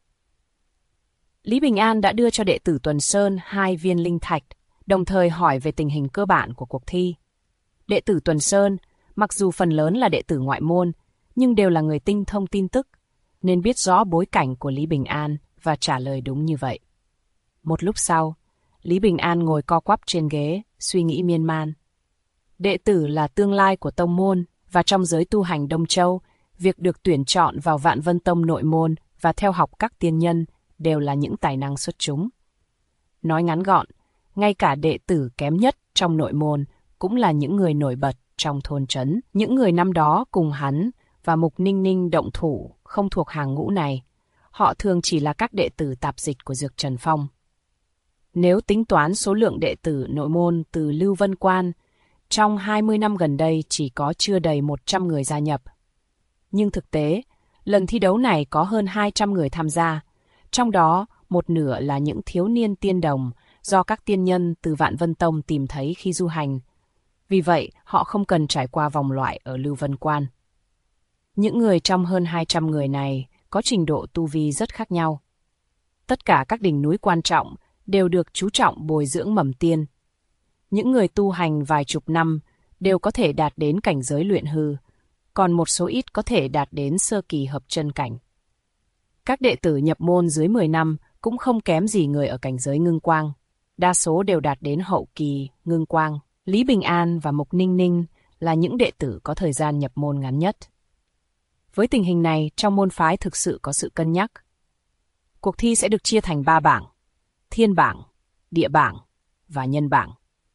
Lý Bình An đã đưa cho đệ tử Tuần Sơn 2 viên linh thạch, đồng thời hỏi về tình hình cơ bản của cuộc thi. Đệ tử Tuần Sơn, mặc dù phần lớn là đệ tử ngoại môn, nhưng đều là người tinh thông tin tức, nên biết rõ bối cảnh của Lý Bình An và trả lời đúng như vậy. Một lúc sau, Lý Bình An ngồi co quắp trên ghế, suy nghĩ miên man. Đệ tử là tương lai của tông môn, và trong giới tu hành Đông Châu, việc được tuyển chọn vào Vạn Vân Tông nội môn và theo học các tiên nhân đều là những tài năng xuất chúng. Nói ngắn gọn, ngay cả đệ tử kém nhất trong nội môn cũng là những người nổi bật trong thôn trấn. Những người năm đó cùng hắn và Mục Ninh Ninh động thủ không thuộc hàng ngũ này. Họ thường chỉ là các đệ tử tạp dịch của Dược Trần Phong. Nếu tính toán số lượng đệ tử nội môn từ Lưu Vân Quan, trong 20 năm gần đây chỉ có chưa đầy 100 người gia nhập. Nhưng thực tế, lần thi đấu này có hơn 200 người tham gia, trong đó một nửa là những thiếu niên tiên đồng do các tiên nhân từ Vạn Vân Tông tìm thấy khi du hành. Vì vậy, họ không cần trải qua vòng loại ở Lưu Vân Quan. Những người trong hơn 200 người này có trình độ tu vi rất khác nhau. Tất cả các đỉnh núi quan trọng đều được chú trọng bồi dưỡng mầm tiên. Những người tu hành vài chục năm đều có thể đạt đến cảnh giới luyện hư, còn một số ít có thể đạt đến sơ kỳ hợp chân cảnh. Các đệ tử nhập môn dưới 10 năm cũng không kém gì người ở cảnh giới ngưng quang. Đa số đều đạt đến hậu kỳ ngưng quang. Lý Bình An và Mục Ninh Ninh là những đệ tử có thời gian nhập môn ngắn nhất. Với tình hình này, trong môn phái thực sự có sự cân nhắc. Cuộc thi sẽ được chia thành 3 bảng: thiên bảng, địa bảng và nhân bảng.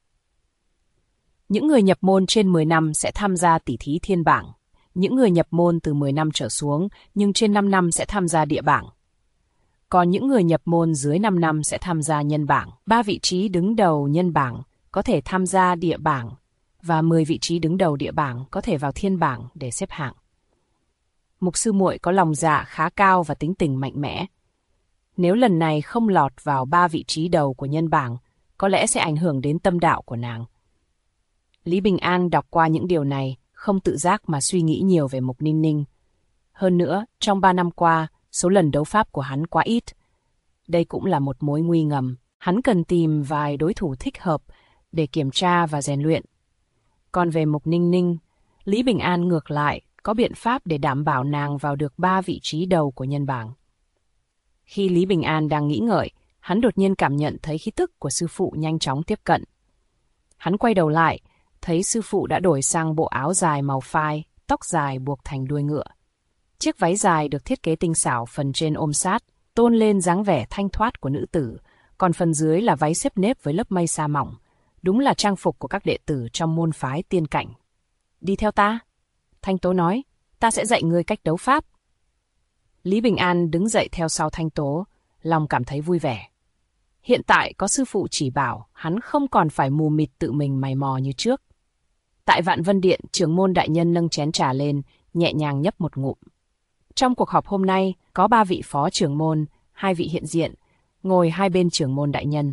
Những người nhập môn trên 10 năm sẽ tham gia tỷ thí thiên bảng. Những người nhập môn từ 10 năm trở xuống nhưng trên 5 năm sẽ tham gia địa bảng. Còn những người nhập môn dưới 5 năm sẽ tham gia nhân bảng. 3 vị trí đứng đầu nhân bảng có thể tham gia địa bảng và 10 vị trí đứng đầu địa bảng có thể vào thiên bảng để xếp hạng. Mục sư muội có lòng dạ khá cao và tính tình mạnh mẽ. Nếu lần này không lọt vào 3 vị trí đầu của nhân bảng, có lẽ sẽ ảnh hưởng đến tâm đạo của nàng. Lý Bình An đọc qua những điều này, không tự giác mà suy nghĩ nhiều về Mục Ninh Ninh. Hơn nữa, trong 3 năm qua, số lần đấu pháp của hắn quá ít. Đây cũng là một mối nguy ngầm. Hắn cần tìm vài đối thủ thích hợp để kiểm tra và rèn luyện. Còn về Mục Ninh Ninh, Lý Bình An ngược lại có biện pháp để đảm bảo nàng vào được 3 vị trí đầu của nhân bảng. Khi Lý Bình An đang nghĩ ngợi, hắn đột nhiên cảm nhận thấy khí tức của sư phụ nhanh chóng tiếp cận. Hắn quay đầu lại, thấy sư phụ đã đổi sang bộ áo dài màu phai, tóc dài buộc thành đuôi ngựa. Chiếc váy dài được thiết kế tinh xảo, phần trên ôm sát, tôn lên dáng vẻ thanh thoát của nữ tử, còn phần dưới là váy xếp nếp với lớp mây sa mỏng. Đúng là trang phục của các đệ tử trong môn phái tiên cảnh. Đi theo ta, Thanh Tố nói, ta sẽ dạy ngươi cách đấu pháp. Lý Bình An đứng dậy theo sau Thanh Tố, lòng cảm thấy vui vẻ. Hiện tại có sư phụ chỉ bảo, hắn không còn phải mù mịt tự mình mày mò như trước. Tại Vạn Vân Điện, trưởng môn đại nhân nâng chén trà lên, nhẹ nhàng nhấp một ngụm. Trong cuộc họp hôm nay, có 3 vị phó trưởng môn, 2 vị hiện diện, ngồi hai bên trưởng môn đại nhân.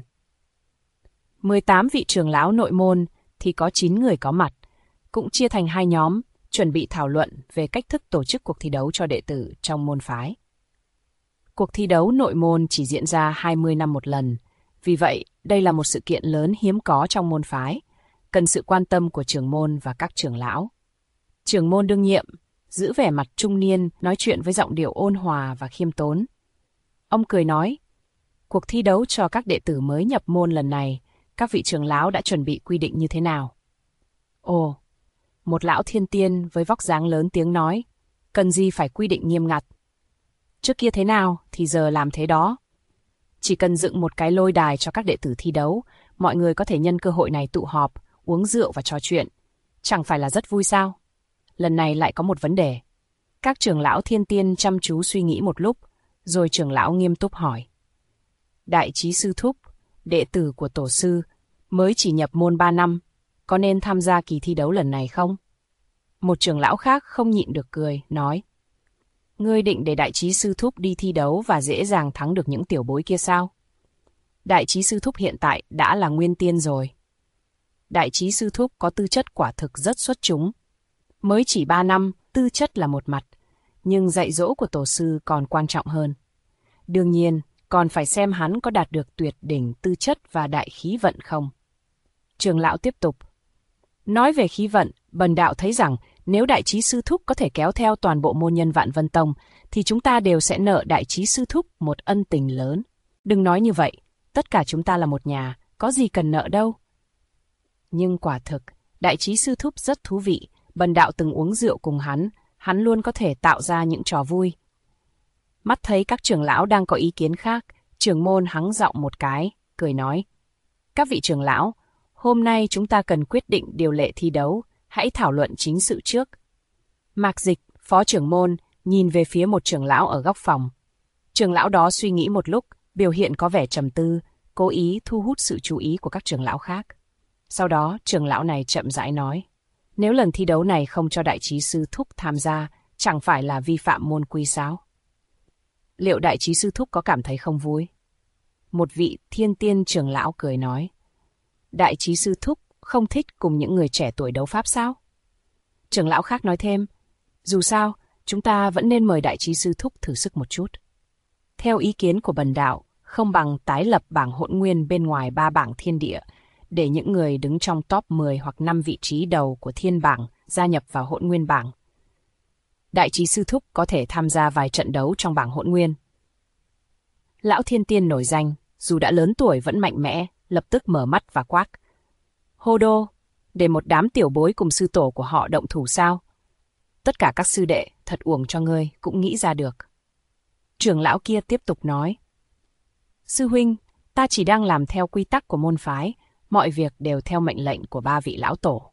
18 vị trưởng lão nội môn thì có 9 người có mặt, cũng chia thành 2 nhóm, chuẩn bị thảo luận về cách thức tổ chức cuộc thi đấu cho đệ tử trong môn phái. Cuộc thi đấu nội môn chỉ diễn ra 20 năm một lần, vì vậy đây là một sự kiện lớn hiếm có trong môn phái, cần sự quan tâm của trưởng môn và các trưởng lão. Trưởng môn đương nhiệm giữ vẻ mặt trung niên, nói chuyện với giọng điệu ôn hòa và khiêm tốn. Ông cười nói, cuộc thi đấu cho các đệ tử mới nhập môn lần này, các vị trưởng lão đã chuẩn bị quy định như thế nào? Ồ, một lão thiên tiên với vóc dáng lớn tiếng nói, cần gì phải quy định nghiêm ngặt. Trước kia thế nào thì giờ làm thế đó. Chỉ cần dựng một cái lôi đài cho các đệ tử thi đấu, mọi người có thể nhân cơ hội này tụ họp, uống rượu và trò chuyện. Chẳng phải là rất vui sao? Lần này lại có một vấn đề. Các trưởng lão thiên tiên chăm chú suy nghĩ một lúc, rồi trưởng lão nghiêm túc hỏi. Đại trí sư thúc, đệ tử của tổ sư, mới chỉ nhập môn 3 năm, có nên tham gia kỳ thi đấu lần này không? Một trưởng lão khác không nhịn được cười, nói. Ngươi định để đại trí sư thúc đi thi đấu và dễ dàng thắng được những tiểu bối kia sao? Đại trí sư thúc hiện tại đã là nguyên tiên rồi. Đại trí sư thúc có tư chất quả thực rất xuất chúng. Mới chỉ 3 năm, tư chất là một mặt, nhưng dạy dỗ của tổ sư còn quan trọng hơn. Đương nhiên, còn phải xem hắn có đạt được tuyệt đỉnh tư chất và đại khí vận không. Trưởng lão tiếp tục. Nói về khí vận, bần đạo thấy rằng nếu đại trí sư thúc có thể kéo theo toàn bộ môn nhân Vạn Vân Tông, thì chúng ta đều sẽ nợ đại trí sư thúc một ân tình lớn. Đừng nói như vậy, tất cả chúng ta là một nhà, có gì cần nợ đâu. Nhưng quả thực, đại trí sư thúc rất thú vị, bần đạo từng uống rượu cùng hắn luôn có thể tạo ra những trò vui. Mắt thấy các trưởng lão đang có ý kiến khác, trưởng môn hắng giọng một cái, cười nói. Các vị trưởng lão, hôm nay chúng ta cần quyết định điều lệ thi đấu, hãy thảo luận chính sự trước. Mạc Dịch, phó trưởng môn, nhìn về phía một trưởng lão ở góc phòng. Trưởng lão đó suy nghĩ một lúc, biểu hiện có vẻ trầm tư, cố ý thu hút sự chú ý của các trưởng lão khác. Sau đó, trưởng lão này chậm rãi nói. Nếu lần thi đấu này không cho đại trí sư thúc tham gia, chẳng phải là vi phạm môn quy sao? Liệu đại trí sư thúc có cảm thấy không vui? Một vị thiên tiên trưởng lão cười nói. Đại trí sư thúc không thích cùng những người trẻ tuổi đấu pháp sao? Trưởng lão khác nói thêm. Dù sao, chúng ta vẫn nên mời đại trí sư thúc thử sức một chút. Theo ý kiến của bần đạo, không bằng tái lập bảng hỗn nguyên bên ngoài 3 bảng thiên địa, để những người đứng trong top 10 hoặc 5 vị trí đầu của thiên bảng gia nhập vào hỗn nguyên bảng. Đại trí sư thúc có thể tham gia vài trận đấu trong bảng hỗn nguyên. Lão thiên tiên nổi danh, dù đã lớn tuổi vẫn mạnh mẽ, lập tức mở mắt và quát. Hô đô, để một đám tiểu bối cùng sư tổ của họ động thủ sao? Tất cả các sư đệ, thật uổng cho ngươi, cũng nghĩ ra được. Trưởng lão kia tiếp tục nói. Sư huynh, ta chỉ đang làm theo quy tắc của môn phái, mọi việc đều theo mệnh lệnh của 3 vị lão tổ.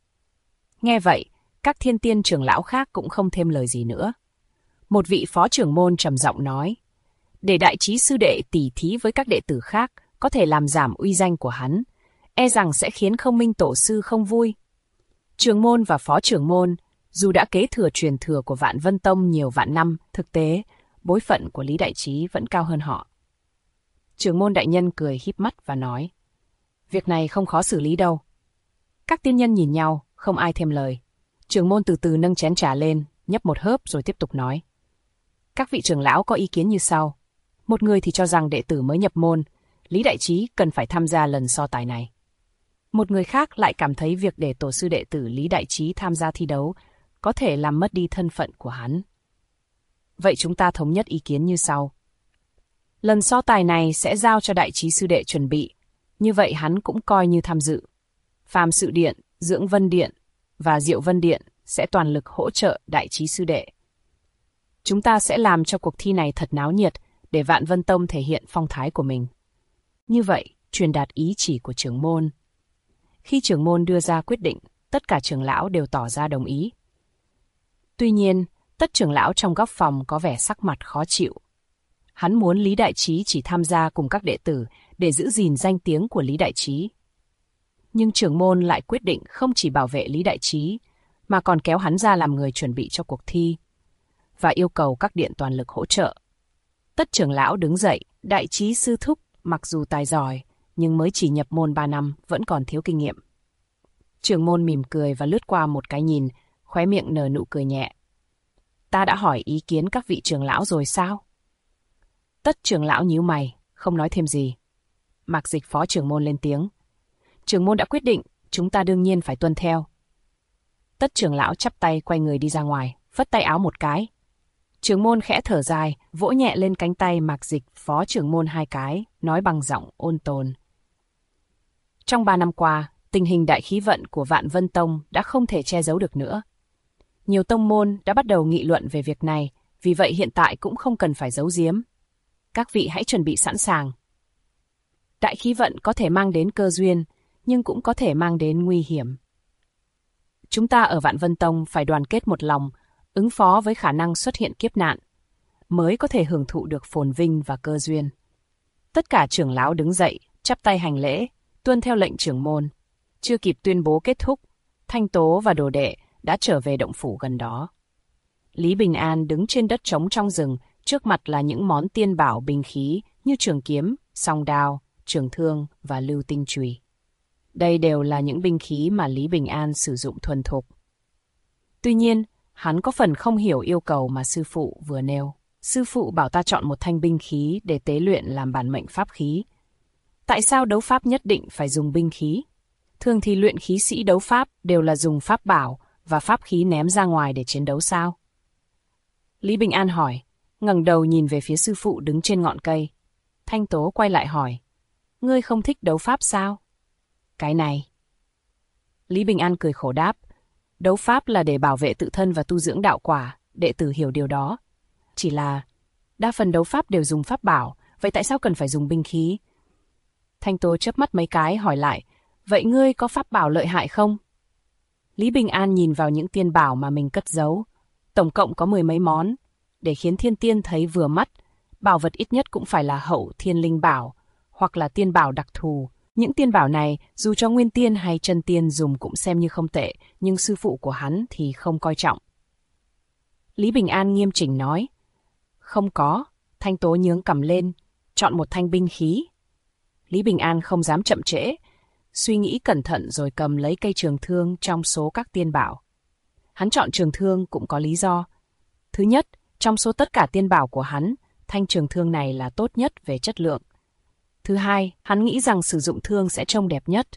Nghe vậy, các thiên tiên trưởng lão khác cũng không thêm lời gì nữa. Một vị phó trưởng môn trầm giọng nói, để đại trí sư đệ tỉ thí với các đệ tử khác có thể làm giảm uy danh của hắn, e rằng sẽ khiến Không Minh tổ sư không vui. Trưởng môn và phó trưởng môn, dù đã kế thừa truyền thừa của Vạn Vân Tông nhiều vạn năm, thực tế, bối phận của Lý Đại Trí vẫn cao hơn họ. Trưởng môn đại nhân cười híp mắt và nói, việc này không khó xử lý đâu. Các tiên nhân nhìn nhau, không ai thêm lời. Trưởng môn từ từ nâng chén trà lên, nhấp một hớp rồi tiếp tục nói. Các vị trưởng lão có ý kiến như sau. Một người thì cho rằng đệ tử mới nhập môn, Lý Đại Trí cần phải tham gia lần so tài này. Một người khác lại cảm thấy việc để tổ sư đệ tử Lý Đại Trí tham gia thi đấu có thể làm mất đi thân phận của hắn. Vậy chúng ta thống nhất ý kiến như sau. Lần so tài này sẽ giao cho Đại Trí sư đệ chuẩn bị, như vậy hắn cũng coi như tham dự. Phàm Sự Điện, Dưỡng Vân Điện và Diệu Vân Điện sẽ toàn lực hỗ trợ Đại Trí sư đệ. Chúng ta sẽ làm cho cuộc thi này thật náo nhiệt để Vạn Vân Tông thể hiện phong thái của mình. Như vậy, truyền đạt ý chỉ của trưởng môn. Khi trưởng môn đưa ra quyết định, tất cả trưởng lão đều tỏ ra đồng ý. Tuy nhiên, tất trưởng lão trong góc phòng có vẻ sắc mặt khó chịu. Hắn muốn Lý Đại Trí chỉ tham gia cùng các đệ tử để giữ gìn danh tiếng của Lý Đại Trí. Nhưng trưởng môn lại quyết định không chỉ bảo vệ Lý Đại Trí, mà còn kéo hắn ra làm người chuẩn bị cho cuộc thi, và yêu cầu các điện toàn lực hỗ trợ. Tất trưởng lão đứng dậy, Đại Trí sư thúc, mặc dù tài giỏi, nhưng mới chỉ nhập môn 3 năm, vẫn còn thiếu kinh nghiệm. Trưởng môn mỉm cười và lướt qua một cái nhìn, khóe miệng nở nụ cười nhẹ. Ta đã hỏi ý kiến các vị trưởng lão rồi sao? Tất trưởng lão nhíu mày, không nói thêm gì. Mạc Dịch phó trưởng môn lên tiếng. Trưởng môn đã quyết định, chúng ta đương nhiên phải tuân theo. Tất trưởng lão chắp tay quay người đi ra ngoài, phất tay áo một cái. Trưởng môn khẽ thở dài, vỗ nhẹ lên cánh tay Mạc Dịch phó trưởng môn 2 cái, nói bằng giọng ôn tồn. Trong 3 năm qua, tình hình đại khí vận của Vạn Vân Tông đã không thể che giấu được nữa. Nhiều tông môn đã bắt đầu nghị luận về việc này, vì vậy hiện tại cũng không cần phải giấu giếm. Các vị hãy chuẩn bị sẵn sàng. Đại khí vận có thể mang đến cơ duyên, nhưng cũng có thể mang đến nguy hiểm. Chúng ta ở Vạn Vân Tông phải đoàn kết một lòng, ứng phó với khả năng xuất hiện kiếp nạn, mới có thể hưởng thụ được phồn vinh và cơ duyên. Tất cả trưởng lão đứng dậy, chắp tay hành lễ, tuân theo lệnh trưởng môn. Chưa kịp tuyên bố kết thúc, Thanh Tố và đồ đệ đã trở về động phủ gần đó. Lý Bình An đứng trên đất trống trong rừng, trước mặt là những món tiên bảo binh khí như trường kiếm, song đao, trường thương và lưu tinh chùy. Đây đều là những binh khí mà Lý Bình An sử dụng thuần thục. Tuy nhiên, hắn có phần không hiểu yêu cầu mà sư phụ vừa nêu. Sư phụ bảo ta chọn một thanh binh khí để tế luyện làm bản mệnh pháp khí. Tại sao đấu pháp nhất định phải dùng binh khí? Thường thì luyện khí sĩ đấu pháp đều là dùng pháp bảo và pháp khí ném ra ngoài để chiến đấu sao? Lý Bình An hỏi, ngẩng đầu nhìn về phía sư phụ đứng trên ngọn cây. Thanh Tố quay lại hỏi, ngươi không thích đấu pháp sao? Cái này. Lý Bình An cười khổ đáp, đấu pháp là để bảo vệ tự thân và tu dưỡng đạo quả, đệ tử hiểu điều đó. Chỉ là, đa phần đấu pháp đều dùng pháp bảo, vậy tại sao cần phải dùng binh khí? Thanh Tố chớp mắt mấy cái hỏi lại, vậy ngươi có pháp bảo lợi hại không? Lý Bình An nhìn vào những tiên bảo mà mình cất giấu, tổng cộng có 10 mấy món. Để khiến thiên tiên thấy vừa mắt, bảo vật ít nhất cũng phải là hậu thiên linh bảo, hoặc là tiên bảo đặc thù. Những tiên bảo này, dù cho nguyên tiên hay chân tiên dùng cũng xem như không tệ, nhưng sư phụ của hắn thì không coi trọng. Lý Bình An nghiêm chỉnh nói, không có. Thanh Tố nhướng cằm lên, chọn một thanh binh khí. Lý Bình An không dám chậm trễ, suy nghĩ cẩn thận rồi cầm lấy cây trường thương trong số các tiên bảo. Hắn chọn trường thương cũng có lý do. Thứ nhất, trong số tất cả tiên bảo của hắn, thanh trường thương này là tốt nhất về chất lượng. Thứ hai, hắn nghĩ rằng sử dụng thương sẽ trông đẹp nhất.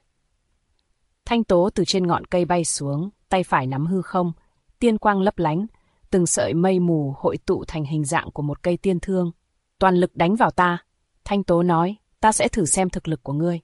Thanh tố từ trên ngọn cây bay xuống, tay phải nắm hư không, tiên quang lấp lánh, từng sợi mây mù hội tụ thành hình dạng của một cây tiên thương. Toàn lực đánh vào ta, Thanh tố nói, ta sẽ thử xem thực lực của ngươi.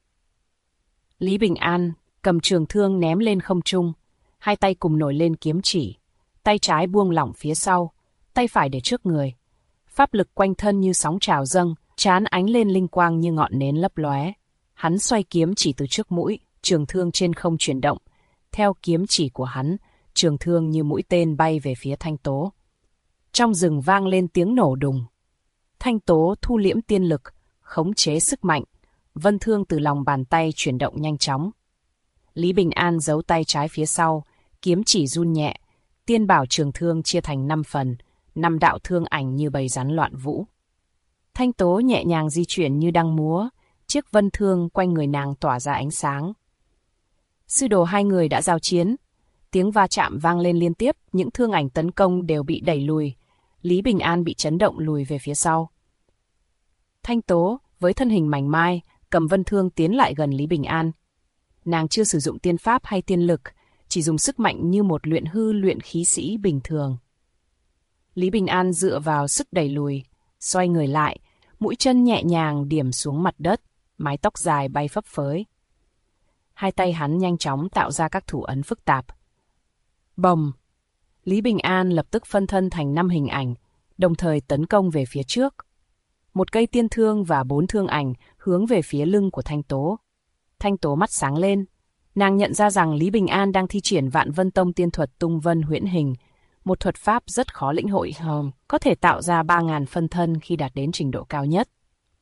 Lý Bình An cầm trường thương ném lên không trung, hai tay cùng nổi lên kiếm chỉ, tay trái buông lỏng phía sau, tay phải để trước người. Pháp lực quanh thân như sóng trào dâng, trán ánh lên linh quang như ngọn nến lấp lóe. Hắn xoay kiếm chỉ từ trước mũi, trường thương trên không chuyển động. Theo kiếm chỉ của hắn, trường thương như mũi tên bay về phía Thanh tố. Trong rừng vang lên tiếng nổ đùng. Thanh tố thu liễm tiên lực, khống chế sức mạnh, vân thương từ lòng bàn tay chuyển động nhanh chóng. Lý Bình An giấu tay trái phía sau, kiếm chỉ run nhẹ, tiên bảo trường thương chia thành 5 phần, 5 đạo thương ảnh như bầy rắn loạn vũ. Thanh tố nhẹ nhàng di chuyển như đang múa, chiếc vân thương quanh người nàng tỏa ra ánh sáng. Sư đồ hai người đã giao chiến, tiếng va chạm vang lên liên tiếp, những thương ảnh tấn công đều bị đẩy lùi. Lý Bình An bị chấn động lùi về phía sau. Thanh tố, với thân hình mảnh mai, cầm vân thương tiến lại gần Lý Bình An. Nàng chưa sử dụng tiên pháp hay tiên lực, chỉ dùng sức mạnh như một luyện hư luyện khí sĩ bình thường. Lý Bình An dựa vào sức đẩy lùi, xoay người lại, mũi chân nhẹ nhàng điểm xuống mặt đất, mái tóc dài bay phấp phới. Hai tay hắn nhanh chóng tạo ra các thủ ấn phức tạp. Bồng! Lý Bình An lập tức phân thân thành 5 hình ảnh, đồng thời tấn công về phía trước. Một cây tiên thương và 4 thương ảnh hướng về phía lưng của Thanh tố. Thanh tố mắt sáng lên. Nàng nhận ra rằng Lý Bình An đang thi triển Vạn Vân Tông tiên thuật tung vân huyễn hình, một thuật pháp rất khó lĩnh hội, có thể tạo ra 3.000 phân thân khi đạt đến trình độ cao nhất.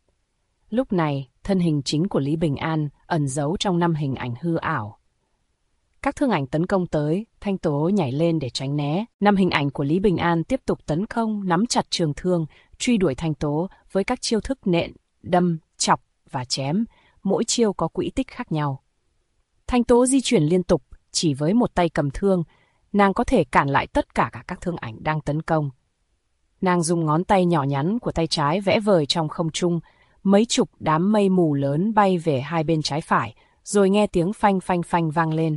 Lúc này, thân hình chính của Lý Bình An ẩn giấu trong 5 hình ảnh hư ảo. Các thương ảnh tấn công tới, Thanh tố nhảy lên để tránh né. 5 hình ảnh của Lý Bình An tiếp tục tấn công, nắm chặt trường thương, truy đuổi Thanh tố với các chiêu thức nện, đâm, chọc và chém, mỗi chiêu có quỹ tích khác nhau. Thanh tố di chuyển liên tục, chỉ với một tay cầm thương, nàng có thể cản lại tất cả các thương ảnh đang tấn công. Nàng dùng ngón tay nhỏ nhắn của tay trái vẽ vời trong không trung, mấy chục đám mây mù lớn bay về hai bên trái phải, rồi nghe tiếng phanh phanh phanh vang lên.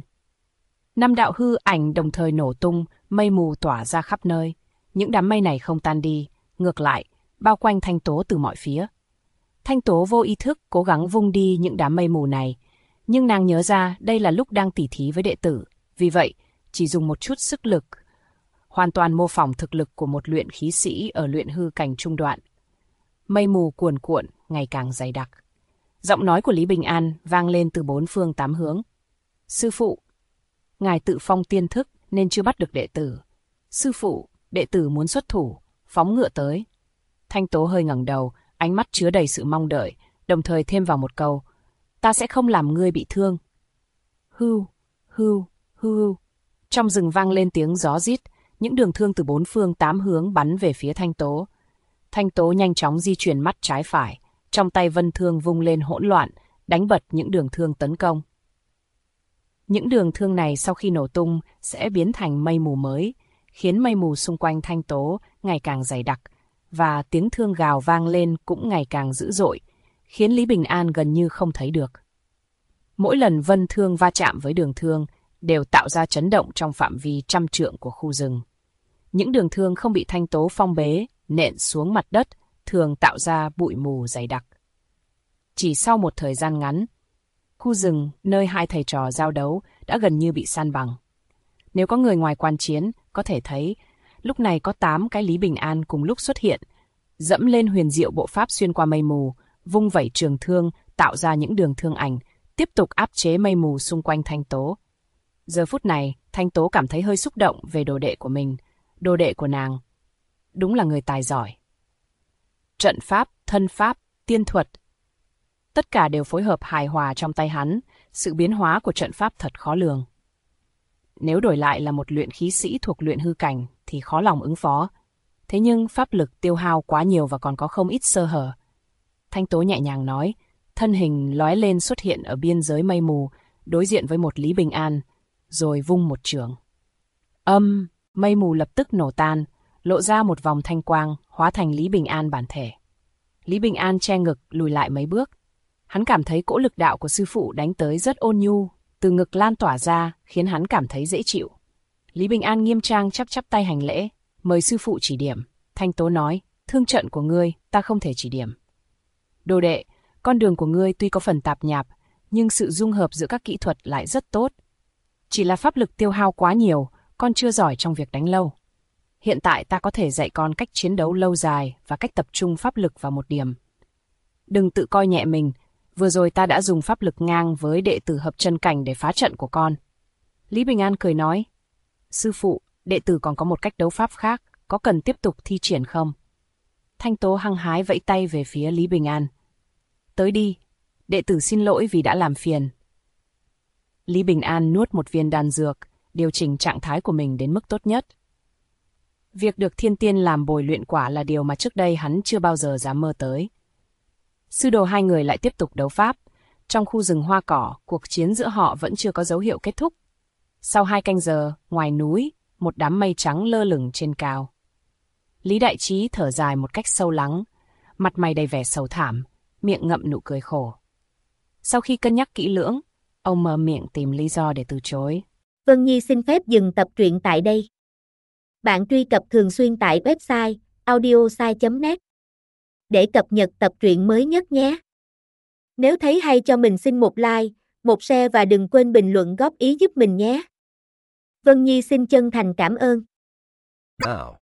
5 đạo hư ảnh đồng thời nổ tung, mây mù tỏa ra khắp nơi. Những đám mây này không tan đi, ngược lại, bao quanh Thanh tố từ mọi phía. Thanh tố vô ý thức cố gắng vung đi những đám mây mù này, nhưng nàng nhớ ra đây là lúc đang tỉ thí với đệ tử, vì vậy chỉ dùng một chút sức lực, hoàn toàn mô phỏng thực lực của một luyện khí sĩ ở luyện hư cảnh trung đoạn. Mây mù cuồn cuộn, ngày càng dày đặc. Giọng nói của Lý Bình An vang lên từ 4 phương 8 hướng. Sư phụ, ngài tự phong tiên thức nên chưa bắt được đệ tử. Sư phụ, đệ tử muốn xuất thủ, phóng ngựa tới. Thanh tố hơi ngẩng đầu, ánh mắt chứa đầy sự mong đợi, đồng thời thêm vào một câu, ta sẽ không làm ngươi bị thương. Hưu, hưu, hưu. Trong rừng vang lên tiếng gió rít, những đường thương từ 4 phương 8 hướng bắn về phía Thanh tố. Thanh tố nhanh chóng di chuyển mắt trái phải, trong tay vân thương vung lên hỗn loạn, đánh bật những đường thương tấn công. Những đường thương này sau khi nổ tung sẽ biến thành mây mù mới, khiến mây mù xung quanh Thanh tố ngày càng dày đặc, và tiếng thương gào vang lên cũng ngày càng dữ dội, khiến Lý Bình An gần như không thấy được. Mỗi lần vân thương va chạm với đường thương đều tạo ra chấn động trong phạm vi 100 trượng của khu rừng. Những đường thương không bị Thanh tố phong bế, nện xuống mặt đất, thường tạo ra bụi mù dày đặc. Chỉ sau một thời gian ngắn, khu rừng nơi hai thầy trò giao đấu đã gần như bị san bằng. Nếu có người ngoài quan chiến, có thể thấy lúc này có 8 cái Lý Bình An cùng lúc xuất hiện, dẫm lên huyền diệu bộ pháp xuyên qua mây mù, vung vẩy trường thương, tạo ra những đường thương ảnh, tiếp tục áp chế mây mù xung quanh Thanh tố. Giờ phút này, Thanh tố cảm thấy hơi xúc động về đồ đệ của mình. Đồ đệ của nàng đúng là người tài giỏi. Trận pháp, thân pháp, tiên thuật, tất cả đều phối hợp hài hòa trong tay hắn, sự biến hóa của trận pháp thật khó lường. Nếu đổi lại là một luyện khí sĩ thuộc luyện hư cảnh thì khó lòng ứng phó. Thế nhưng pháp lực tiêu hao quá nhiều và còn có không ít sơ hở. Thanh tố nhẹ nhàng nói, thân hình lóe lên xuất hiện ở biên giới mây mù, đối diện với một Lý Bình An, rồi vung một chưởng. Mây mù lập tức nổ tan, lộ ra một vòng thanh quang, hóa thành Lý Bình An bản thể. Lý Bình An che ngực lùi lại mấy bước. Hắn cảm thấy cỗ lực đạo của sư phụ đánh tới rất ôn nhu, từ ngực lan tỏa ra, khiến hắn cảm thấy dễ chịu. Lý Bình An nghiêm trang chắp chắp tay hành lễ, mời sư phụ chỉ điểm. Thanh Tố nói, thương trận của ngươi, ta không thể chỉ điểm. Đồ đệ, con đường của ngươi tuy có phần tạp nhạp, nhưng sự dung hợp giữa các kỹ thuật lại rất tốt. Chỉ là pháp lực tiêu hao quá nhiều, con chưa giỏi trong việc đánh lâu. Hiện tại ta có thể dạy con cách chiến đấu lâu dài và cách tập trung pháp lực vào một điểm. Đừng tự coi nhẹ mình, vừa rồi ta đã dùng pháp lực ngang với đệ tử hợp chân cảnh để phá trận của con. Lý Bình An cười nói, sư phụ, đệ tử còn có một cách đấu pháp khác, có cần tiếp tục thi triển không? Thanh Tố hăng hái vẫy tay về phía Lý Bình An. Tới đi, đệ tử xin lỗi vì đã làm phiền. Lý Bình An nuốt một viên đan dược, điều chỉnh trạng thái của mình đến mức tốt nhất. Việc được thiên tiên làm bồi luyện quả là điều mà trước đây hắn chưa bao giờ dám mơ tới. Sư đồ hai người lại tiếp tục đấu pháp. Trong khu rừng hoa cỏ, cuộc chiến giữa họ vẫn chưa có dấu hiệu kết thúc. Sau 2 canh giờ, ngoài núi, một đám mây trắng lơ lửng trên cao. Lý Đại Trí thở dài một cách sâu lắng, mặt mày đầy vẻ sầu thảm, miệng ngậm nụ cười khổ. Sau khi cân nhắc kỹ lưỡng, ông mở miệng tìm lý do để từ chối. Vân Nhi xin phép dừng tập truyện tại đây. Bạn truy cập thường xuyên tại website audiosai.net để cập nhật tập truyện mới nhất nhé. Nếu thấy hay cho mình xin một like, một share và đừng quên bình luận góp ý giúp mình nhé. Vân Nhi xin chân thành cảm ơn. Now